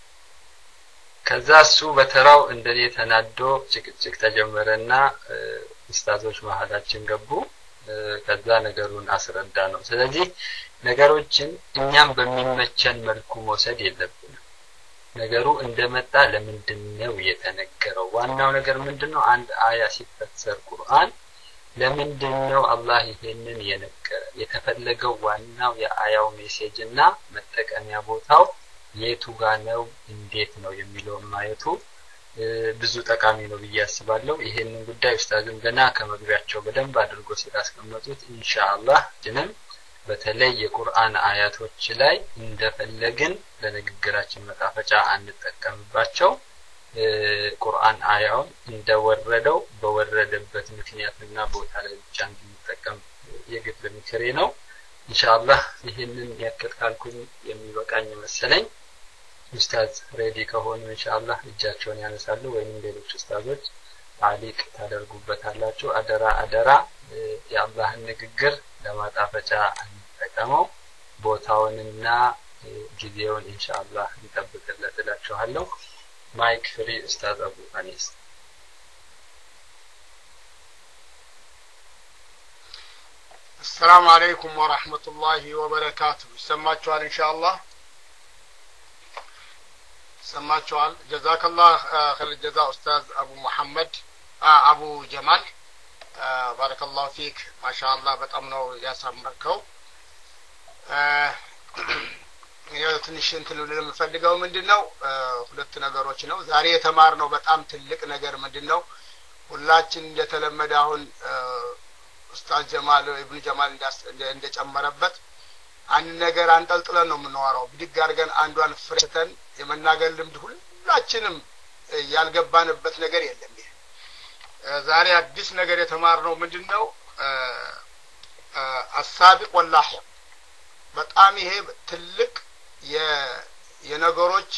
ከዛ እሱ በተራው እንደኔ ተናዶ ጭቅጭቅ ተጀመረና ኡስታዞች መሐላችን ገቡ። ከዛ ነገሩን አስረዳ ነው። ስለዚህ ነገሮችን እኛም በሚመቸን መልኩ መውሰድ የለብንም። ነገሩ እንደመጣ ለምንድነው የተነገረው? ዋናው ነገር ምንድነው? አንድ አያ ሲፈሰር ቁርአን ለምንድነው አላህ ይሄንን የነገረ? የተፈለገው ዋናው የአያው ሜሴጅና መጠቀሚያ ቦታው የቱ ጋር ነው እንዴት ነው የሚለው ማየቱ ብዙ ጠቃሚ ነው ብዬ አስባለሁ። ይሄንን ጉዳይ ኡስታዝም ገና ከመግቢያቸው በደንብ አድርጎ ሲያስቀምጡት ኢንሻአላህ ድንም በተለይ የቁርአን አያቶች ላይ እንደፈለግን ለንግግራችን መጣፈጫ አንጠቀምባቸው። ቁርአን አያውን እንደወረደው በወረደበት ምክንያትና ቦታ ላይ ብቻ እንድንጠቀም የግድ ምክሬ ነው። ኢንሻአላህ ይሄንን ያከታልኩኝ የሚበቃኝ መሰለኝ። ኡስታዝ ሬዲ ከሆኑ ኢንሻአላህ እጃቸውን ያነሳሉ ወይም ሌሎች ኡስታዞች ታሊቅ ታደርጉበታላችሁ። አደራ አደራ የአላህን ንግግር ለማጣፈጫ እንጠቀመው። ቦታውንና ጊዜውን ኢንሻአላህ እንጠብቅለት እላችኋለሁ። ማይክ ፍሪ ኡስታዝ አቡ አኒስ። السلام عليكم ورحمة الله وبركاته. سمعتوا إن شاء الله سمعتوا. جزاك الله خير الجزاء أستاذ أبو محمد آه أبو جمال آه بارك الله فيك ما شاء الله بتأمنوا يا سمركو آه ያው ትንሽ እንትን ለምፈልገው ምንድነው ሁለት ነገሮች ነው ዛሬ የተማርነው በጣም ትልቅ ነገር ምንድነው ሁላችን እንደተለመደ አሁን ኡስታዝ ጀማል ኢብኑ ጀማል እንደጨመረበት አንድ ነገር አንጠልጥለን ነው የምንዋራው ብድግ አድርገን አንዷን ፍረተን የመናገር ልምድ ሁላችንም ያልገባንበት ነገር የለም። ይሄ ዛሬ አዲስ ነገር የተማርነው ምንድነው አሳቢቅ ወላሂቅ በጣም ይሄ ትልቅ የነገሮች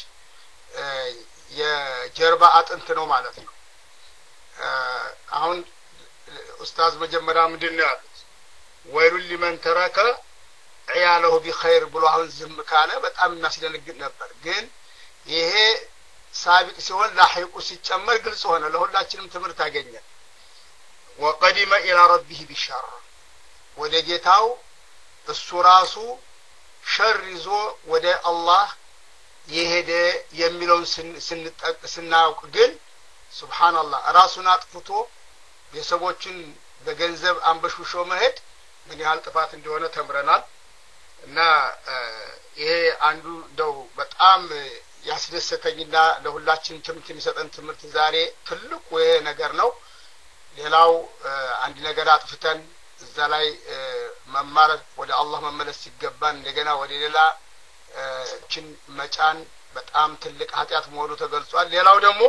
የጀርባ አጥንት ነው ማለት ነው። አሁን ኡስታዝ መጀመሪያ ምንድነው ያሉት ወይሉል ሊመን ተረከ عياله بخير ብሎ አሁን ዝም ካለ በጣም የሚያስደነግጥ ነበር። ግን ይሄ ሳቢቅ ሲሆን ላሂቁ ሲጨመር ግልጽ ሆነ ለሁላችንም ትምህርት አገኘ። وقدم الى ربه بشر ወደ ጌታው እሱ ራሱ ሸር ይዞ ወደ አላህ የሄደ የሚለውን ስንጠቅ ስናውቅ ግን ሱብሃንአላህ ራሱን አጥፍቶ የሰዎችን በገንዘብ አንበሽውሾ መሄድ ምን ያህል ጥፋት እንደሆነ ተምረናል። እና ይሄ አንዱ ነው በጣም ያስደሰተኝና ለሁላችን ትምህርት የሚሰጠን ትምህርት ዛሬ ትልቁ ይሄ ነገር ነው። ሌላው አንድ ነገር አጥፍተን እዛ ላይ መማር ወደ አላህ መመለስ ሲገባን እንደገና ወደ ሌላ ችን መጫን በጣም ትልቅ ኃጢያት መሆኑ ተገልጿል። ሌላው ደግሞ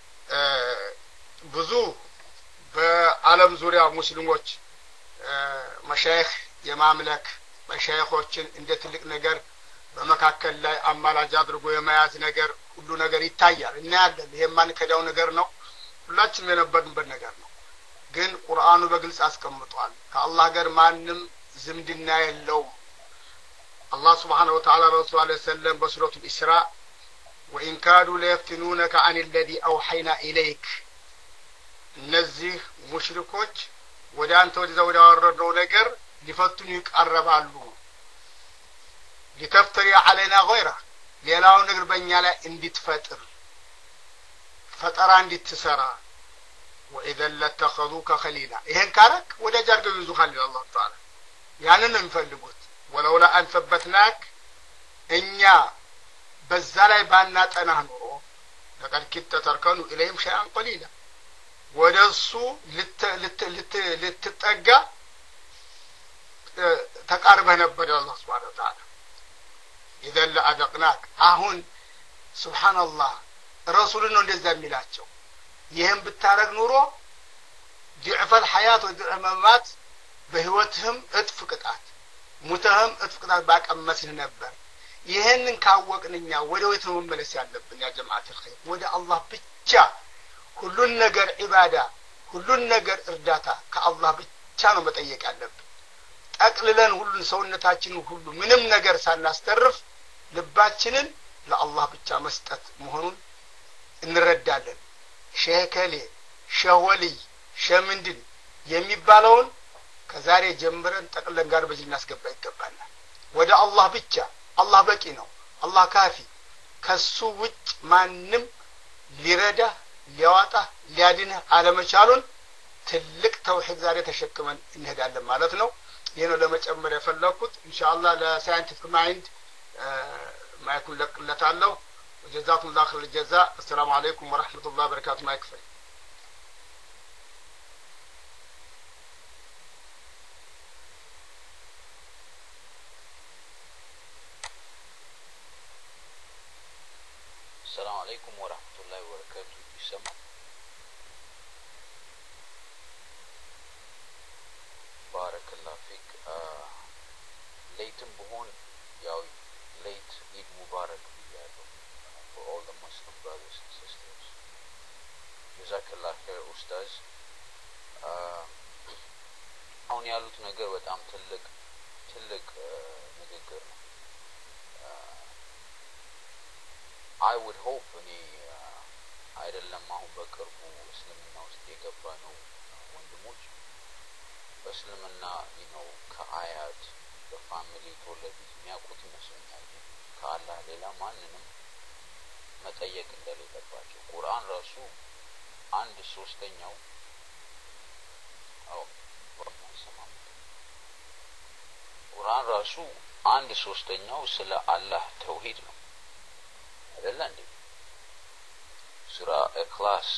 ብዙ በአለም ዙሪያ ሙስሊሞች መሻይኽ የማምለክ መሻይኾችን እንደ ትልቅ ነገር በመካከል ላይ አማላጅ አድርጎ የመያዝ ነገር ሁሉ ነገር ይታያል እና ያለን ይሄ ማን ከዳው ነገር ነው ሁላችንም የነበርንበት ነገር ነው። ግን ቁርአኑ በግልጽ አስቀምጧል ከአላህ ጋር ማንም ዝምድና የለውም። አላህ Subhanahu Wa Ta'ala ረሱል ሰለላሁ ዐለይሂ ወሰለም በሱረቱ ኢስራ وإن كادوا ليفتنونك عن الذي أوحينا إليك እነዚህ ሙሽሪኮች ወደ አንተ ወደዛ ወደ አወረደው ነገር ሊፈትኑ ይቀርባሉ። ሊተፍተሪ علينا غيره ሌላው ነገር በእኛ ላይ እንድትፈጥር ፈጠራ እንድትሰራ وإذا لاتخذوك خليلا ይሄን ካረክ ወደ ጃርገው ይዙሃል አላህ ተዓላ ያንን እንፈልጉት ወለውላ አን ثبتناك እኛ በዛ ላይ ባናጠናህ ኑሮ ለቀድ ኪተ ተርከኑ ኢለይም ሸይአን ቀሊላ ወደሱ ልት ልት ልት ልትጠጋ ተቃርበህ ነበር አላህ Subhanahu Wa Ta'ala إذا لأذقناك አሁን ሱብሃንአላህ ረሱልን ነው እንደዛ የሚላቸው ይሄን ብታረግ ኑሮ ضعف الحياة وضعف الممات በህይወትህም እጥፍ ቅጣት ሙተህም እጥፍ ቅጣት ባቀመስህ ነበር ይሄንን ካወቅንኛ ወደ ወይት መመለስ ያለብን ያ ጀማዓት الخير ወደ አላህ ብቻ ሁሉን ነገር ኢባዳ ሁሉን ነገር እርዳታ ከአላህ ብቻ ነው መጠየቅ ያለብን ጠቅልለን ሁሉን ሰውነታችንን ሁሉ ምንም ነገር ሳናስተርፍ ልባችንን ለአላህ ብቻ መስጠት መሆኑን እንረዳለን ሸከሌ ሸወሊ ሸምንድን የሚባለውን ከዛሬ ጀምረን ጠቅለን ጋር በዚህ እናስገባ ይገባናል ወደ አላህ ብቻ አላህ በቂ ነው አላህ ካፊ ከሱ ውጭ ማንንም ሊረዳ ሊያዋጣ ሊያድን አለመቻሉን ትልቅ ተውሂድ ዛሬ ተሸክመን እንሄዳለን ማለት ነው ይሄን ለመጨመር የፈለኩት ኢንሻአላህ ለሳይንቲፊክ ማይንድ ማይኩን ለቅለታለሁ وجزاكم الله خير الجزاء السلام عليكم ورحمة الله وبركاته ما يكفي السلام عليكم ورحمة الله وبركاته يسمع بارك الله فيك آه ليتم بهون ياوي late Eid Mubarak for all the Muslim brothers and sisters. Jazakallah khair Ustaz. አሁን ያሉት ነገር በጣም ትልቅ ትልቅ ንግግር ነው I would hope እኔ አይደለም አሁን በቅርቡ እስልምና ውስጥ የገባ ነው ወንድሞች በእስልምና ነው ከአያት በፋሚሊ ተወለዱት የሚያውቁት ይመስለኛል ከአላህ ሌላ ማንንም መጠየቅ እንደሌለባቸው ቁርአን ራሱ አንድ ሶስተኛው አው ቁርአን ራሱ አንድ ሶስተኛው ስለ አላህ ተውሂድ ነው አይደል እንዴ ሱራ ኢኽላስ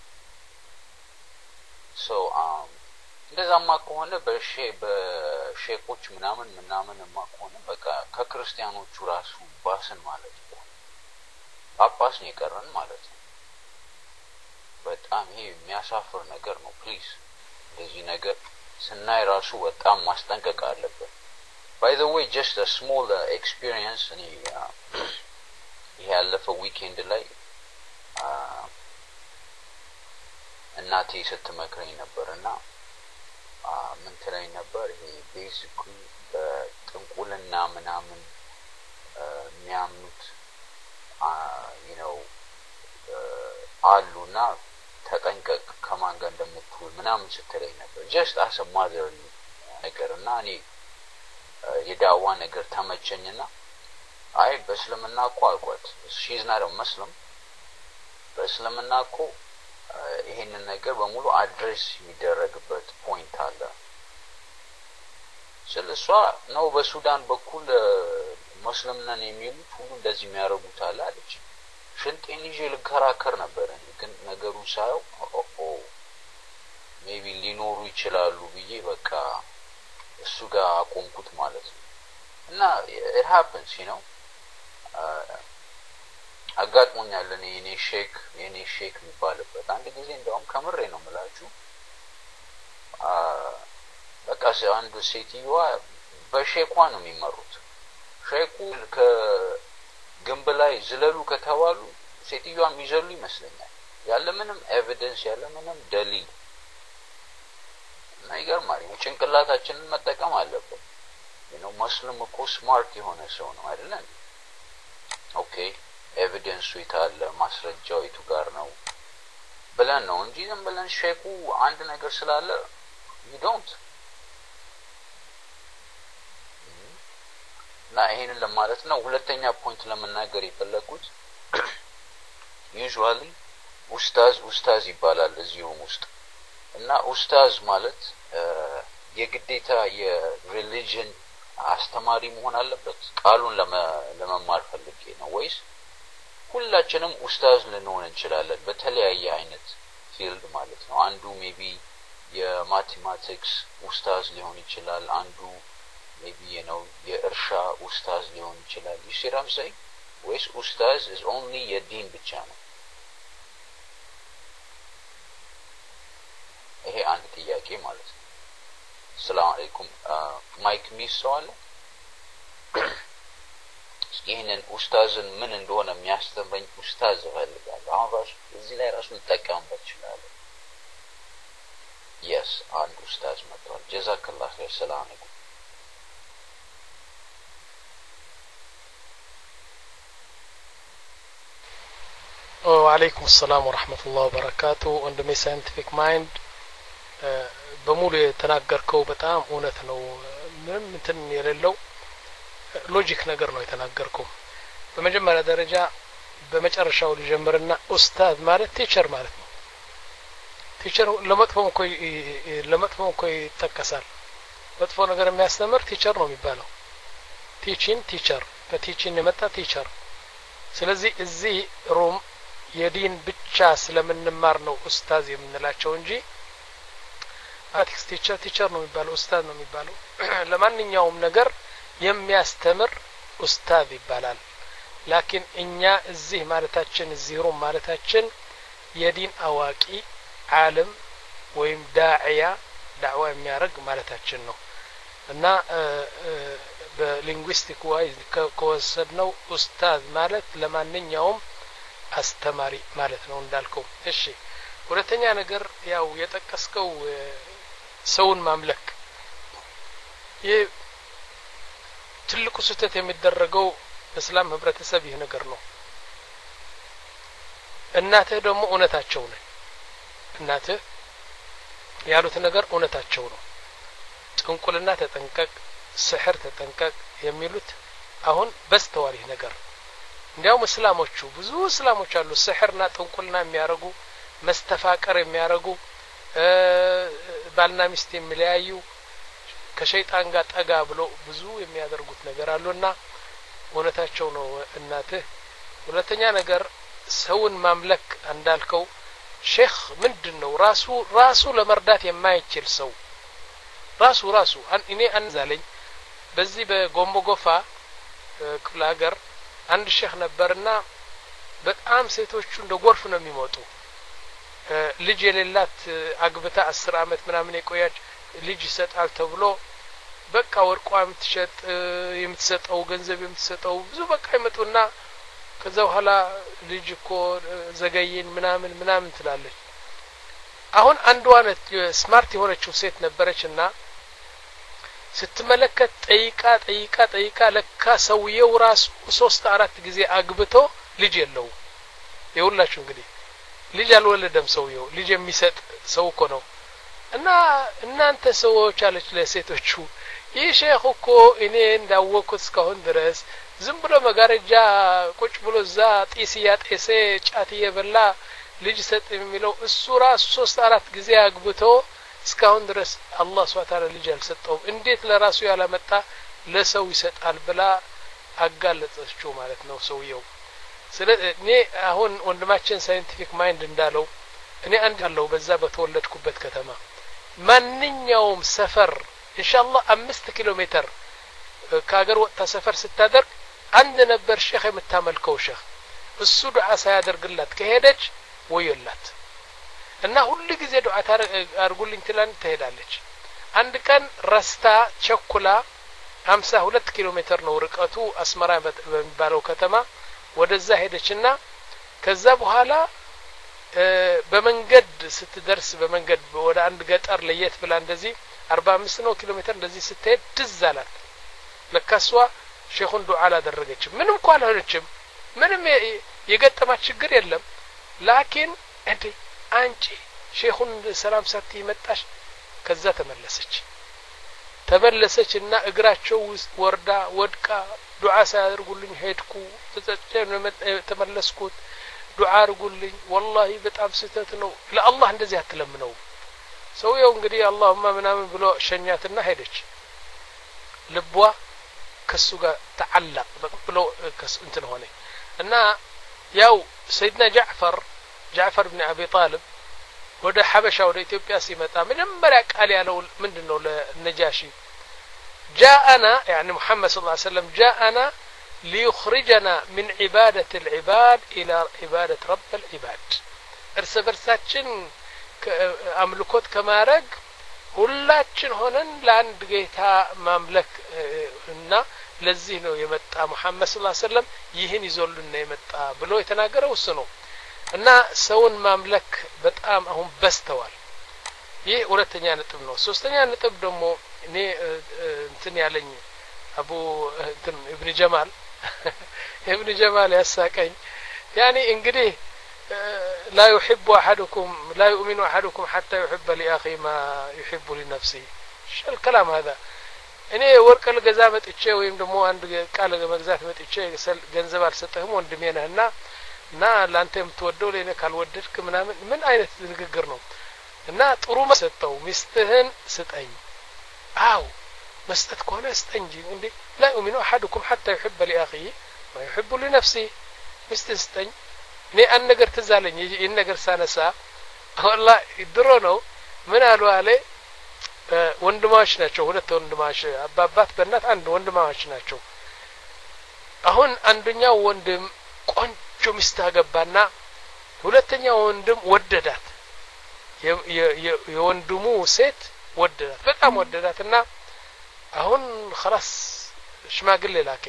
so um እንደዛማ ከሆነ በሼ በሼኮች ምናምን ምናምንማ ከሆነ በቃ ከክርስቲያኖቹ ራሱ ባስን ማለት ነው ጳጳስ ነው የቀረን ማለት ነው በጣም ይሄ የሚያሳፍር ነገር ነው ፕሊዝ እንደዚህ ነገር ስናይ ራሱ በጣም ማስጠንቀቅ አለበት by the way just a small uh, experience እኔ ይሄ ያለፈው ዊኬንድ ላይ እናቴ ስትመክረኝ ነበርና ምን ትለኝ ነበር ይሄ ቤዚክሊ በጥንቁልና ምናምን የሚያምኑት you know አሉና ተጠንቀቅ ከማን ጋር እንደምትውል ምናምን ስትለኝ ነበር just as a mother ነገርና እኔ የዳዋ ነገር ተመቸኝና አይ በእስልምና እኮ አልኳት she is not a Muslim በእስልምና እኮ ይሄንን ነገር በሙሉ አድሬስ የሚደረግበት ፖይንት አለ ስለሷ ነው በሱዳን በኩል ሙስሊም ነን የሚሉት ሁሉ እንደዚህ የሚያረጉት አለ አለች ሽንጤን ይዤ ልከራከር ነበር ግን ነገሩ ሳይው ኦ ሜቢ ሊኖሩ ይችላሉ ብዬ በቃ እሱ ጋር አቆምኩት ማለት ነው እና it happens you know አጋጥሞኛል እኔ እኔ ሼክ እኔ ሼክ የሚባልበት አንድ ጊዜ እንደውም ከምሬ ነው የምላችሁ አ በቃ አንዱ ሴትየዋ በሼኳ ነው የሚመሩት ሼኩ ከግንብ ላይ ዝለሉ ከተባሉ ሴትየዋ የሚዘሉ ይመስለኛል ያለ ምንም ኤቪደንስ ያለ ምንም ደሊል እና ይገርማል ጭንቅላታችንን መጠቀም አለብን you know ሙስሊም እኮ ስማርት የሆነ ሰው ነው አይደል ኦኬ ኤቪደንስ ይታለ ማስረጃው ይቱ ጋር ነው ብለን ነው እንጂ ዝም ብለን ሼኩ አንድ ነገር ስላለ you don't ና ይሄንን ለማለት ነው ሁለተኛ ፖይንት ለመናገር የፈለኩት usually ኡስታዝ ኡስታዝ ይባላል እዚሁ ውስጥ እና ኡስታዝ ማለት የግዴታ የሪሊጅን አስተማሪ መሆን አለበት ቃሉን ለመማር ፈልጌ ነው ወይስ ሁላችንም ኡስታዝ ልንሆን እንችላለን በተለያየ አይነት ፊልድ ማለት ነው አንዱ ሜቢ የማቴማቲክስ ኡስታዝ ሊሆን ይችላል አንዱ ሜቢ you know የእርሻ ኡስታዝ ሊሆን ይችላል ይሽራም ሳይ ወይስ ኡስታዝ is only የዲን ብቻ ነው ይሄ አንድ ጥያቄ ማለት ነው ሰላም አለይኩም ማይክ ሚስዋለ ይሄንን ኡስታዝን ምን እንደሆነ የሚያስተምረኝ ኡስታዝ እፈልጋለሁ አሁን ራሱ እዚህ ላይ ራሱ ልጠቀምበት ይችላል yes አንድ ኡስታዝ መጥቷል ጀዛከላህ ኸይር ሰላም አለይኩም وعليكم السلام ورحمة الله وبركاته ወንድሜ ሳይንቲፊክ ማይንድ በሙሉ የተናገርከው በጣም እውነት ነው ምንም እንትን የሌለው ሎጂክ ነገር ነው የተናገርከው በመጀመሪያ ደረጃ በመጨረሻው ልጀምርና ኡስታዝ ማለት ቲቸር ማለት ነው ቲቸር ለመጥፎም እኮ ለመጥፎም እኮ ይተከሳል መጥፎ ነገር የሚያስተምር ቲቸር ነው የሚባለው ቲቺንግ ቲቸር ከቲቺንግ የመጣ ቲቸር ስለዚህ እዚህ ሩም የዲን ብቻ ስለምንማር ነው ኡስታዝ የምንላቸው እንጂ አቲክስ ቲቸር ቲቸር ነው የሚባለው ኡስታዝ ነው የሚባለው ለማንኛውም ነገር የሚያስተምር ኡስታዝ ይባላል ላኪን እኛ እዚህ ማለታችን እዚህ ሩም ማለታችን የዲን አዋቂ ዓለም ወይም ዳዒያ ዳዕዋ የሚያደርግ ማለታችን ነው እና በሊንጉዊስቲክ ዋይዝ ከወሰድነው ኡስታዝ ማለት ለማንኛውም አስተማሪ ማለት ነው እንዳልከው እሺ ሁለተኛ ነገር ያው የጠቀስከው ሰውን ማምለክ ይሄ ትልቁ ስህተት የሚደረገው በእስላም ህብረተሰብ ይሄ ነገር ነው እናትህ ደግሞ እውነታቸው ነው እናትህ ያሉት ነገር እውነታቸው ነው ጥንቁልና ተጠንቀቅ ስህር ተጠንቀቅ የሚሉት አሁን በስተዋል ይሄ ነገር እንዲያውም እስላሞቹ ብዙ እስላሞች አሉ ስህርና ጥንቁልና የሚያረጉ መስተፋቀር የሚያረጉ ባልና ሚስት የሚለያዩ ከሸይጣን ጋር ጠጋ ብሎ ብዙ የሚያደርጉት ነገር አሉና እውነታቸው ነው እናትህ ሁለተኛ ነገር ሰውን ማምለክ እንዳልከው ሼክ ምንድነው ራሱ ራሱ ለመርዳት የማይችል ሰው ራሱ ራሱ እኔ አንዛለኝ በዚህ በጎምቦ ጎፋ ክፍለ ሀገር አንድ ሼክ ነበርና በጣም ሴቶቹ እንደ ጎርፍ ነው የሚሞጡ ልጅ የሌላት አግብታ አስር አመት ምናምን የቆያች ልጅ ይሰጣል ተብሎ በቃ ወርቋም ትሸጥ የምትሰጠው ገንዘብ የምትሰጠው ብዙ በቃ ይመጡና ከዛ በኋላ ልጅ እኮ ዘገየን ምናምን ምናምን ትላለች አሁን አንዷ ነት ስማርት የሆነችው ሴት ነበረችና ስትመለከት ጠይቃ ጠይቃ ጠይቃ ለካ ሰውየው ራሱ ሶስት አራት ጊዜ አግብቶ ልጅ የለው ይውላችሁ እንግዲህ ልጅ አልወለደም ሰውየው ልጅ የሚሰጥ ሰው እኮ ነው እና እናንተ ሰዎች አለች ለሴቶቹ ይህ ሼክ እኮ እኔ እንዳወኩት እስካሁን ድረስ ዝም ብሎ መጋረጃ ቁጭ ብሎ ዛ ጢስ ያጤሰ ጫት እየበላ ልጅ ሰጥ የሚለው እሱ ራሱ ሶስት አራት ጊዜ አግብቶ እስካሁን ድረስ አላህ Subhanahu Wa Ta'ala ልጅ አልሰጠው እንዴት ለራሱ ያላመጣ ለሰው ይሰጣል ብላ አጋለጠችው ማለት ነው ሰውየው ስለዚህ እኔ አሁን ወንድማችን ሳይንቲፊክ ማይንድ እንዳለው እኔ አንድ አለው በዛ በተወለድኩበት ከተማ ማንኛውም ሰፈር ኢንሻአላህ አምስት ኪሎ ሜትር ከሀገር ወጣ ሰፈር ስታደርግ አንድ ነበር ሼክ የምታመልከው ሼክ እሱ ዱዓ ሳያደርግላት ከሄደች ወየላት እና ሁሉ ጊዜ ዱዓ አርጉልኝ ትላን ትሄዳለች አንድ ቀን ረስታ ቸኩላ ሃምሳ ሁለት ኪሎ ሜትር ነው ርቀቱ አስመራ በሚባለው ከተማ ወደዛ ሄደችና ከዛ በኋላ በመንገድ ስትደርስ በመንገድ ወደ አንድ ገጠር ለየት ብላ እንደዚህ አርባ አምስት ነው ኪሎ ሜትር እንደዚህ ስትሄድ ትዛላት ለካሷ ሼኹን ዱዓ አላደረገችም ምንም እንኳን አልሆነችም ምንም የገጠማት ችግር የለም ላኪን እንዴ አንቺ ሼኹን ሰላም ሰጥቲ መጣሽ ከዛ ተመለሰች ተመለሰችና እግራቸው ውስጥ ወርዳ ወድቃ ዱዓ ሳያደርጉልኝ ሄድኩ ተመለስኩት ዱዓ አድርጉልኝ والله በጣም ስህተት ነው ለአላህ እንደዚህ አትለምነው ሰውየው እንግዲህ አላሁማ ምናምን ብሎ ሸኛትና ሄደች ልቧ ከሱ ጋር ተዓለቅ ብሎ እንትን ሆነ እና ያው ሰይድና ጃዕፈር ጃዕፈር ኢብኑ አቢ ጣሊብ ወደ ሐበሻ ወደ ኢትዮጵያ ሲመጣ መጀመሪያ ቃል ያለው ምንድነው ለነጃሺ جاءنا يعني محمد صلى الله عليه وسلم جاءنا ليخرجنا من عبادة العباد إلى عبادة رب العباد እርስ በርሳችን አምልኮት ከማረግ ሁላችን ሆነን ለአንድ ጌታ ማምለክ እና ለዚህ ነው የመጣ መሐመድ ሰለላሁ ዐለይሂ ወሰለም ይህን ይዞልን የመጣ ብሎ የተናገረው እሱ ነው እና ሰውን ማምለክ በጣም አሁን በስተዋል ይህ ሁለተኛ ነጥብ ነው ሶስተኛ ነጥብ ደግሞ እኔ እንትን ያለኝ አቡ እንትን ኢብኑ ጀማል ኢብኑ ጀማል ያሳቀኝ يعني እንግዲህ لا يحب احدكم لا يؤمن احدكم حتى يحب لاخيه ما يحب لنفسه شو الكلام هذا እኔ ወርቅ ለገዛ መጥቼ ወይም ደግሞ አንድ ቃል ለመግዛት መጥቼ ገንዘብ አልሰጠህም ወንድሜ ነህና እና ላንተ የምትወደው ለኔ ካልወደድክ ምናምን ምን አይነት ንግግር ነው እና ጥሩ መስጠው ሚስትህን ስጠኝ አው መስጠት ከሆነ ስጠኝ እንዴ لا يؤمن احدكم حتى يحب لاخيه ما يحب لنفسه ሚስትህን ስጠኝ እኔ አንድ ነገር ተዛለኝ ይሄን ነገር ሳነሳ والله ድሮ ነው ምን አሉ አለ ወንድማች ናቸው ሁለት ወንድማች አባባት በእናት አንድ ወንድማች ናቸው አሁን አንደኛው ወንድም ቆንጆ ሚስት አገባና ሁለተኛው ወንድም ወደዳት የወንድሙ ሴት ወደዳት በጣም ወደዳትና አሁን خلاص ሽማግሌ ላከ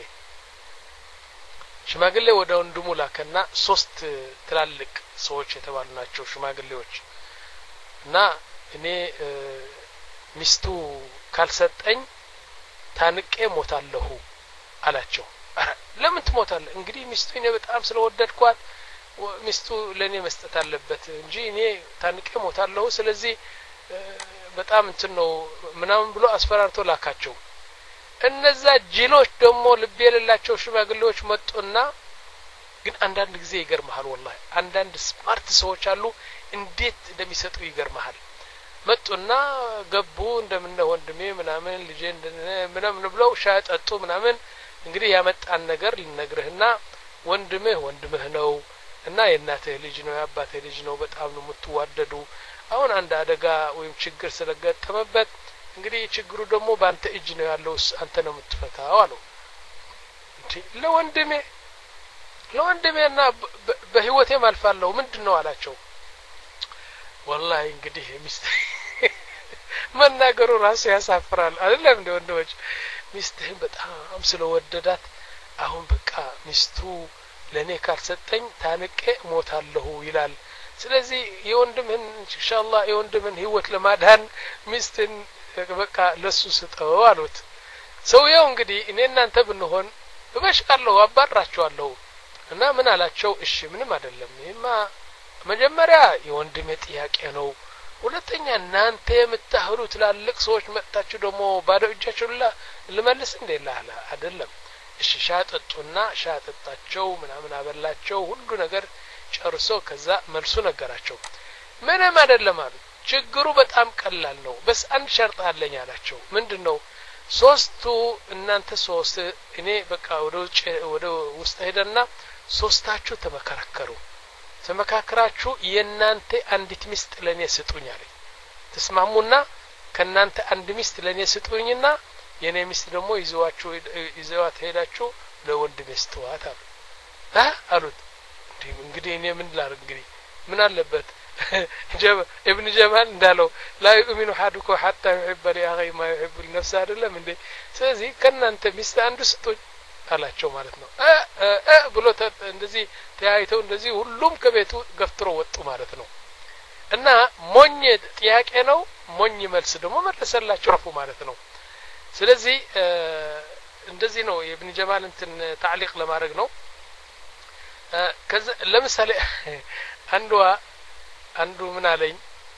ሽማግሌ ወደ ወንድሙ ላከና ሶስት ትላልቅ ሰዎች የተባሉ ናቸው ሽማግሌዎች እና እኔ ሚስቱ ካልሰጠኝ ታንቄ ሞታለሁ አላቸው ለምን ትሞታለህ እንግዲህ ሚስቱ እኔ በጣም ስለወደድኳት ሚስቱ ለኔ መስጠት አለበት እንጂ እኔ ታንቄ ሞታለሁ ስለዚህ በጣም እንትን ነው ምናምን ብሎ አስፈራርቶ ላካቸው እነዛ ጅሎች ደግሞ ልብ የሌላቸው ሽማግሌዎች መጡና ግን አንዳንድ ጊዜ ይገርማል والله አንዳንድ ስማርት ሰዎች አሉ እንዴት እንደሚሰጡ ይገርማል መጡና ገቡ እንደምን ወንድሜ ምናምን ልጄ ምናምን ብለው ሻይ ጠጡ ምናምን እንግዲህ ያመጣን ነገር ልነግርህና ወንድምህ ወንድምህ ነው እና የእናትህ ልጅ ነው ያባትህ ልጅ ነው በጣም ነው የምትዋደዱ አሁን አንድ አደጋ ወይም ችግር ስለገጠመበት እንግዲህ ችግሩ ደግሞ ባንተ እጅ ነው ያለው አንተ ነው የምትፈታው አሉ እንዴ ለወንድሜ ለወንድሜና በህይወቴ ማልፋለሁ ምንድነው አላቸው والله እንግዲህ ሚስት መናገሩ ራሱ ያሳፍራል አይደለም እንደ ወንድሞች ሚስትህን በጣም ስለወደዳት አሁን በቃ ሚስቱ ለኔ ካልሰጠኝ ታንቄ ሞታለሁ ይላል ስለዚህ የወንድምህን ኢንሻአላህ የወንድምህን ህይወት ለማዳን ሚስትን በቃ ለሱ ስጠው አሉት ሰውየው እንግዲህ እኔ እናንተ ብንሆን በበሽቃለሁ አባራቸዋለሁ እና ምን አላቸው እሺ ምንም አይደለም ይማ መጀመሪያ የወንድሜ ጥያቄ ነው ሁለተኛ እናንተ የምታህሩ ትላልቅ ሰዎች መጣችሁ ደግሞ ባዶ እጃችሁን ለመልስ እንደላላ አይደለም እሺ ሻጠጡና ሻጠጣቸው ምናምን አበላቸው ሁሉ ነገር ጨርሶ ከዛ መልሱ ነገራቸው ምንም አይደለም አሉ ችግሩ በጣም ቀላል ነው በስ አንድ ሸርጥ አለኝ አላቸው ምንድነው ሶስቱ እናንተ ሶስት እኔ በቃ ወደ ውጭ ወደ ውስጥ ሄደና ሶስታችሁ ተመከራከሩ ተመካከራችሁ የናንተ አንዲት ሚስት ለኔ ስጡኝ አለኝ ተስማሙና ከናንተ አንድ ሚስት ለኔ ስጡኝና የኔ ሚስት ደግሞ ይዘዋችሁ ይዘዋት ሄዳችሁ ለወንድሜ ስተዋት አሉ አ አሉት እንግዲህ እኔ ምን ላድርግ እንግዲህ ምን አለበት جاب ابن جمال እንዳለው لا يؤمن احدكم حتى يحب لاخيه ما يحب لنفسه አይደለም እንዴ ስለዚህ ከናንተ ሚስት አንዱ ስጡኝ አላቸው ማለት ነው አ አ ብሎ እንደዚህ ተያይተው እንደዚህ ሁሉም ከቤቱ ገፍትሮ ወጡ ማለት ነው እና ሞኝ ጥያቄ ነው ሞኝ መልስ ደግሞ መለሰላቸው አፉ ማለት ነው ስለዚህ እንደዚህ ነው የኢብኑ ጀማል እንትን ታዕሊቅ ለማድረግ ነው ከዛ ለምሳሌ አንዷ አንዱ ምን አለኝ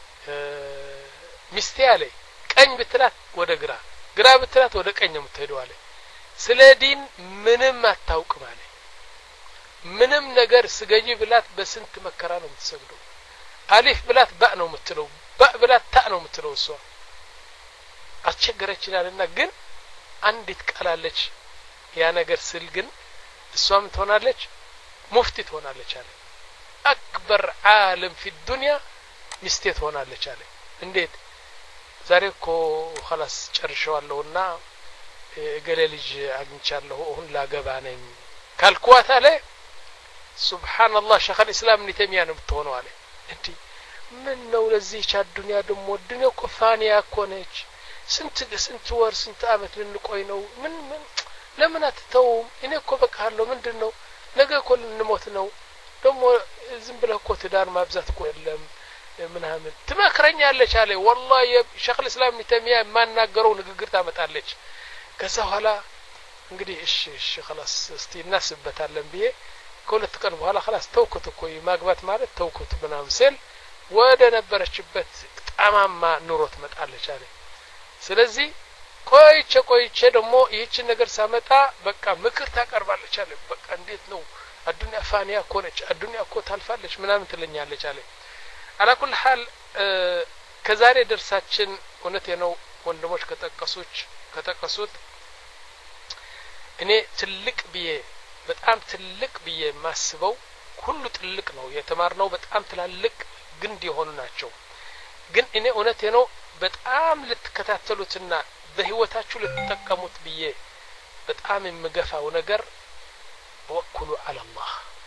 ሚስቴ አለኝ ቀኝ ብትላት ወደ ግራ ግራ ብትላት ወደ ቀኝ የምትሄደው አለ ስለ ዲን ምንም አታውቅ ማለት ምንም ነገር ስገጂ ብላት በስንት መከራ ነው የምትሰግደው አሊፍ ብላት ባ ነው የምትለው ባ ባብላታ ነው የምትለው እሷ አስቸገረችናልና ግን አንዲት ቃላለች ያ ነገር ስል ግን እሷም ትሆናለች ሙፍቲ ትሆናለች አለ አክበር ዓለም في الدنيا ሚስቴ ትሆናለች አለ እንዴት ዛሬ እኮ خلاص ጨርሻለሁና ገለ ልጅ አግኝቻለሁ አሁን ላገባ ነኝ ካልኳት አለ ሱብሃንአላህ ሸኽ الاسلام ابن تيميه ነው የምትሆነው አለ እንዴ ምን ነው ለዚህ ቻዱንያ ደሞ ድነው ቆፋኒያ ኮነች ስንት ስንት ወር ስንት አመት ልንቆይ ነው ምን ምን ለምን አትተውም እኔ እኮ በቃለሁ ምንድነው ነገ እኮ ልንሞት ነው ደሞ ዝም ብለህ እኮ ትዳር ማብዛት እኮ የለም ምናምን ትመክረኛለች አለ والله ሸኽ الاسلام ابن تيميه የማናገረው ንግግር ታመጣለች ከዛ ኋላ እንግዲህ እሺ እሺ خلاص እስቲ እናስበታለን ብዬ ከሁለት ቀን በኋላ خلاص ተውኩት እኮ ማግባት ማለት ተውኩት ምናምን ስል ወደ ነበረችበት ጣማማ ኑሮ ትመጣለች አለ ስለዚህ ቆይቼ ቆይቼ ደግሞ ይህች ነገር ሳመጣ በቃ ምክር ታቀርባለች አለ በቃ እንዴት ነው አዱንያ ፋኒያ ኮነች አዱንያ እኮ ታልፋለች ምናምን ትለኛለች አለ على كل حال ከዛሬ ደርሳችን እውነቴ ነው ወንድሞች ከተቀሱች ከተቀሱት እኔ ትልቅ ብዬ በጣም ትልቅ ብዬ ማስበው ሁሉ ትልቅ ነው የተማርነው በጣም ትላልቅ ግንድ የሆኑ ናቸው ግን እኔ እውነቴ ነው በጣም ልትከታተሉትና በህይወታችሁ ልትጠቀሙት ብዬ በጣም የምገፋው ነገር ወኩሉ على الله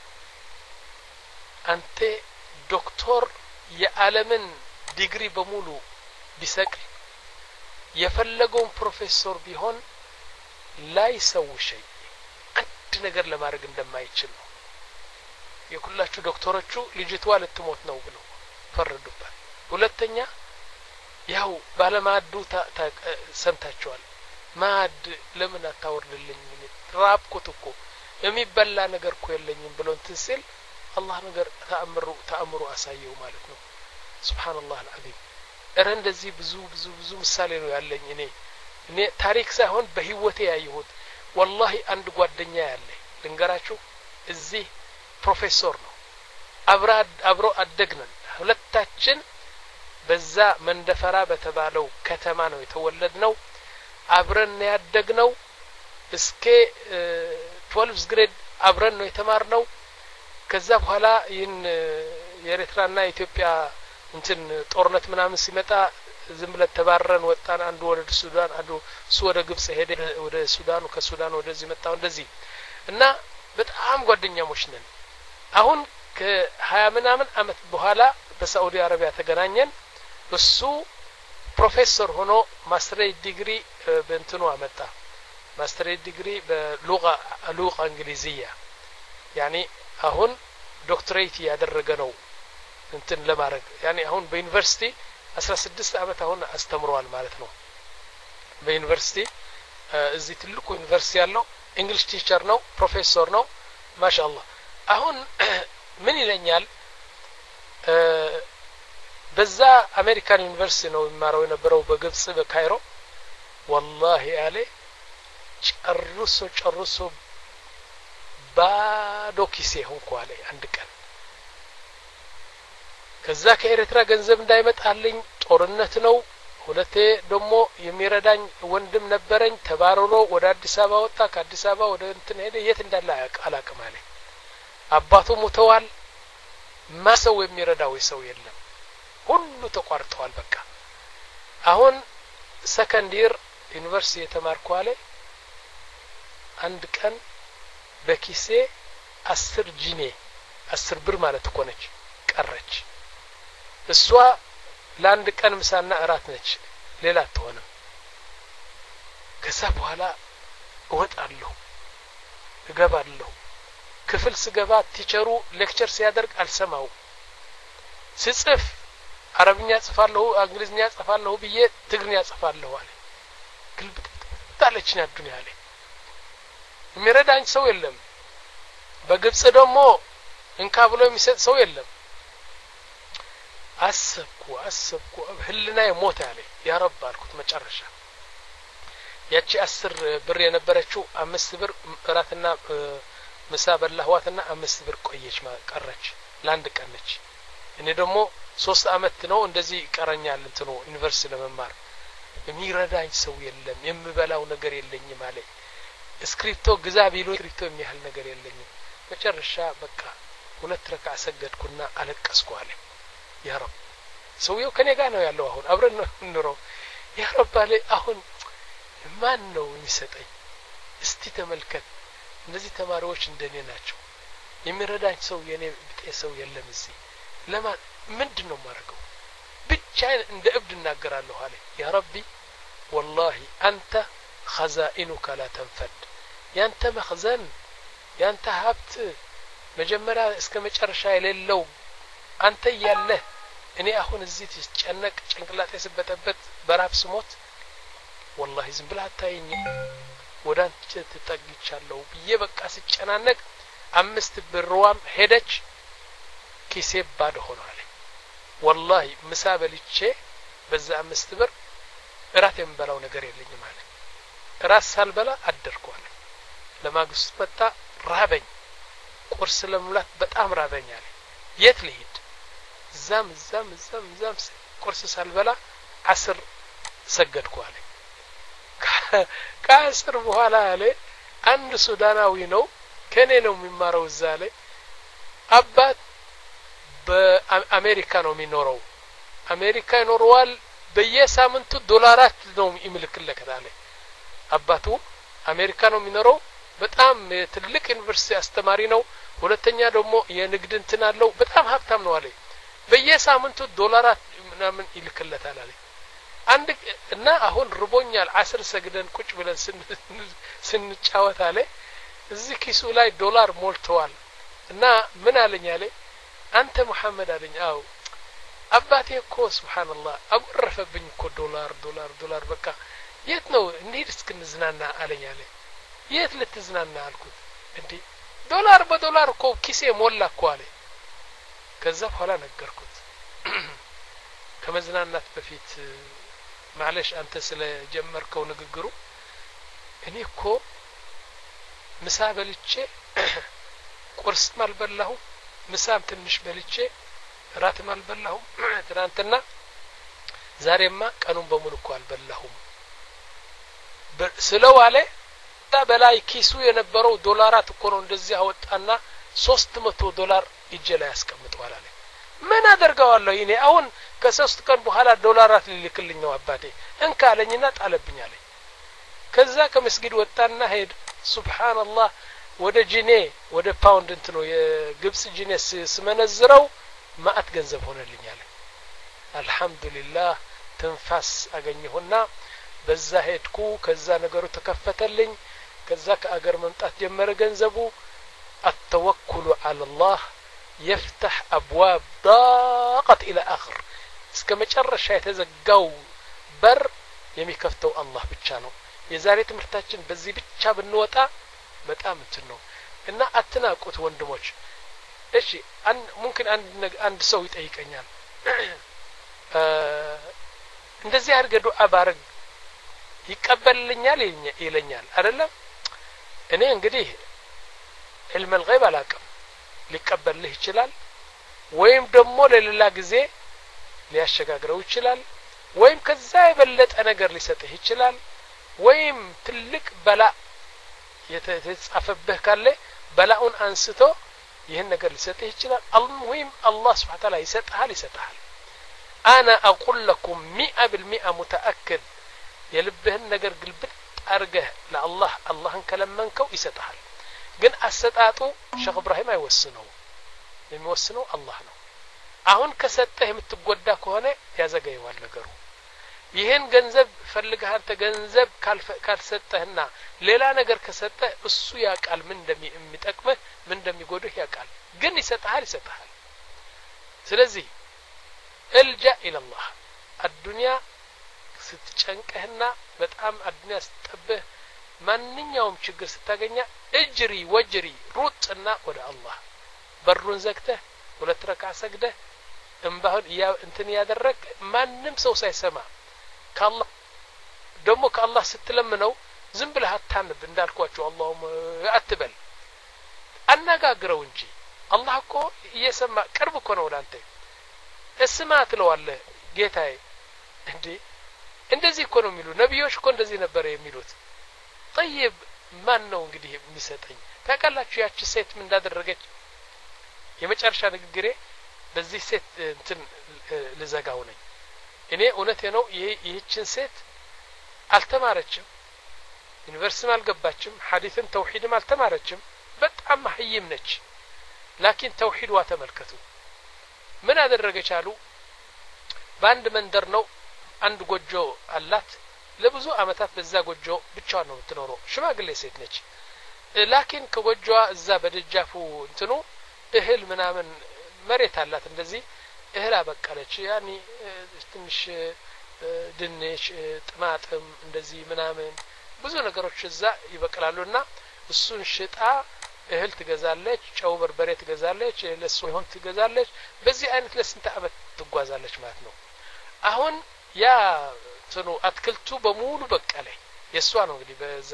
አንተ ዶክተር የዓለምን ዲግሪ በሙሉ ቢሰቅል የፈለገውን ፕሮፌሰር ቢሆን ላይ ሰው ሸይ አንድ ነገር ለማድረግ እንደማይችል ነው የኩላችሁ ዶክተሮቹ ልጅቷ ልትሞት ነው ብለው ፈረዱበት ሁለተኛ ያው ባለማዱ ሰምታችኋል ማድ ለምን አታወርድልኝ ራብኩት እኮ የሚበላ ነገር እኮ የለኝም ብሎ እንትን ሲል አላህ ነገር ተአምሩ ተአምሩ አሳየው ማለት ነው ሱብሃንአላህ አልዓዚም እረ እንደዚህ ብዙ ብዙ ብዙ ምሳሌ ነው ያለኝ እኔ እኔ ታሪክ ሳይሆን በህይወቴ ያየሁት والله አንድ ጓደኛ ያለ ልንገራችሁ እዚህ ፕሮፌሰር ነው አብራድ አብሮ አደግነን ሁለታችን በዛ መንደፈራ በተባለው ከተማ ነው የተወለድነው አብረን ያደግነው እስከ twelfth grade አብረን ነው የተማርነው ከዛ በኋላ ይህን የኤርትራና ኢትዮጵያ እንትን ጦርነት ምናምን ሲመጣ ዝም ብለን ተባረን ወጣን አንዱ ወደ ሱዳን አንዱ ሱ ወደ ግብጽ ሄደ ወደ ሱዳን ከሱዳን ወደዚህ መጣው እንደዚህ እና በጣም ጓደኛሞች ነን አሁን ከ20 ምናምን አመት በኋላ በሳዑዲ አረቢያ ተገናኘን እሱ ፕሮፌሰር ሆኖ ማስተሬት ዲግሪ በእንትኑ አመጣ ማስተሬት ዲግሪ በሉጋ ሉጋ እንግሊዝያ يعني አሁን ዶክትሬት ያደረገ ነው እንትን ለማድረግ يعني አሁን በዩኒቨርሲቲ አስራ ስድስት አመት አሁን አስተምሯል ማለት ነው በዩኒቨርሲቲ እዚህ ትልቁ ዩኒቨርሲቲ ያለው እንግሊሽ ቲቸር ነው ፕሮፌሰር ነው ማሻአላህ አሁን ምን ይለኛል በዛ አሜሪካን ዩኒቨርሲቲ ነው የሚማረው የነበረው በግብጽ በካይሮ والله ያለ ጨርሶ ጨርሶ ባዶ ኪሴ ሆንኩ አለ አንድ ቀን ከዛ ከኤርትራ ገንዘብ እንዳይመጣልኝ ጦርነት ነው ሁለቴ ደሞ የሚረዳኝ ወንድም ነበረኝ ተባረሮ ወደ አዲስ አበባ ወጣ ከአዲስ አበባ ወደ እንትን ሄደ የት እንዳለ አላውቅም አለ አባቱ ሞተዋል ማሰው የሚረዳው ሰው የለም ሁሉ ተቋርጧል በቃ አሁን ሰከንድ ይር ዩኒቨርሲቲ የተማርኩ አለ አንድ ቀን በኪሴ አስር ጂኔ አስር ብር ማለት እኮ ነች ቀረች እሷ ለአንድ ቀን ምሳና እራት ነች ሌላ አትሆንም ከዛ በኋላ እወጣለሁ እገባለሁ ክፍል ስገባ ቲቸሩ ሌክቸር ሲያደርግ አልሰማው ሲጽፍ አረብኛ ጽፋለሁ እንግሊዝኛ ጽፋለሁ ብዬ ትግርኛ ጽፋለሁ አለ ግልብጥ ታለችኝ አዱንያ አለ የሚረዳኝ ሰው የለም በግብጽ ደግሞ እንካ ብሎ የሚሰጥ ሰው የለም አሰብኩ አሰብኩ ህልና ይሞት አለ ያ ረብ አልኩት መጨረሻ ያቺ አስር ብር የነበረችው አምስት ብር እራትና ምሳ በላህዋትና አምስት ብር ቆየች ማቀረች ለአንድ ቀን ነች እኔ ደግሞ ሶስት አመት ነው እንደዚህ ይቀረኛል እንትኑ ዩኒቨርሲቲ ለመማር የሚረዳኝ ሰው የለም የምበላው ነገር የለኝም አለ ስክሪፕቶ ግዛ ቢሉ ስክሪፕቶ የሚያህል ነገር የለኝም መጨረሻ በቃ ሁለት ረካ ሰገድኩና አለቀስኩ አለ ያ ረብ ሰውየው ከኔ ጋር ነው ያለው አሁን አብረን ነው ያ ረብ አለ አሁን ማን ነው የሚሰጠኝ እስቲ ተመልከት እነዚህ ተማሪዎች እንደኔ ናቸው የሚረዳኝ ሰው የኔ ብጤ ሰው የለም እዚህ ለማን ምንድነው ማረገው ብቻ እንደ እብድ እናገራለሁ አለ ያ ረቢ والله انت خزائنك لا تنفد ያንተ መخزን ያንተ ሀብት መጀመሪያ እስከ መጨረሻ የሌለው አንተ ያለ እኔ አሁን እዚህ ተጨነቅ ጭንቅላቴ ስበተበት በራብ ስሞት والله ዝም ብላ ታይኝ ወዳንተ ተጠግቻለሁ ብዬ በቃ ሲጨናነቅ አምስት ብርዋም ሄደች ኪሴ ባዶ ሆኗል والله ምሳ በልቼ በዛ አምስት ብር እራት የምበላው ነገር የለኝም ማለት ራስ ሳልበላ አደርኩ አለ ለማግስት መጣ ራበኝ ቁርስ ለመብላት በጣም ራበኝ አለ የት ልሂድ ዛም ዛም ዛም ዛም ቁርስ ሳልበላ አስር ሰገድኩ አለ ከአስር በኋላ አለ አንድ ሱዳናዊ ነው ከኔ ነው የሚማረው እዛ ላይ አባት በአሜሪካ ነው የሚኖረው አሜሪካ ይኖርዋል በየሳምንቱ ዶላራት ነው ይምልክለት አለ አባቱ አሜሪካ ነው የሚኖረው በጣም ትልቅ ዩኒቨርሲቲ አስተማሪ ነው ሁለተኛ ደግሞ የንግድ እንትን አለው በጣም ሀብታም ነው አለ በየሳምንቱ ዶላራት ምናምን ይልክለታል አለ አንድ እና አሁን ርቦኛል አስር ሰግደን ቁጭ ብለን ስንጫወት አለ እዚህ ኪሱ ላይ ዶላር ሞልተዋል እና ምን አለኝ አለ አንተ መሐመድ አለኝ አው አባቴ እኮ ሱብሃንአላህ አጎረፈብኝ እኮ ዶላር ዶላር ዶላር በቃ የት ነው እንሂድ እስክንዝናና አለኝ አለ የት ልትዝናና አልኩት እንዴ ዶላር በዶላር እኮ ኪሴ ሞላ እኮ አለ ከዛ በኋላ ነገርኩት ከመዝናናት በፊት ማለሽ አንተ ስለጀመርከው ንግግሩ እኔ እኮ ምሳ በልቼ ቁርስ ማልበላሁ ምሳም ትንሽ በልቼ ራት ማልበላሁ ትናንትና ዛሬማ ቀኑን በሙሉ እኮ አልበላሁም ስለዋለ በላይ ኪሱ የነበረው ዶላራት እኮ ነው እንደዚህ አወጣና ሶስት መቶ ዶላር እጄ ላይ ያስቀምጠዋል አለ ምን አደርጋለሁ እኔ አሁን ከሶስት ቀን በኋላ ዶላራት ሊልክልኝ ነው አባቴ እንካለኝና ጣለብኝ አለ ከዛ ከመስጊድ ወጣና ሄድ ሱብሃንአላህ ወደ ጂኔ ወደ ፓውንድ እንትኑ የግብጽ ጂኔ ስመነዝረው ማአት ገንዘብ ሆነልኝ አለ አልহামዱሊላህ ትንፋስ አገኘሁና በዛ ሄድኩ ከዛ ነገሩ ተከፈተልኝ ከዛ ከአገር መምጣት ጀመረ ገንዘቡ التوكل على الله يفتح ابواب ضاقت الى اخر እስከ መጨረሻ የተዘጋው በር የሚከፍተው አላህ ብቻ ነው የዛሬ ትምህርታችን በዚህ ብቻ ብንወጣ በጣም እንትን ነው እና አትናቁት ወንድሞች እሺ አን ممكن አንድ አንድ ሰው ይጠይቀኛል እንደዚህ አድርገ ዱዓ ባረግ ይቀበልልኛል ይለኛል አይደለም እኔ እንግዲህ علم الغيب አላቀም ሊቀበልህ ይችላል ወይም ደግሞ ለሌላ ጊዜ ሊያሸጋግረው ይችላል ወይም ከዛ የበለጠ ነገር ሊሰጥህ ይችላል ወይም ትልቅ በላ የተጻፈበህ ካለ በላውን አንስቶ ይሄን ነገር ሊሰጥህ ይችላል ወይም አላህ Subhanahu Wa Ta'ala ይሰጣል ይሰጣል انا اقول لكم مئة بالمئة متاكد የልብህን ነገር ግልብጥ አርገህ ለአላህ አላህን ከለመንከው ይሰጣል ግን አሰጣጡ ሼክ ኢብራሂም አይወስነው የሚወስነው አላህ ነው አሁን ከሰጠህ የምትጎዳ ከሆነ ያዘገየዋል ነገሩ ይሄን ገንዘብ ፈልገህ አንተ ገንዘብ ካልሰጠህና ሌላ ነገር ከሰጠህ እሱ ያቃል ምን እንደሚጠቅምህ ምን እንደሚጎድህ ያቃል ግን ይሰጣል ይሰጣል ስለዚህ الجا الى الله الدنيا ስትጨንቀህና በጣም አዱንያ ስትጠብህ ማንኛውም ችግር ስታገኛ እጅሪ ወጅሪ ሩጥና ወደ አላህ በሩን ዘግተህ ሁለት ረካዓ ሰግደህ እንባህን ያ እንትን ያደረክ ማንንም ሰው ሳይሰማ ከአላህ ደግሞ ከአላህ ስትለምነው ዝም ብለህ አታንብ እንዳልኳችሁ አላሁም አትበል አናጋግረው እንጂ አላህ እኮ እየሰማ ቅርብ እኮ ነው ላንተ እስማ ትለዋለህ ጌታዬ እንዴ እንደዚህ እኮ ነው የሚሉ ነብዮች እኮ እንደዚህ ነበር የሚሉት طيب ማን ነው እንግዲህ የሚሰጠኝ ታውቃላችሁ ያቺ ሴት ምን እንዳደረገች የመጨረሻ ንግግሬ በዚህ ሴት እንትን ልዘጋው ነኝ እኔ እውነቴ ነው ይህችን ሴት አልተማረችም ዩኒቨርሲቲ አልገባችም ሐዲስን ተውሂድም አልተማረችም በጣም መህይም ነች ላኪን ተውሂድዋ ተመልከቱ ምን አደረገች አሉ ባንድ መንደር ነው አንድ ጎጆ አላት ለብዙ አመታት በዛ ጎጆ ብቻዋን ነው የምትኖረው ሽማግሌ ሴት ነች ላኪን ከጎጆዋ እዛ በደጃፉ እንትኑ እህል ምናምን መሬት አላት እንደዚህ እህል አበቀለች ያኒ ትንሽ ድንች ጥማጥም እንደዚህ ምናምን ብዙ ነገሮች እዛ ይበቀላሉና እሱን ሽጣ እህል ትገዛለች ጨው በርበሬ ትገዛለች ለሱ ይሆን ትገዛለች በዚህ አይነት ለስንት አመት ትጓዛለች ማለት ነው አሁን ያ እንትኑ አትክልቱ በሙሉ በቀለ የሷ ነው እንግዲህ በዛ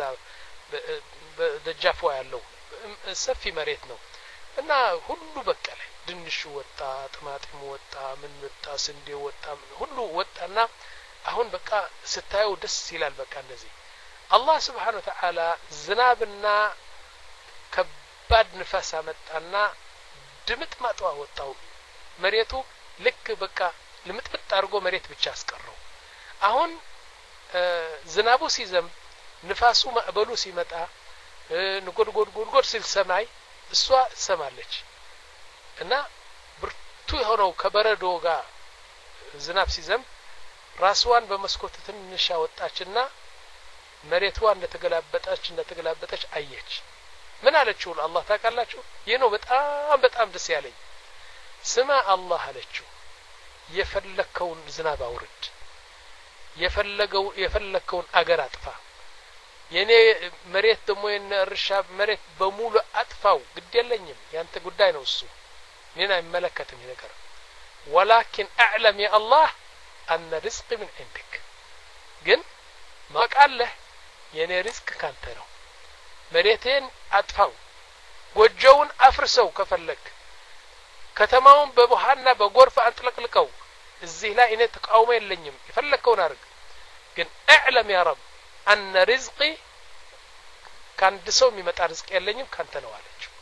በደጃፉ ያለው ሰፊ መሬት ነው እና ሁሉ በቀለ ድንሽ ወጣ ጥማጥም ወጣ ምን ወጣ ስንዴ ወጣ ሁሉ ወጣና አሁን በቃ ስታየው ደስ ይላል በቃ እንደዚህ አላህ Subhanahu Wa Ta'ala ዝናብና ከባድ ንፋስ አመጣና ድምጥማጥ ወጣው መሬቱ ልክ በቃ ልምጥምጥ አድርጎ መሬት ብቻ አስቀረው አሁን ዝናቡ ሲዘም ንፋሱ ማዕበሉ ሲመጣ ንጎድጎድ ጎድጎድ ሲል ሰማይ እሷ ሰማለች እና ብርቱ የሆነው ከበረዶ ጋር ዝናብ ሲዘም ራስዋን በመስኮት ትንሽ አወጣችና መሬቷ እንደተገላበጠች እንደተገላበጠች አየች ምን አለችው አላህ ታውቃላችሁ ይሄ ነው በጣም በጣም ደስ ያለኝ ስማ አላህ አለችው የፈለከውን ዝናብ አውርድ የፈለገው የፈለከውን አገር አጥፋ የኔ መሬት ደሞ የነ እርሻ መሬት በሙሉ አጥፋው ግዴለኝም ያንተ ጉዳይ ነው እሱ እኔን አይመለከትም ነገር ولكن اعلم يا الله ان رزقي من عندك ግን ማቃለህ የኔ ሪዝቅ ካንተ ነው መሬቴን አጥፋው ጎጆውን አፍርሰው ከፈለክ ከተማውን በበሃና በጎርፍ አንጥለቅልቀው እዚህ ላይ እኔ ተቃውሞ የለኝም ይፈለከውን አርግ ግን اعلم يا رب ان رزقي كان دسو የሚመጣ ሪዝቅ የለኝም ካንተ ነው አለችው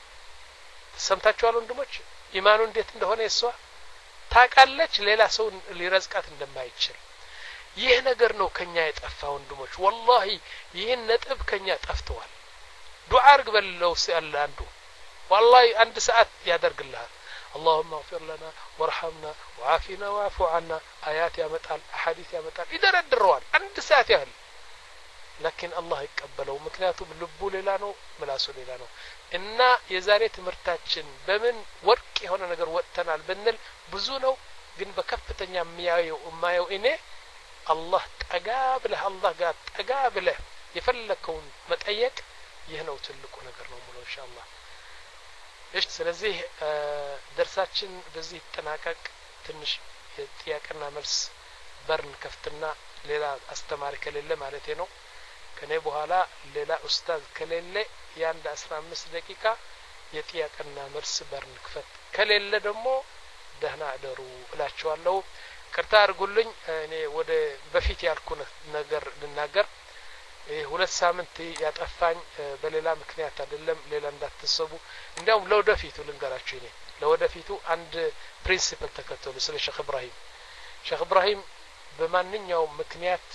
ሰምታችኋል ወንድሞች ኢማኑ እንዴት እንደሆነ እሷ ታቃለች ሌላ ሰው ሊረዝቃት እንደማይችል ይህ ነገር ነው ከኛ የጠፋው ወንድሞች والله ይህን ነጥብ ከኛ ጠፍቷል ዱዓ አርግ በለው ሲያል አንዱ والله አንድ ሰዓት ያደርግልሃል اللهم اغفر لنا وارحمنا وعافنا واعف عنا آيات ያመጣል አሐዲስ ያመጣል ይደረድረዋል አንድ ሰዓት ያህል لكن الله ይቀበለው ምክንያቱም ልቡ ሌላ ነው ምላሱ ሌላ ነው እና የዛሬ ትምርታችን በምን ወርቅ የሆነ ነገር ወጥተናል ብንል ብዙ ነው ግን በከፍተኛ የሚያየው የማየው እኔ አላህ ጠጋብለ አላህ ጋር ጠጋብለ የፈለከውን መጠየቅ ይህ ነው ትልቁ ነገር ነው ሙሉ ኢንሻአላህ እሺ ስለዚህ ደርሳችን በዚህ ተጠናቀቅ ትንሽ ጥያቄና መልስ በርን ከፍትና ሌላ አስተማሪ ከሌለ ማለት ነው ከኔ በኋላ ሌላ ኡስታዝ ከሌለ ያንድ አስራ አምስት ደቂቃ የጥያቄና መልስ በርን ከፈት ከሌለ ደግሞ ደህና አደሩ እላችኋለሁ ቅርታ አርጉልኝ እኔ ወደ በፊት ያልኩ ነገር ልናገር ሁለት ሳምንት ያጠፋኝ በሌላ ምክንያት አይደለም ሌላ እንዳትሰቡ እንዲያውም ለወደፊቱ ልንገራችሁ እኔ ለወደፊቱ አንድ ፕሪንሲፕል ተከተሉ ስለ ሼክ ኢብራሂም ሼክ ኢብራሂም በማንኛውም ምክንያት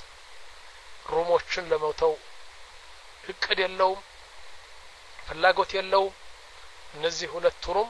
ሩሞችን ለመውተው እቅድ የለውም ፍላጎት የለውም እነዚህ ሁለት ሩም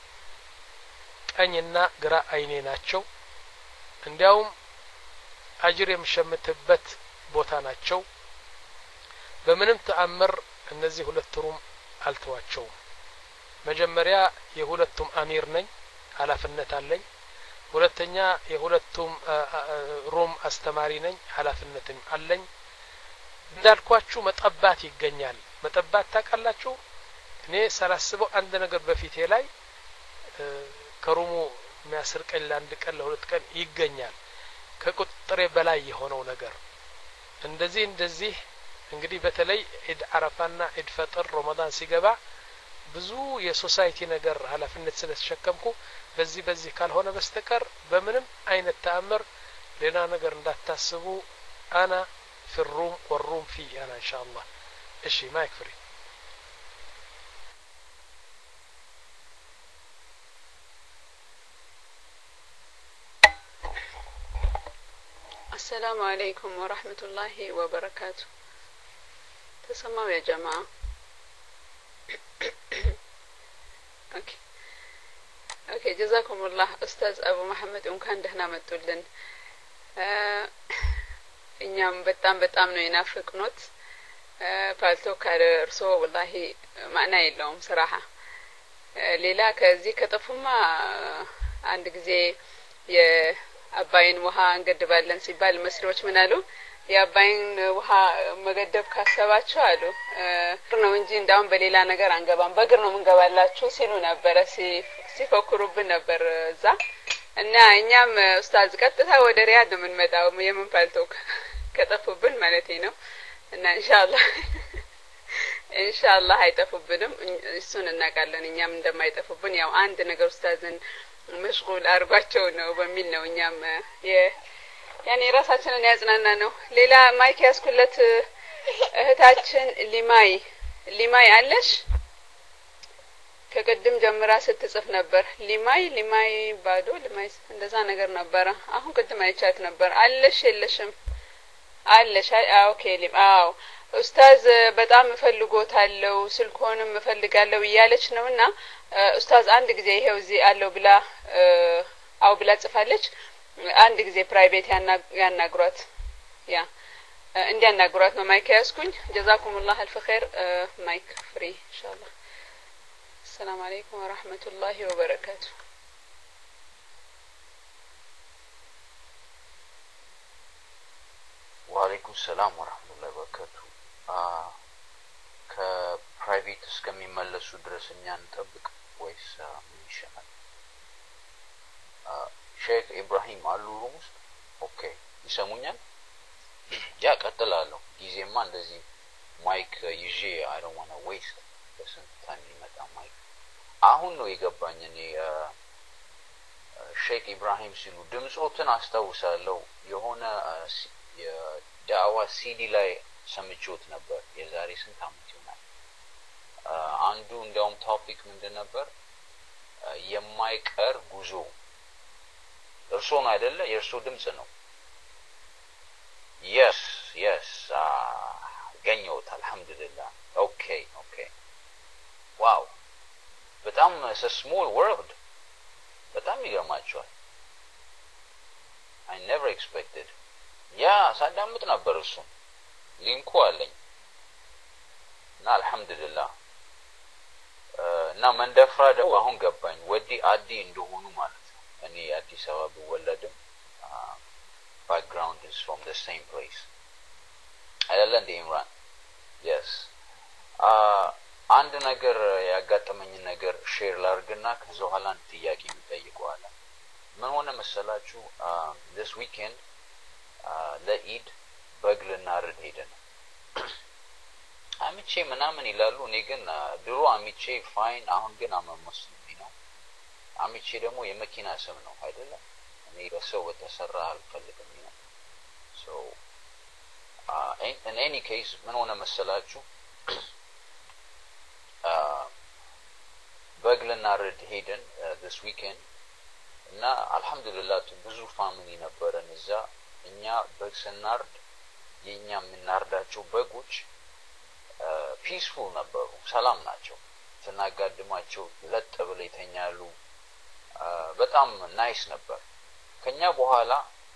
ቀኝና ግራ አይኔ ናቸው እንዲያውም አጅር የምሸምትበት ቦታ ናቸው በምንም ተአምር እነዚህ ሁለት ሩም አልተዋቸው መጀመሪያ የሁለቱም አሚር ነኝ ኃላፊነት አለኝ ሁለተኛ የሁለቱም ሩም አስተማሪ ነኝ ኃላፊነትም አለኝ እንዳልኳችሁ መጠባት ይገኛል መጠባት ታቃላችሁ እኔ ሰላስበው አንድ ነገር በፊቴ ላይ ከሩሙ የሚያስርቀኝ ለአንድ ቀን ለሁለት ቀን ይገኛል ከቁጥጥሬ በላይ የሆነው ነገር እንደዚህ እንደዚህ እንግዲህ በተለይ ኢድ አረፋና ኢድ ፈጥር ረመዳን ሲገባ ብዙ የሶሳይቲ ነገር ኃላፊነት ስለተሸከምኩ በዚህ በዚህ ካልሆነ በስተቀር በምንም አይነት ተአምር ሌላ ነገር እንዳታስቡ አና في الروم والروم في أنا إن شاء الله إشي ما يكفري السلام عليكم ورحمة الله وبركاته تسمعوا يا جماعة أوكي أوكي جزاكم الله أستاذ أبو محمد إن كان دهنا متولن እኛም በጣም በጣም ነው የናፈቅኖት ፓልቶ ካርሶ والله ማዕና የለውም ስራሃ ሌላ ከዚህ ከጠፉማ አንድ ጊዜ የአባይን ውሃ እንገድባለን ሲባል መስሪዎች ምን አሉ የአባይን ውሃ መገደብ ካሰባችሁ አሉ ነው እንጂ እንዳውም በሌላ ነገር አንገባም በእግር ነው ምንገባላችሁ ሲሉ ነበር ሲፎክሩብን ነበር እዛ እና እኛም ኡስታዝ ቀጥታ ወደ ሪያድ ምን መጣው የምን ፓልቶ ከጠፉብን ማለት ነው እና ኢንሻአላህ ኢንሻአላህ አይጠፉብንም እሱን እናቃለን እኛም እንደማይጠፉብን ያው አንድ ነገር ኡስታዝን መሽጉል አርጓቸው ነው በሚል ነው እኛም ያኔ ራሳችንን ያጽናና ነው ሌላ ማይክ ያስኩለት እህታችን ሊማይ ሊማይ አለሽ ከቀደም ጀምራ ስትጽፍ ነበር ሊማይ ሊማይ ባዶ ሊማይ እንደዛ ነገር ነበር አሁን ቀደም አይቻት ነበር አለሽ የለሽም አለሽ ኦኬ ሊም አው ኡስታዝ በጣም ፈልጎታለው ስልኮንም ፈልጋለው ይያለች ነውና ኡስታዝ አንድ ጊዜ ይሄው እዚህ አለው ብላ አው ብላ ጽፋለች አንድ ጊዜ ፕራይቬት ያናግሯት ያ እንዲያናግሯት ነው ማይክ ያስኩኝ ጀዛኩሙላህ አልፍ ኸይር ማይክ ፍሪ ኢንሻአላህ السلام عليكم ورحمة الله وبركاته وعليكم السلام ورحمة الله وبركاته آه كبرايفيت اسكمي ملسو درسنيا نطبق ويس من يشمل آه شيخ إبراهيم قالوا رومس اوكي يسمونيا يا قتلالو ጊዜማ እንደዚህ ማይክ ይዤ I don't want to waste በስንት ታይም ይመጣ ማይክ አሁን ነው የገባኝ እኔ ሼክ ኢብራሂም ሲሉ ድምጾትን አስተውሳለሁ የሆነ የዳዋ ሲዲ ላይ ሰምቾት ነበር የዛሬ ስንት አመት ይሆናል አንዱ እንደውም ቶፒክ ምንድን ነበር የማይቀር ጉዞ እርሶ ነው አይደለ የእርሶ ድምጽ ነው yes yes ገኘሁት አልহামዱሊላህ ኦኬ ኦኬ ዋው በጣም it's a small world በጣም ይገርማችኋል I never expected ያ ሳዳምጥ ነበር እሱ ሊንኩ አለኝ እና አልহামዱሊላህ እና መንደፍራ ደግሞ አሁን ገባኝ ወዲ አዲ እንደሆኑ ማለት ነው እኔ አዲስ አበባ ብወለድም background is from the same place አይደለም ኢምራን yes uh አንድ ነገር ያጋጠመኝ ነገር ሼር ላርግና ከዛ ኋላ ጥያቄ ይጠይቀዋል ምን ሆነ መሰላችሁ this weekend ለኢድ በግልና ርድ ሄደን አሚቼ ምናምን ይላሉ እኔ ግን ድሮ አሚቼ ፋይን አሁን ግን አመመስልኝ ነው አሚቼ ደግሞ የመኪና ስም ነው አይደለም እኔ በሰው በተሰራ አልፈልግም ነው so uh in, in any case ምን ሆነ መሰላችሁ በግልና ርድ ሄደን this weekend እና አልহামዱሊላህ ብዙ ፋሚሊ ነበረን እዛ እኛ በግስናርድ የኛ ምናርዳቸው በጎች ፒስፉል ነበሩ ሰላም ናቸው ተናጋድማቸው ለጥ ብለው ይተኛሉ በጣም ናይስ ነበር ከኛ በኋላ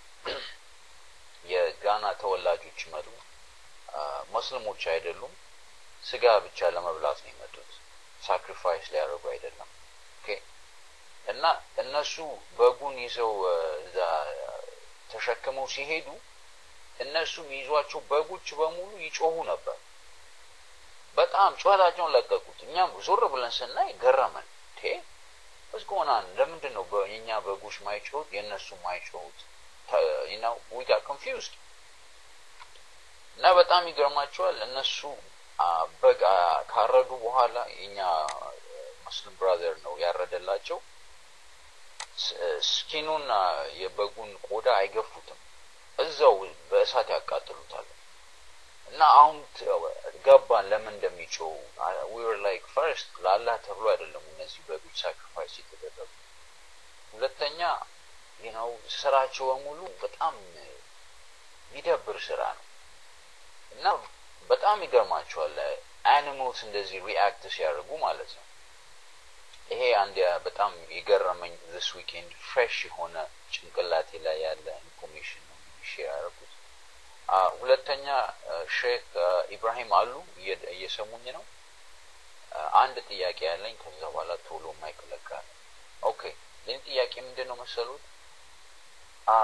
የጋና ተወላጆች መጡ ሙስሊሞች አይደሉም ስጋ ብቻ ለመብላት ነው የመጡት ሳክሪፋይስ ሊያደርጉ አይደለም ኦኬ እና እነሱ በጉን ይዘው እዛ ተሸክመው ሲሄዱ እነሱ ይዟቸው በጎች በሙሉ ይጮሁ ነበር በጣም ጮታቸውን ለቀቁት እኛም ዞር ብለን ስናይ ገረመን ቴ what's going on ለምንድን ነው በእኛ በጎች ማይጮሁት የነሱ ማይጮሁት you know we got confused እና በጣም ይገርማቸዋል እነሱ በግ ካረዱ በኋላ የኛ ሙስሊም ብራዘር ነው ያረደላቸው ስኪኑን የበጉን ቆዳ አይገፉትም እዛው በእሳት ያቃጥሉታል እና አሁን ገባን ለምን እንደሚጮው we were like first ለአላህ ተብሎ አይደለም እነዚህ በጎች ሳክሪፋይስ የተደረጉ ሁለተኛ you know ስራቸው በሙሉ በጣም የሚደብር ስራ ነው እና በጣም ይገርማቸዋል animals እንደዚህ react ሲያደርጉ ማለት ነው ይሄ አንድ በጣም ይገርመኝ this weekend fresh የሆነ ጭንቅላቴ ላይ ያለ ኢንፎርሜሽን ነው ሼር አደረኩት ሁለተኛ ሼክ ኢብራሂም አሉ እየሰሙኝ ነው አንድ ጥያቄ ያለኝ ከዛ በኋላ ቶሎ ማይክ ለካለ ኦኬ ለኔ ጥያቄ ምንድነው መሰሉት አ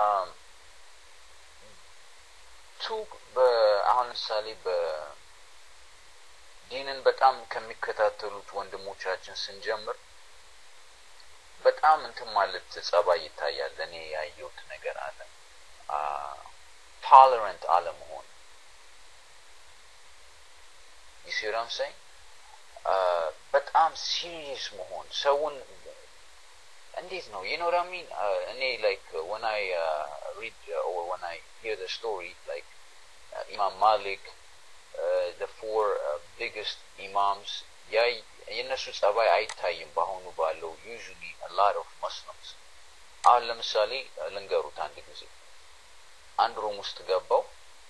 ቱ በአሁን ሳሊ በ ዲንን በጣም ከሚከታተሉት ወንድሞቻችን ስንጀምር በጣም እንትን ማለት ጸባይ ይታያል ለኔ ያየሁት ነገር አለ አ tolerant አለመሆን you see what I'm saying uh በጣም serious መሆን ሰውን እንዴት ነው you know what I mean uh, እኔ like uh, when I uh, read uh, or when I hear the story like uh, Imam Malik uh, the four uh, biggest imams ያ የነሱ ጸባይ አይታይም በአሁኑ ባለው usually a lot of Muslims አሁን ለምሳሌ ልንገሩት አንድ ጊዜ አንድ ሩም ውስጥ ገባው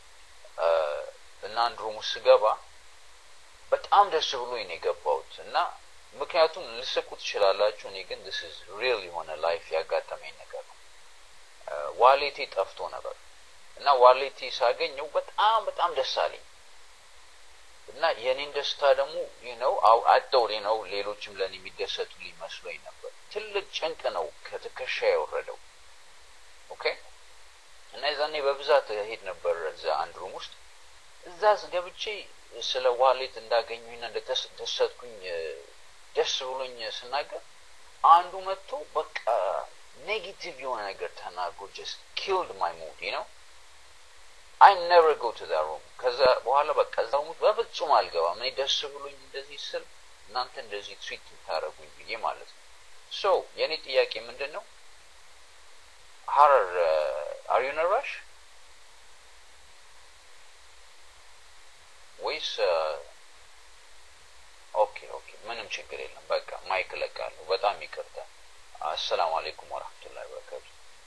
እና አንድ ሩም ውስጥ ገባ በጣም ደስ ብሎኝ ነው የገባሁት እና ምክንያቱም ልስቁት ይችላልላችሁ እኔ ግን this is real የሆነ ላይፍ ያጋጠመኝ ነገር ነው ዋሌቴ ጠፍቶ ነበር እና ዋሌቴ ሳገኘው በጣም በጣም ደስ አለኝ እና የኔን ደስታ ደግሞ you know አውጣው you know ሌሎችም ለኔ የሚደሰቱ ሊመስሉኝ ነበር ትልቅ ጭንቅ ነው ከትከሻ የወረደው ኦኬ እና እዛኔ በብዛት ሄድ ነበር እዛ አንድ ሩም ውስጥ እዛስ ገብቼ ስለ ዋሌት እንዳገኙኝና እንደተደሰትኩኝ ደስ ብሎኝ ስናገር አንዱ መጥቶ በቃ ኔጌቲቭ የሆነ ነገር ተናግሮ just killed my mood you know I never go to that room ከዛ በኋላ በቃ እዛው ሙት በፍጹም አልገባም እኔ ደስ ብሎኝ እንደዚህ ስል እናንተ እንደዚህ ትሪት ታረጉኝ ብዬ ማለት ነው so የኔ ጥያቄ ምንድነው Harar uh, are you in a rush ወይስ ኦኬ ኦኬ ምንም ችግር የለም በቃ ማይክ ለቃለሁ በጣም ይቅርታ አሰላሙ አለይኩም ወራህመቱላሂ ወበረካቱ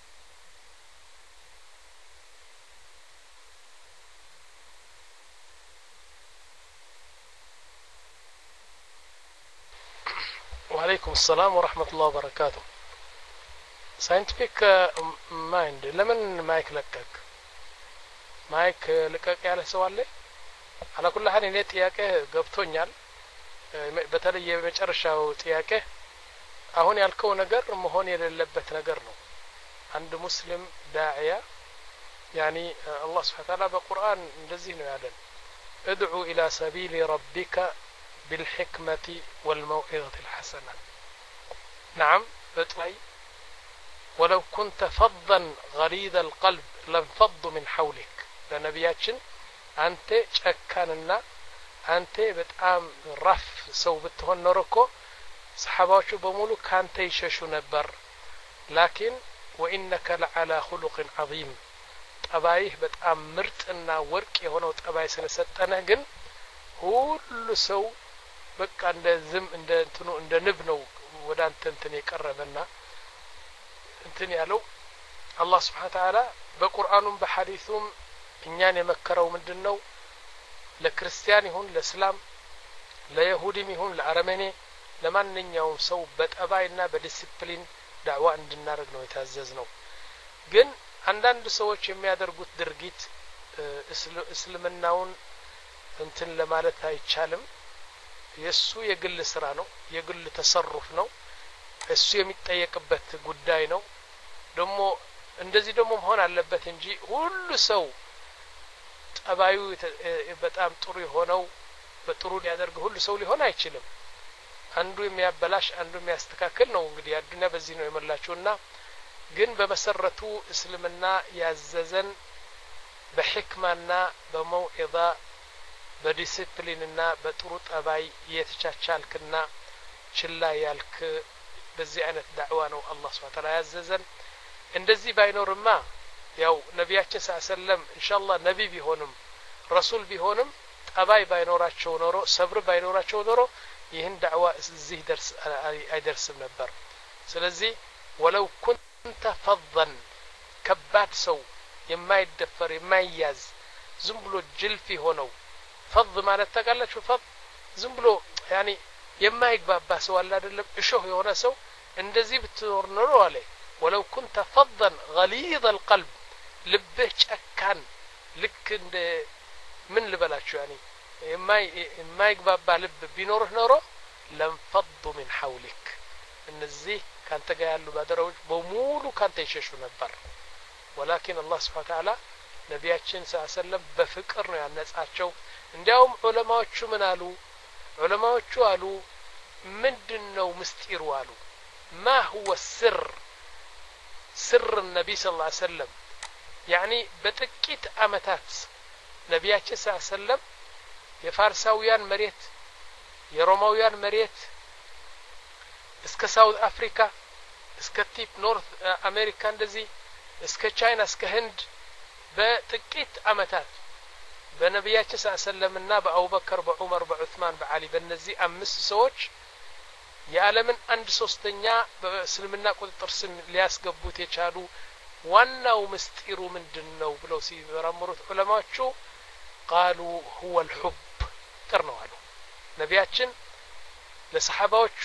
وعليكم السلام ورحمة الله وبركاته scientific mind ለምን ማይክ ለቀቅ ማይክ ለቀቅ ያለ ሰው አለ على كل حال እኔ ጥያቄ ገብቶኛል በተለይ የመጨረሻው ጥያቄ አሁን ያልከው ነገር መሆን የሌለበት ነገር ነው አንድ ሙስሊም ዳዒያ يعني الله سبحانه وتعالى በቁርአን እንደዚህ ነው ያለን ادعو الى سبيل ربك بالحكمة والموعظة الحسنة نعم بتوي ولو كنت فظا غليظ القلب لانفضوا من حولك ለነብያችን አንተ ጨካንና አንተ በጣም ረፍ ሰው ብትሆን ኖርኮ ሰሃባዎቹ በሙሉ ካንተ ይሸሹ ነበር لكن وانك لعلى خلق عظيم ጠባይህ በጣም ምርጥና ወርቅ የሆነው ጠባይ ስለሰጠነህ ግን ሁሉ ሰው በቃ እንደ ዝም እንደ እንትኑ እንደ ንብ ነው ወደ አንተ እንትን የቀረበና እንትን ያለው አላህ Subhanahu Wa Ta'ala በቁርአኑም በሐዲሱም እኛን የመከረው ምንድነው ለክርስቲያን ይሁን ለእስላም ለይሁዲም ይሁን ለአረመኔ ለማንኛውም ሰው በጠባይና በዲሲፕሊን ዳዕዋ እንድናደርግ ነው የታዘዝነው ግን አንዳንድ ሰዎች የሚያደርጉት ድርጊት እስልምናውን እንትን ለማለት አይቻልም የሱ የግል ስራ ነው የግል ተሰሩፍ ነው እሱ የሚጠየቅበት ጉዳይ ነው ደሞ እንደዚህ ደሞ መሆን አለበት እንጂ ሁሉ ሰው ጠባዩ በጣም ጥሩ የሆነው በጥሩ ሊያደርግ ሁሉ ሰው ሊሆን አይችልም አንዱ የሚያበላሽ አንዱ የሚያስተካክል ነው እንግዲህ አዱኛ በዚህ ነው የመላችውና ግን በመሰረቱ እስልምና ያዘዘን በህክማና በመውዒዛ በዲሲፕሊንና በጥሩ ጠባይ የተቻቻልክና ችላ ያልክ በዚህ አይነት ዳዕዋ ነው አላህ Subhanahu Wa Ta'ala ያዘዘን እንደዚህ ባይኖርማ ያው ነቢያችን ሰለላሁ ኢንሻአላህ ነቢ ቢሆንም ረሱል ቢሆንም ጠባይ ባይኖራቸው ኖሮ ሰብር ባይኖራቸው ኖሮ ይህን ዳዕዋ እዚህ ደርስ አይደርስም ነበር ስለዚህ ወለው ኩንተ ፈضን ከባድ ሰው የማይደፈር የማይያዝ ዝም ብሎ ጅልፍ ሆነው ፈض ማለት ተቀለች ፈض ዝም ብሎ يعني የማይግባባ ሰው አለ አይደለም እሾህ የሆነ ሰው እንደዚህ ብትኖር ኖሮ አለ ولو كنت فظا غليظ القلب ልብህ ጨካን ልክ እንደ ምን ልበላችሁ يعني የማይ የማይግባባ ልብ ቢኖርህ ኖሮ لنفضوا من حولك እነዚህ ካንተ ጋር ያሉ ባደረዎች በሙሉ ካንተ ይሸሹ ነበር ولكن الله سبحانه وتعالى ነቢያችን ሰለላሁ ዐለይሂ ወሰለም በፍቅር ነው ያነጻቸው እንዲያውም ዑለማዎቹ ምን አሉ ዑለማዎቹ አሉ ምንድነው ምስጢሩ አሉ ما هو السر سر النبي صلى الله عليه وسلم يعني በጥቂት አመታት ነቢያችን ሰለላሁ ዐለይሂ ወሰለም የፋርሳውያን መሬት የሮማውያን መሬት እስከ ሳውዝ አፍሪካ እስከ ቲፕ ኖርት አሜሪካ እንደዚህ እስከ ቻይና እስከ ህንድ በጥቂት አመታት በነቢያችን ሰለላሁ ዐለይሂ ወሰለምና በአቡበከር በዑመር በዑስማን በአሊ በእነዚህ አምስት ሰዎች የዓለምን አንድ ሶስተኛ በእስልምና ቁጥጥር ስም ሊያስገቡት የቻሉ ዋናው ምስጢሩ ምንድነው ብለው ሲመረምሩት ዑለማዎቹ قالوا هو الحب ቅርነው አሉ ነቢያችን ለሰሃባዎቹ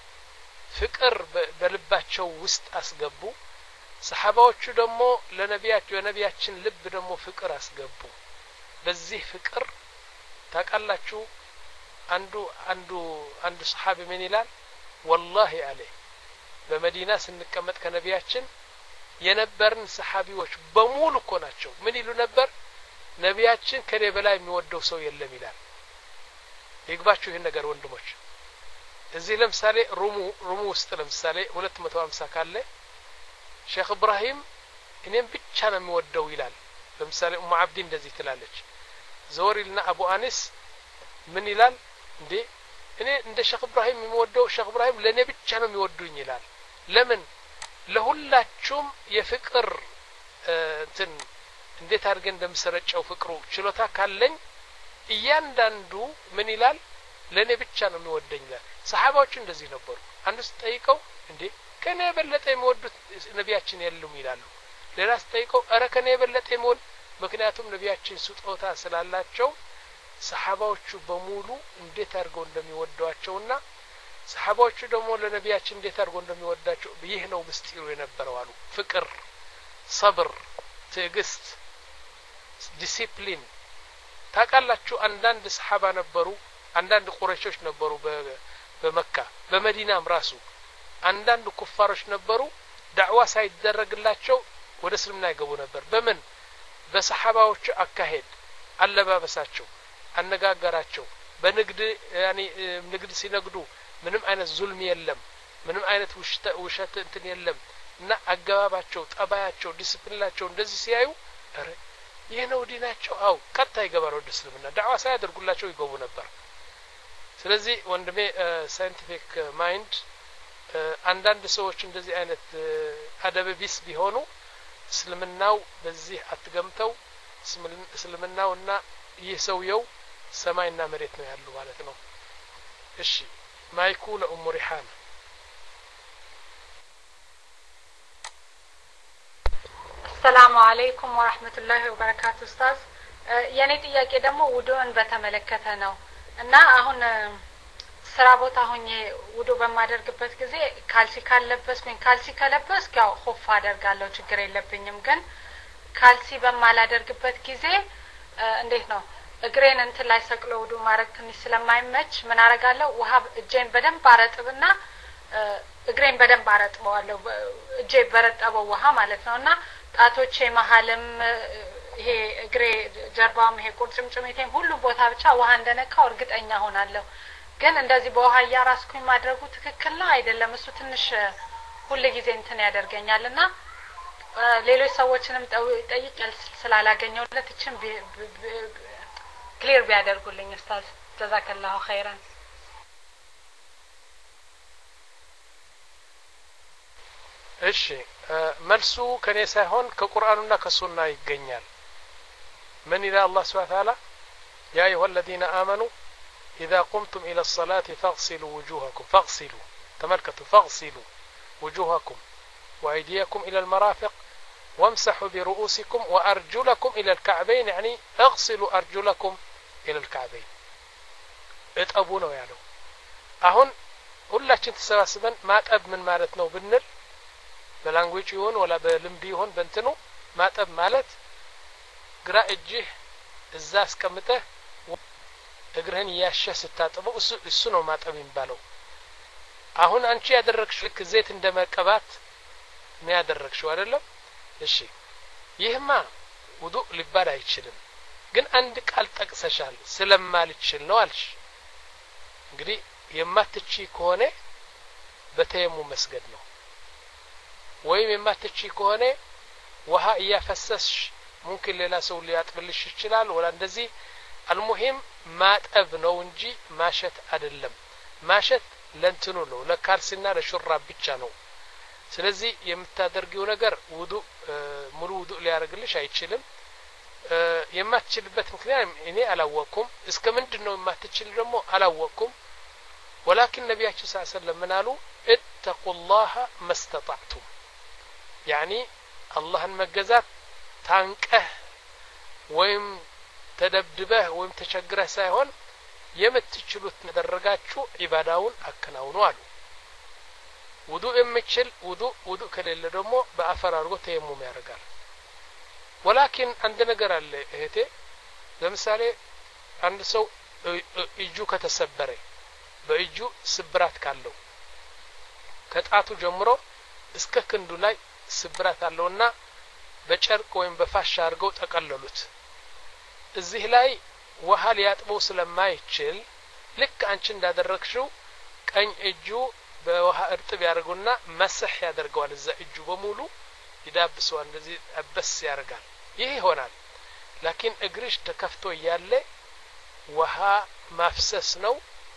ፍቅር በልባቸው ውስጥ አስገቡ ሰሃባዎቹ ደግሞ ለነቢያቸው የነቢያችን ልብ ደግሞ ፍቅር አስገቡ በዚህ ፍቅር ታቃላችሁ አንዱ አንዱ አንዱ ሰሃቢ ምን ይላል والله عليه በመዲና ስንቀመጥ ከነቢያችን የነበርን ሰሃቢዎች በሙሉ እኮ ናቸው ምን ይሉ ነበር ነቢያችን ከኔ በላይ የሚወደው ሰው የለም ይላል ይግባችሁ ይሄን ነገር ወንድሞች እዚህ ለምሳሌ ሩሙ ሩሙ ውስጥ ለምሳሌ ሁለት መቶ ሃምሳ ካለ ሼክ ኢብራሂም እኔም ብቻ ነው የሚወደው ይላል ለምሳሌ ኡሙ አብዲ እንደዚህ ትላለች ዘወሪልና አቡ አኒስ ምን ይላል እንዴ እኔ እንደ ሼክ ኢብራሂም የሚወደው ሼክ ኢብራሂም ለኔ ብቻ ነው የሚወዱኝ ይላል ለምን ለሁላችሁም የፍቅር እንትን እንዴት አድርገን እንደምሰረጨው ፍቅሩ ችሎታ ካለኝ እያንዳንዱ ምን ይላል ለኔ ብቻ ነው የሚወደኝ ይላል ሰሃባዎች እንደዚህ ነበሩ አንዱስ ጠይቀው እንዴ ከኔ የበለጠ የሚወዱት ነቢያችን የሉም ይላሉ ሌላስ ጠይቀው አረ ከኔ የበለጠ የሚወድ ምክንያቱም ነቢያችን ስጦታ ስላላቸው ሰሃባዎቹ በሙሉ እንዴት አድርገው እንደሚወዷቸውና ሰሃባዎቹ ደግሞ ለነቢያችን እንዴት አድርገው እንደሚወዳቸው ይህ ነው ምስጢሩ የነበረው አሉ ፍቅር ሰብር ትዕግስት ዲሲፕሊን ታቃላችሁ አንዳንድ ሰሃባ ነበሩ አንዳንድ ቁረይሾች ነበሩ በመካ በመዲናም ራሱ አንዳንድ ኩፋሮች ነበሩ ዳዕዋ ሳይደረግላቸው ወደ እስልምና ይገቡ ነበር በምን በሰሃባዎቹ አካሄድ አለባበሳቸው አነጋገራቸው በንግድ ያኒ ንግድ ሲነግዱ ምንም አይነት ዙልም የለም ምንም አይነት ውሸት እንትን የለም እና አገባባቸው ጠባያቸው ዲሲፕሊናቸው እንደዚህ ሲያዩ አረ ይሄ ነው ዲናቸው አው ቀጣ ይገባሉ ወደ እስልምና ዳዕዋ ሳይደርጉላቸው ይገቡ ነበር ስለዚህ ወንድሜ ሳይንቲፊክ ማይንድ አንዳንድ ሰዎች እንደዚህ አይነት አደብ ቢስ ቢሆኑ እስልምናው በዚህ አትገምተው እስልምናውና ይህ ሰውየው ሰማይና መሬት ነው ያሉ ማለት ነው እሺ ማይኩ ለኡሙ ሪሃና السلام عليكم ورحمة الله وبركاته أستاذ የኔ ጥያቄ ደግሞ ውዱን በተመለከተ ነው እና አሁን ስራ ቦታ ሆኜ ውዱ በማደርግበት ጊዜ ካልሲ ካለበስኩኝ ካልሲ ከለበስኩ ያው ኹፍ አደርጋለሁ ችግር የለብኝም ግን ካልሲ በማላደርግበት ጊዜ እንዴት ነው እግሬን እንትን ላይ ሰቅሎ ውዱ ማድረግ ትንሽ ስለማይመች ምን አደርጋለሁ ውሃ እጄን በደንብ አረጥብና እግሬን በደንብ አረጥበዋለሁ እጄ በረጠበው ውሃ ማለት ነውና ጣቶቼ መሐልም ይሄ እግሬ ጀርባም ይሄ ቁርጭምጭሚቴም ሁሉ ቦታ ብቻ ውሃ እንደነካው እርግጠኛ ሆናለሁ ግን እንደዚህ በውሃ ያራስኩኝ ማድረጉ ትክክል ነው አይደለም እሱ ትንሽ ሁሉ ጊዜ እንትን ያደርገኛልና ሌሎች ሰዎችንም ጠይቀል ስላላገኘውለት እቺን ክሊር ቢያደርጉልኝ ኡስታዝ ጀዛከላሁ ኸይራን እሺ መልሱ ከኔ ሳይሆን ከቁርአኑና ከሱና ይገኛል من إلى الله سبحانه وتعالى يا أيها الذين آمنوا إذا قمتم إلى الصلاة فاغسلوا وجوهكم فاغسلوا تملكتوا فاغسلوا وجوهكم وأيديكم إلى المرافق وامسحوا برؤوسكم وأرجلكم إلى الكعبين يعني اغسلوا أرجلكم إلى الكعبين اتقبونه يعني أهون ሁላችን ተሰባስበን ማጠብ ምን ማለት ነው ብንል በላንጉዌጅ ይሁን ወላ በልምድ ይሁን በእንትኑ ማጠብ ማለት ግራ እጅህ እዛ አስቀምጠህ እግርህን ያሸህ ስታጥበው እሱ እሱ ነው ማጠብ የሚባለው አሁን አንቺ ያደረግሽው ልክ ዘይት እንደመቀባት ነው ያደረግሽው አይደለም እሺ ይህማ ውዱእ ሊባል አይችልም ግን አንድ ቃል ጠቅሰሻል ስለማልችል ነው አልሽ እንግዲህ የማትቺ ከሆነ በተየሙ መስገድ ነው ወይም የማትቺ ከሆነ ውሃ እያፈሰስሽ ممكن ሌላ ሰው ሊያጥብልሽ ይችላል ወላ እንደዚህ المهم ማጠብ ነው እንጂ ማሸት አይደለም ማሸት ለእንትኑ ነው ለካልሲና ለሹራብ ብቻ ነው ስለዚህ የምታደርጊው ነገር ውዱእ ሙሉ ውዱእ ሊያደርግልሽ አይችልም የማትችልበት ምክንያት እኔ አላወቅኩም እስከ ምንድነው የማትችል ደግሞ አላወቅኩም ولكن النبي صلى الله عليه وسلم منالو اتقوا الله ما استطعتم يعني الله المجازات تانقه ወይም ተደብድበህ ወይም ተቸግረህ ሳይሆን የምትችሉት ተደረጋችሁ ኢባዳውን አከናውኑ አሉ ውዱእ የምችል ውዱእ ውዱእ ከሌለ ደግሞ በአፈር አድርጎ ተየሙም ያደርጋል ولكن አንድ ነገር አለ እህቴ ለምሳሌ አንድ ሰው እጁ ከተሰበረ በእጁ ስብራት ካለው ከጣቱ ጀምሮ እስከ ክንዱ ላይ ስብራት አለውና በጨርቅ ወይም በፋሻ አድርገው ተቀለሉት እዚህ ላይ ውሃ ሊያጥበው ስለማይችል ልክ አንቺ እንዳደረግሽው ቀኝ እጁ በውሃ እርጥብ ያደርጉና መስህ ያደርገዋል እዛ እጁ በሙሉ ይዳብሰዋል እንደዚህ አበስ ያደርጋል ይሄ ይሆናል ላኪን እግርሽ ተከፍቶ ያለ ውሃ ማፍሰስ ነው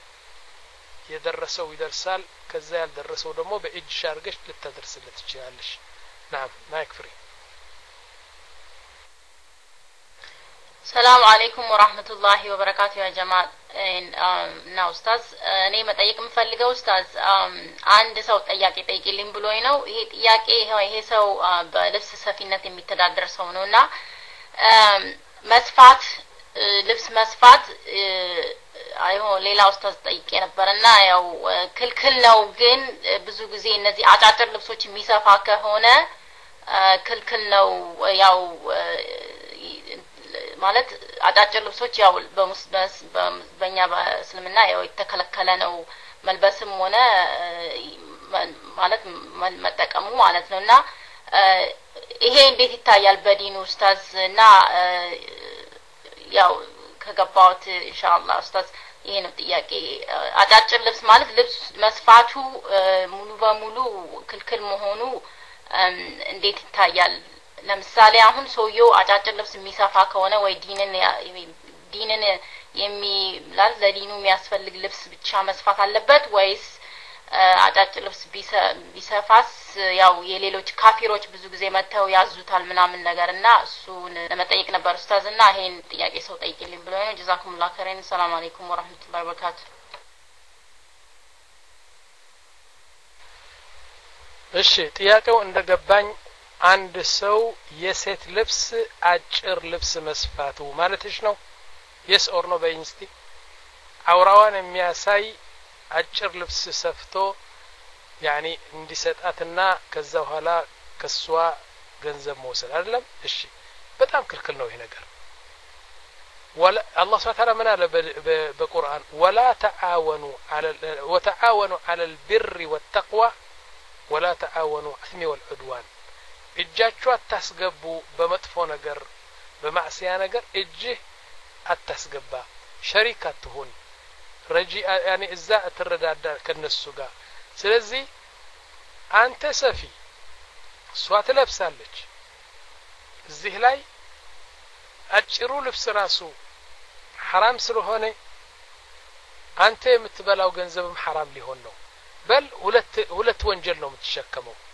የደረሰው ይደርሳል ከዛ ያልደረሰው ደግሞ በእጅሽ አድርገሽ ልታደርስለት ይችላልሽ نعم ማይክ ፍሪ ሰላም አለይኩም ወራህመቱላሂ ወበረካቱ ያ ጀማዓ እና ኡስታዝ እኔ መጠየቅ የምፈልገው ኡስታዝ አንድ ሰው ጥያቄ ጠይቂልኝ ብሎኝ ነው ይሄ ጥያቄ ይሄ ሰው በልብስ ሰፊነት የሚተዳደር ሰው ነውና መስፋት ልብስ መስፋት አይሆ ሌላ ኡስታዝ ጠይቄ ነበርና ያው ክልክል ነው ግን ብዙ ጊዜ እነዚህ አጫጭር ልብሶች የሚሰፋ ከሆነ ክልክል ነው ያው ማለት አጫጭር ልብሶች ያው በእኛ በእስልምና ያው የተከለከለ ነው መልበስም ሆነ ማለት መጠቀሙ ማለት ነውና ይሄ እንዴት ይታያል በዲኑ ኡስታዝ እና ያው ከገባውት ኢንሻአላህ ኡስታዝ ይሄ ነው ጥያቄ አጫጭር ልብስ ማለት ልብስ መስፋቱ ሙሉ በሙሉ ክልክል መሆኑ እንዴት ይታያል ለምሳሌ አሁን ሰውየው አጫጭር ልብስ የሚሰፋ ከሆነ ወይ ዲንን ዲንን የሚላል ለዲኑ የሚያስፈልግ ልብስ ብቻ መስፋት አለበት ወይስ አጫጭር ልብስ ቢሰፋስ ያው የሌሎች ካፊሮች ብዙ ጊዜ መተው ያዙታል ምናምን ነገርና እሱን ለመጠየቅ ነበር ኡስታዝና ይሄን ጥያቄ ሰው ጠይቅልኝ ብሎ ነው ጀዛኩሙላህ ኸይረን ሰላም አለይኩም ወራህመቱላሂ ወበረካቱ እሺ ጥያቄው እንደገባኝ አንድ ሰው የሴት ልብስ አጭር ልብስ መስፋቱ ማለትሽ ነው yes or no በኢንስቲ አውራዋን የሚያሳይ አጭር ልብስ ሰፍቶ ያኒ እንዲሰጣትና ከዛ በኋላ ከሷ ገንዘብ መውሰድ አይደለም እሺ በጣም ክልክል ነው ይሄ ነገር ወላ አላህ Subhanahu Wa Ta'ala ምን አለ በቁርአን ولا تعاونوا على وتعاونوا على البر والتقوى ولا تعاونوا على الإثم والعدوان እጃችሁ አታስገቡ በመጥፎ ነገር በማዕሲያ ነገር እጅህ አታስገባ ሸሪክ አትሁን ረጂ ያኒ እዛ ተረዳዳ ከነሱ ጋር ስለዚህ አንተ ሰፊ ሷት ለብሳለች እዚህ ላይ አጭሩ ልብስ ራሱ حرام ስለሆነ አንተ የምትበላው ገንዘብም حرام ሊሆን ነው በል ሁለት ሁለት ወንጀል ነው የምትሸከመው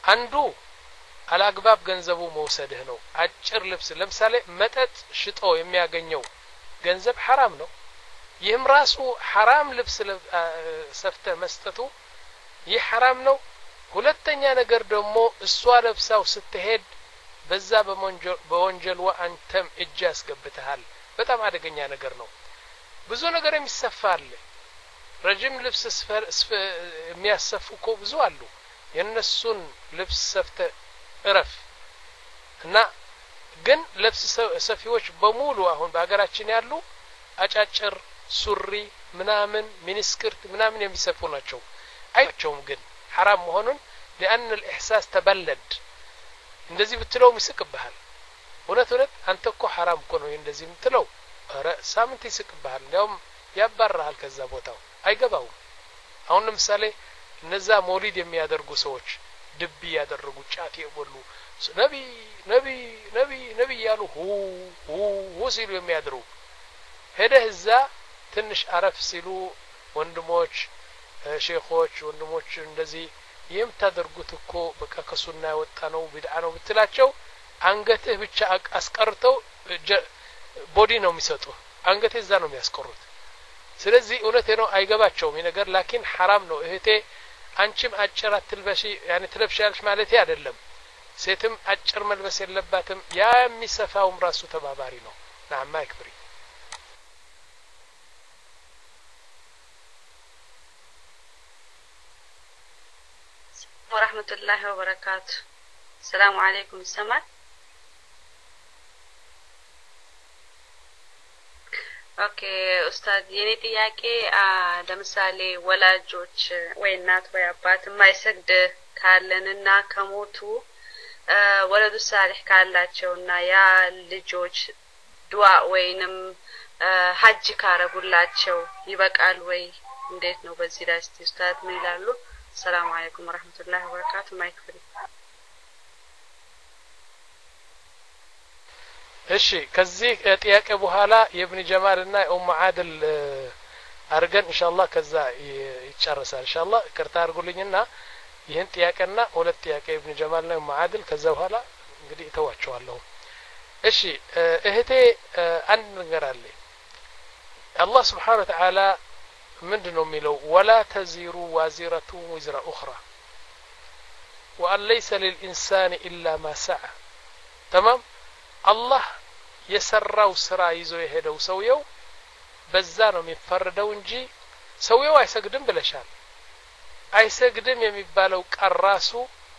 አንዱ አላግባብ ገንዘቡ መውሰድህ ነው አጭር ልብስ ለምሳሌ መጠጥ ሽጦ የሚያገኘው ገንዘብ حرام ነው ይህም ራሱ حرام ልብስ ሰፍተ መስጠቱ ይህ حرام ነው ሁለተኛ ነገር ደግሞ እሷ ለብሳው ስትሄድ በዛ በመንጀል በወንጀልዋ አንተም እጅ ያስገብተሃል በጣም አደገኛ ነገር ነው ብዙ ነገር የሚሰፋል ረጅም ልብስ የሚያሰፉ ብዙ አሉ የነሱን ልብስ ሰፍተ እረፍ እና ግን ልብስ ሰፊዎች በሙሉ አሁን በአገራችን ያሉ አጫጭር ሱሪ ምናምን ሚኒስክርት ምናምን የሚሰፉ ናቸው አይቸውም ግን حرام መሆኑን لان الاحساس تبلد እንደዚህ ብትለው ይስቅብሃል እውነት እውነት አንተ እኮ حرام እኮ ነው እንደዚህ ብትለው አረ ሳምንት ይስቅብሃል እንደውም ያባራሃል ከዛ ቦታው አይገባው አሁን ለምሳሌ እነዛ ሞሊድ የሚያደርጉ ሰዎች ድብ ያደረጉ ጫት የወሉ ነቢ ነቢ ነቢ ነቢ ያሉ ሁ ሁ ወሲሉ የሚያድሩ ሄደህ እዛ ትንሽ አረፍ ሲሉ ወንድሞች ሼኾች ወንድሞች እንደዚህ የምታደርጉት እኮ በቃ ከሱና ያወጣ ነው ቢድዓ ነው ብትላቸው አንገትህ ብቻ አስቀርተው ቦዲ ነው የሚሰጡ አንገትህ እዛ ነው የሚያስቀሩት ስለዚህ እውነቴ ነው አይገባቸውም ነገር ላኪን حرام ነው እህቴ አንቺም አጭር አትልበሺ ያኔ ትለብሻለሽ ማለት አይደለም ሴትም አጭር መልበስ የለባትም ያ የሚሰፋውም ራሱ ተባባሪ ነው نعم ما يكبري ورحمة الله وبركاته السلام عليكم السماء ኦኬ ኡስታዝ የኔ ጥያቄ ለምሳሌ ወላጆች ወይ እናት ወይ አባት የማይሰግድ ካለንና ከሞቱ ወለዱ ሳሊህ ካላቸውና ያ ልጆች ዱዓ ወይንም ሐጅ ካረጉላቸው ይበቃል ወይ እንዴት ነው በዚህ ላይ እስቲ ኡስታዝ ምን ይላሉ ሰላም አለይኩም ወራህመቱላሂ ወበረካቱ ማይክፍሪ እሺ ከዚህ ጥያቄ በኋላ የኢብኑ ጀማልና ኡም አድል አርገን ኢንሻአላህ ከዛ ይጨርሳል ኢንሻአላህ ቅርታ አርጉልኝና ይሄን ጥያቄና ሁለት ጥያቄ ኢብኑ ጀማልና ኡም አድል ከዛ በኋላ እንግዲህ ተዋቸዋለሁ እሺ እህቴ አንድ ነገር አለ አላህ Subhanahu Wa Ta'ala ምንድነው የሚለው ولا تزر وازرة وزر أخرى وأن ليس للإنسان إلا ما سعى تمام الله የሰራው ስራ ይዞ የሄደው ሰውየው በዛ ነው የሚፈርደው እንጂ ሰውየው አይሰግድም ብለሻል አይሰግድም የሚባለው ቀራሱ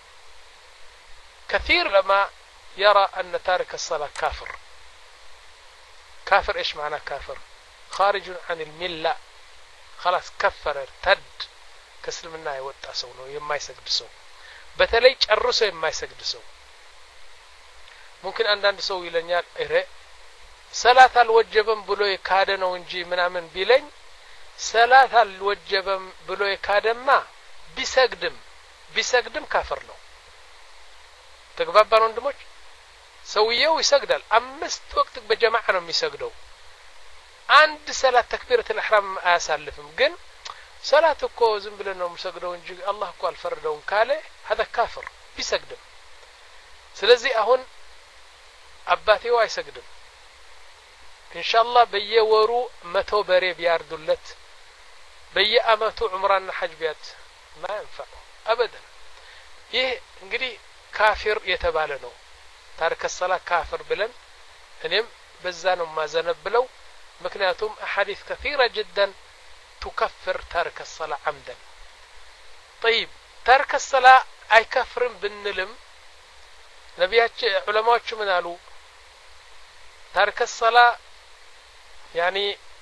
كثير لما يرى أن تارك الصلاة كافر كافر إيش معنى كافر خارج عن الملة خلاص كفر ارتد كسلمنا يوطا سو ነው የማይሰግድ ሰው በተለይ ጨርሶ የማይሰግድ ሰው ممكن አንዳንድ ሰው ይለኛል እረ ሰላት አልወጀበም ብሎ የካደ ነው እንጂ ምናምን ቢለኝ ሰላት አልወጀበም ብሎ የካደማ ቢሰግድም ቢሰግድም ካፍር ነው ተግባባን ወንድሞች ሰውየው ይሰግዳል አምስት ወቅት በጀማዓ ነው የሚሰግደው አንድ ሰላት ተክቢረቱ الإحرام አያሳልፍም ግን ሰላት እኮ ዝም ብለን ነው የምሰግደው እንጂ አላህ እኮ አልፈረደውም ካለ هذا كافر ቢሰግድም ስለዚህ አሁን አባቴው አይሰግድም ኢንሻአላህ በየወሩ መቶ በሬ ቢያርዱለት በየአመቱ ዑምራና ሐጅ ቢያት ማንፈዕ አበደን ይህ እንግዲህ ካፊር የተባለ ነው ታሪክ الصلاه ካፊር ብለን እኔም በዛ ነው ማዘነብለው ምክንያቱም احاديث كثيره جدا تكفر تارك الصلاه عمدا طيب تارك الصلاه አይከፍርም ብንልም ነቢያችን ዑለማዎች ምን አሉ تارك الصلاه يعني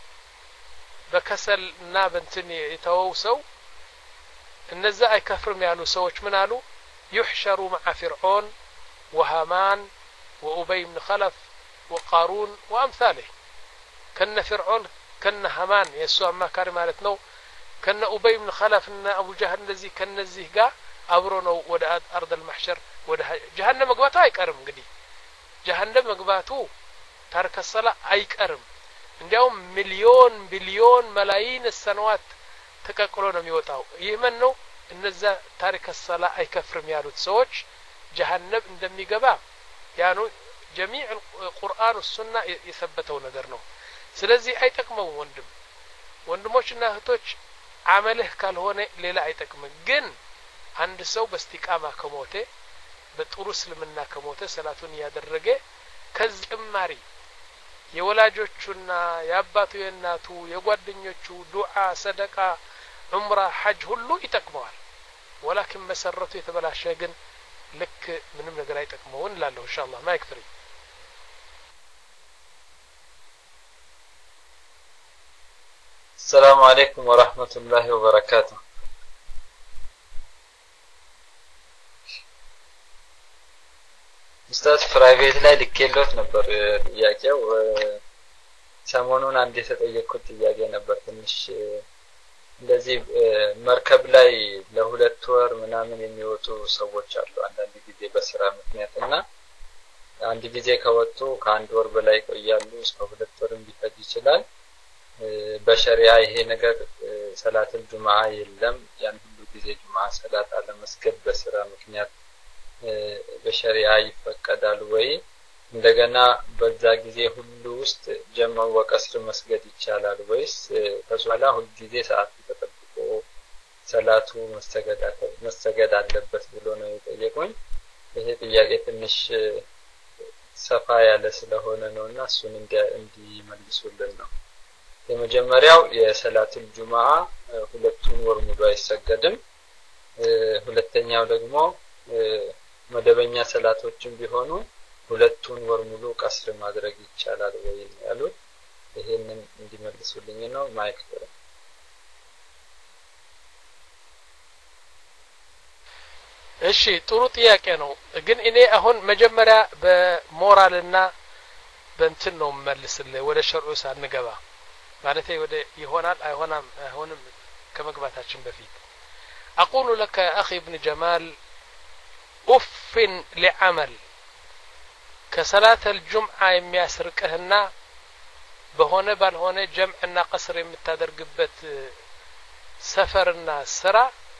በከሰልና በእንትን የተወሰው እነዛ አይከፍርም ያሉ ሰዎች ምን አሉ يحشر مع فرعون وهامان وأبي بن خلف وقارون وأمثاله كن فرعون كن هامان يسوع ما كان مالتنا كن أبي بن خلف إن أبو جهل الذي كن الزهقة أبرونه ودأت أرض المحشر وده جهنم مقباته أيكرم قدي جهنم مقباته تارك الصلاة أيكرم عندهم مليون بليون ملايين السنوات تكاكلون ميوتاو يمنو እነዛ ታሪክ ሰላ አይከፍርም ያሉት ሰዎች ጀሃነም እንደሚገባ ያኑ ጀሚዕ القرآن والسنة የሰበተው ነገር ነው ስለዚህ አይጠቅመው ወንድም ወንድሞችና እህቶች አመልህ ካልሆነ ሌላ አይጠቅምም ግን አንድ ሰው በስቲቃማ ከሞተ በጥሩ እስልምና ከሞተ ሰላቱን ያደረገ ከዝማሪ የወላጆቹና የአባቱ የእናቱ የጓደኞቹ ዱዓ ሰደቃ ዑምራ ሐጅ ሁሉ ይጠቅመዋል ولكن መሰረቱ የተበላሸ ግን ልክ ምንም ነገር አይጠቅመውን ላለው ኢንሻአላህ ማይክ ፍሪ السلام عليكم ورحمة الله وبركاته ኡስታዝ ፕራይቬት ላይ ልኬሎት ነበር ጥያቄው ሰሞኑን አንድ የተጠየቅኩት ጥያቄ ነበር ትንሽ እንደዚህ መርከብ ላይ ለሁለት ወር ምናምን የሚወጡ ሰዎች አሉ አንዳንድ ጊዜ በስራ ምክንያትና አንድ ጊዜ ከወጡ ከአንድ ወር በላይ ቆያሉ እስከ ሁለት ወርም ቢፈጅ ይችላል በሸሪዓ ይሄ ነገር ሰላተል ጁማዓ የለም ያን ሁሉ ጊዜ ጁማዓ ሰላት አለመስገድ በስራ ምክንያት በሸሪዓ ይፈቀዳል ወይ እንደገና በዛ ጊዜ ሁሉ ውስጥ ጀማዕ ወቀስር መስገድ ይቻላል ወይስ ተሷላ ሁሉ ጊዜ ሰዓት ተጠብቆ ሰላቱ መስተገድ መስተገድ አለበት ብሎ ነው የጠየቁኝ ይሄ ጥያቄ ትንሽ ሰፋ ያለ ስለሆነ ነውና እሱን እንዲመልሱልን ነው የመጀመሪያው የሰላተል ጁማዓ ሁለቱን ወር ሙሉ አይሰገድም ሁለተኛው ደግሞ መደበኛ ሰላቶችን ቢሆኑ ሁለቱን ወር ሙሉ ቀስር ማድረግ ይቻላል ወይ ያሉት ይሄንን እንዲመልሱልኝ ነው ማይክ ተረ እሺ ጥሩ ጥያቄ ነው ግን እኔ አሁን መጀመሪያ በሞራልና በእንትን ነው መልስልህ ወደ ሸርዑ ሳንገባ ማለት ወደ ይሆናል አይሆናም አይሆንም ከመግባታችን በፊት اقول لك اخي ابن جمال اف لعمل كصلاه الجمعه የሚያስርቅህና በሆነ ባልሆነ ጀምዕና ቀስር የምታደርግበት ሰፈርና ስራ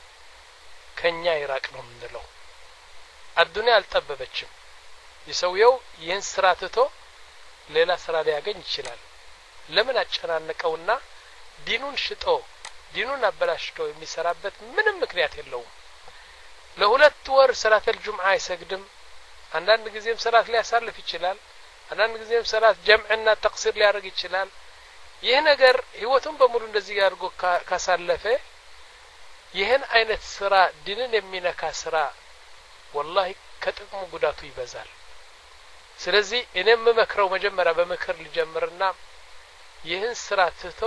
ከኛ ይራቅ ነው ምንለው አዱንያ አልጠበበችም የሰውየው ይህን ስራ ትቶ ሌላ ስራ ሊያገኝ ይችላል ለምን አጨናነቀውና ዲኑን ሽጦ ዲኑን አበላሽቶ የሚሰራበት ምንም ምክንያት የለውም ለሁለት ወር ሰላተል ጁምዓ አይሰግድም አንዳንድ ጊዜም ሰላት ሊያሳልፍ ይችላል አንዳንድ ጊዜም ሰላት ጀምዕና ተቅሲር ሊያደርግ ይችላል ይህ ነገር ህይወቱን በሙሉ እንደዚህ ያርጎ ካሳለፈ ይህን አይነት ስራ ዲንን የሚነካ ስራ والله ከጥቅሙ ጉዳቱ ይበዛል ስለዚህ እኔም መመክረው መጀመሪያ በመከር ልጀምርና ይህን ስራ ትቶ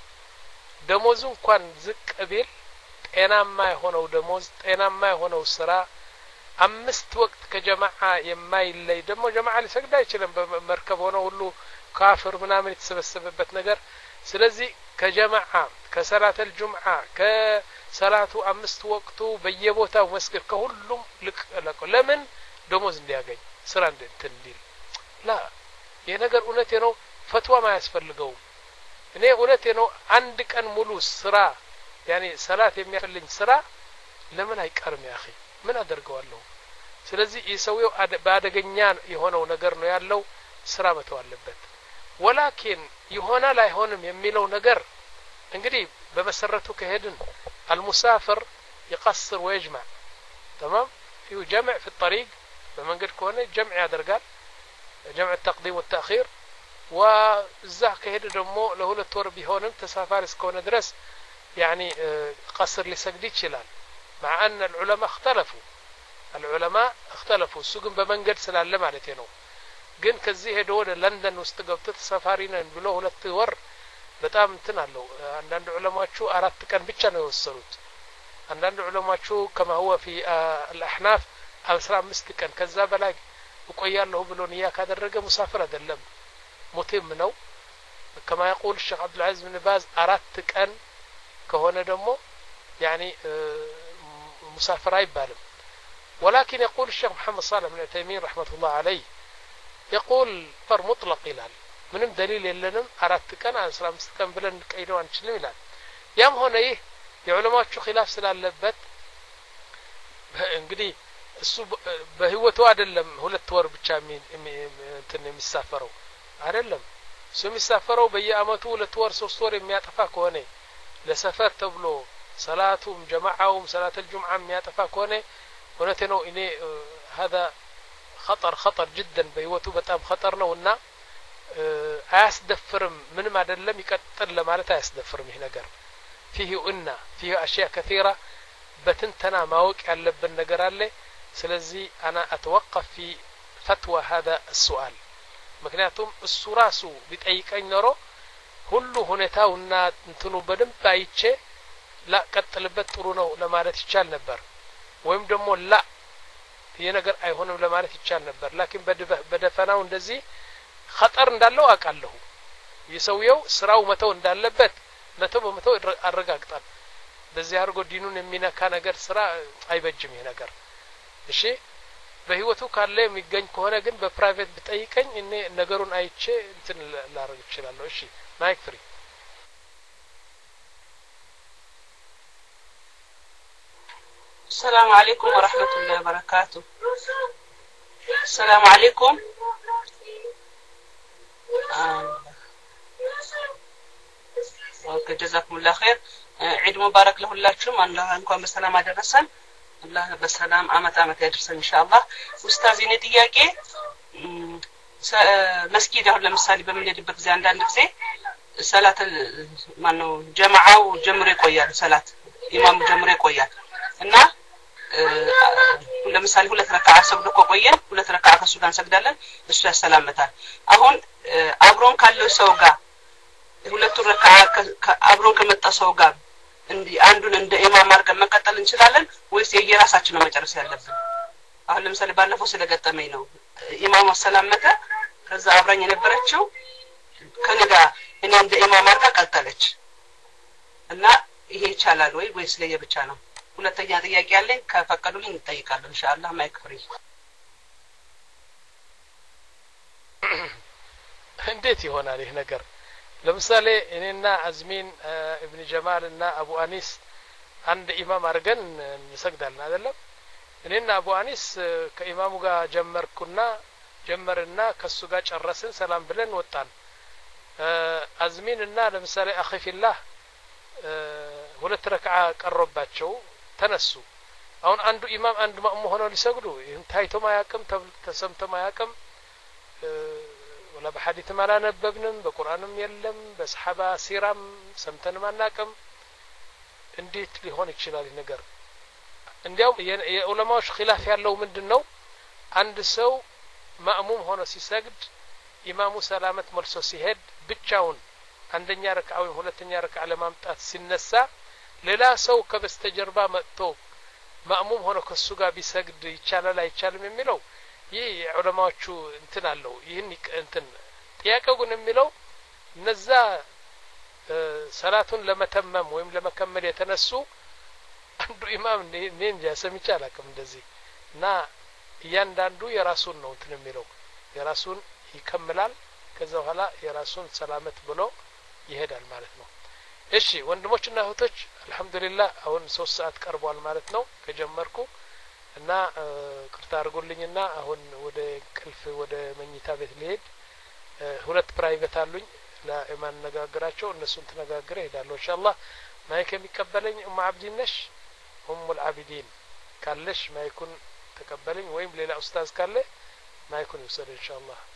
ደሞዙ እንኳን ዝቅ ቢል ጤናማ የሆነው ደሞዝ ጤናማ የሆነው ስራ አምስት ወቅት ከጀማዓ የማይለይ ደሞ ጀማዓ ሊሰግድ አይችልም በመርከብ ሆኖ ሁሉ ካፍር ምናምን የተሰበሰበበት ነገር ስለዚህ ከጀማዓ ከሰላተል ጁምዓ ከሰላቱ አምስት ወቅቱ በየቦታው መስገድ ከሁሉም ልቅ ለምን ደሞዝ እንዲያገኝ ስራ እንድትንዲል ላ ይሄ ነገር እውነቴ ነው ፈትዋ ማያስፈልገው እኔ እውነቴ ነው አንድ ቀን ሙሉ ስራ يعني ሰላት የሚያፈልኝ ስራ ለምን አይቀርም ያኺ ምን አደርገዋለሁ ስለዚህ ይሰውየው ባደገኛ የሆነው ነገር ነው ያለው ስራ መተው አለበት ولكن ይሆናል አይሆንም የሚለው ነገር እንግዲህ በመሰረቱ ከሄድን المسافر يقصر ويجمع تمام في جمع في الطريق በመንገድ ከሆነ جمع ያደርጋል جمع التقديم والتأخير وዛ ከሄደ ደግሞ ለሁለት ወር ቢሆንም ተሳፋሪ እስከሆነ ድረስ يعني قصر لسجد ይችላል مع ان العلماء اختلفوا العلماء اختلفوا سوق በመንገድ ስላለ ማለት ነው ግን ከዚህ ሄዶ ወደ ለንደን ውስጥ ገብቶ ተሳፋሪ ነን ብሎ ሁለት ወር በጣም እንትን አለው አንዳንድ ዑለማዎቹ አራት ቀን ብቻ ነው የወሰኑት አንዳንድ ዑለማዎቹ كما هو في الاحناف አስራ አምስት ቀን ከዛ በላይ እቆያለሁ ብሎ ንያ ካደረገ ሙሳፍር አይደለም ሙቲም ነው كما يقول الشيخ عبد العزيز بن باز አራት ቀን ከሆነ ደግሞ يعني مسافر አይባልም ولكن يقول الشيخ محمد صالح بن عثيمين رحمه الله عليه يقول فر مطلق ይላል ምንም دليل የለንም አራት ቀን አስራ አምስት ቀን ብለን ቀይደው አንችልም ይላል ያም ሆነ ይህ የዑለማዎቹ ኺላፍ ስላለበት እንግዲህ እሱ በህይወቱ አይደለም ሁለት ወር ብቻ እንትን የሚሳፈረው አይደለም እሱ የሚሳፈረው በየአመቱ ሁለት ወር ሶስት ወር የሚያጠፋ ከሆነ ለሰፈር ተብሎ ሰላቱም ጀማዓውም ሰላት الجمعه የሚያጠፋ ከሆነ እውነቴ ነው እኔ هذا خطر خطر جدا በህይወቱ በጣም خطر ነውና አያስደፍርም ምንም አይደለም ይቀጥል ለማለት አያስደፍርም ይሄ ነገር فيه ان فيه اشياء كثيره በትንተና ማወቅ ያለብን ነገር አለ ስለዚህ انا اتوقف في فتوى هذا السؤال ምክንያቱም እሱ ራሱ ቢጠይቀኝ ኖሮ ሁሉ ሁኔታውና እንትኑ በደንብ አይቼ ላ ቀጥልበት ጥሩ ነው ለማለት ይቻል ነበር ወይም ደግሞ ላ ይሄ ነገር አይሆንም ለማለት ይቻል ነበር ላኪን በደፈናው እንደዚህ خطر እንዳለው አቃለሁ የሰውየው ስራው መተው እንዳለበት መተው በመተው አረጋግጣል በዚህ አርጎ ዲኑን የሚነካ ነገር ስራ አይበጅም ይሄ ነገር እሺ በህይወቱ ካለ የሚገኝ ከሆነ ግን በፕራይቬት ብጠይቀኝ እኔ ነገሩን አይቼ እንትን ላረግ ይችላል እሺ ማይክ ፍሪ السلام عليكم ورحمة الله وبركاته السلام عليكم اوكي جزاكم الله خير عيد مبارك له ሁላችሁም الله እንኳን በሰላም አደረሰን الله በሰላም አመት አመት ያድርሰን ኢንሻአላህ ኡስታዝ የኔ ጥያቄ መስጊድ አሁን ለምሳሌ በምንሄድበት ጊዜ አንዳንድ ጊዜ ሰላት ማነው ጀማዓው ጀምሮ ይቆያል ሰላት ኢማሙ ጀምሮ ይቆያል እና ለምሳሌ ሁለት ረካዓ ሰግዶ ቆየን ሁለት ረካዓ ከሱ ጋር እንሰግዳለን እሱ ያሰላመታል አሁን አብሮን ካለው ሰው ጋር ሁለቱ ረካዓ አብሮን ከመጣ ሰው ጋር እንዲ አንዱን እንደ ኢማም አድርገን መቀጠል እንችላለን ወይስ የየራሳችን ነው መጨረስ ያለብን አሁን ለምሳሌ ባለፈው ስለገጠመኝ ነው ኢማሙ ሰላመተ ከዛ አብራኝ የነበረችው ከነጋ እኔ እንደ ኢማም አድርጋ ቀጠለች እና ይሄ ይቻላል ወይ ወይስ ለየብቻ ነው ሁለተኛ ጥያቄ አለኝ ከፈቀዱልኝ እንጠይቃለን ኢንሻአላህ ማይክ ፍሪ እንዴት ይሆናል ይሄ ነገር ለምሳሌ እኔና አዝሚን ኢብኑ ጀማል እና አቡ አኒስ አንድ ኢማም አርገን እንሰግዳለን አይደለም እኔና አቡ አኒስ ከኢማሙ ጋር ጀመርኩና ጀመርና ከሱ ጋር ጨረስን ሰላም ብለን ወጣን አዝሚንና ለምሳሌ አኺፊላህ ሁለት ረካዓ ቀረባቸው ተነሱ አሁን አንዱ ኢማም አንዱ ማእሙ ሆነው ሊሰግዱ ይሄን ታይቶ ማያቀም ተሰምቶ ማያቀም ወላ በሐዲስ ማላነበብንም በቁርአንም የለም በሰሃባ ሲራም ሰምተን ማናቀም እንዴት ሊሆን ይችላል ነገር እንዲያው የዑለማዎች ኺላፍ ያለው ምንድነው አንድ ሰው ማእሙም ሆኖ ሲሰግድ ኢማሙ ሰላመት መልሶ ሲሄድ ብቻውን አንደኛ ረካዓ ወይ ሁለተኛ ረካዓ ለማምጣት ሲነሳ ሌላ ሰው ከበስተጀርባ መጥቶ ማእሙም ሆኖ ከሱ ጋር ቢሰግድ ይቻላል አይቻልም የሚለው ይህ ዑለማዎቹ እንትን አለው ይህን እንትን ጥያቄው ግን የሚለው እነዛ ሰላቱን ለመተመም ወይም ለመከመል የተነሱ አንዱ ኢማም ነኝ ያሰምቻ አላከም እንደዚህ እና እያንዳንዱ የራሱን ነው እንትን የሚለው የራሱን ይከምላል ከዛ በኋላ የራሱን ሰላመት ብሎ ይሄዳል ማለት ነው እሺ ወንድሞችና እህቶች አልহামዱሊላህ አሁን ሶስት ሰዓት ቀርቧል ማለት ነው ከጀመርኩ እና ቅርታ አድርጉልኝና አሁን ወደ ቅልፍ ወደ መኝታ ቤት ልሄድ ሁለት ፕራይቬት አሉኝ ለኢማን ነጋግራቸው እነሱን ተነጋግረ ሄዳለሁ ኢንሻአላህ ማይክ የሚቀበለኝ ኡም አብዲነሽ ኡም አልዓቢዲን ካለሽ ማይኩን ተቀበለኝ ወይም ሌላ ኡስታዝ ካለ ማይኩን ይወሰድ ኢንሻአላህ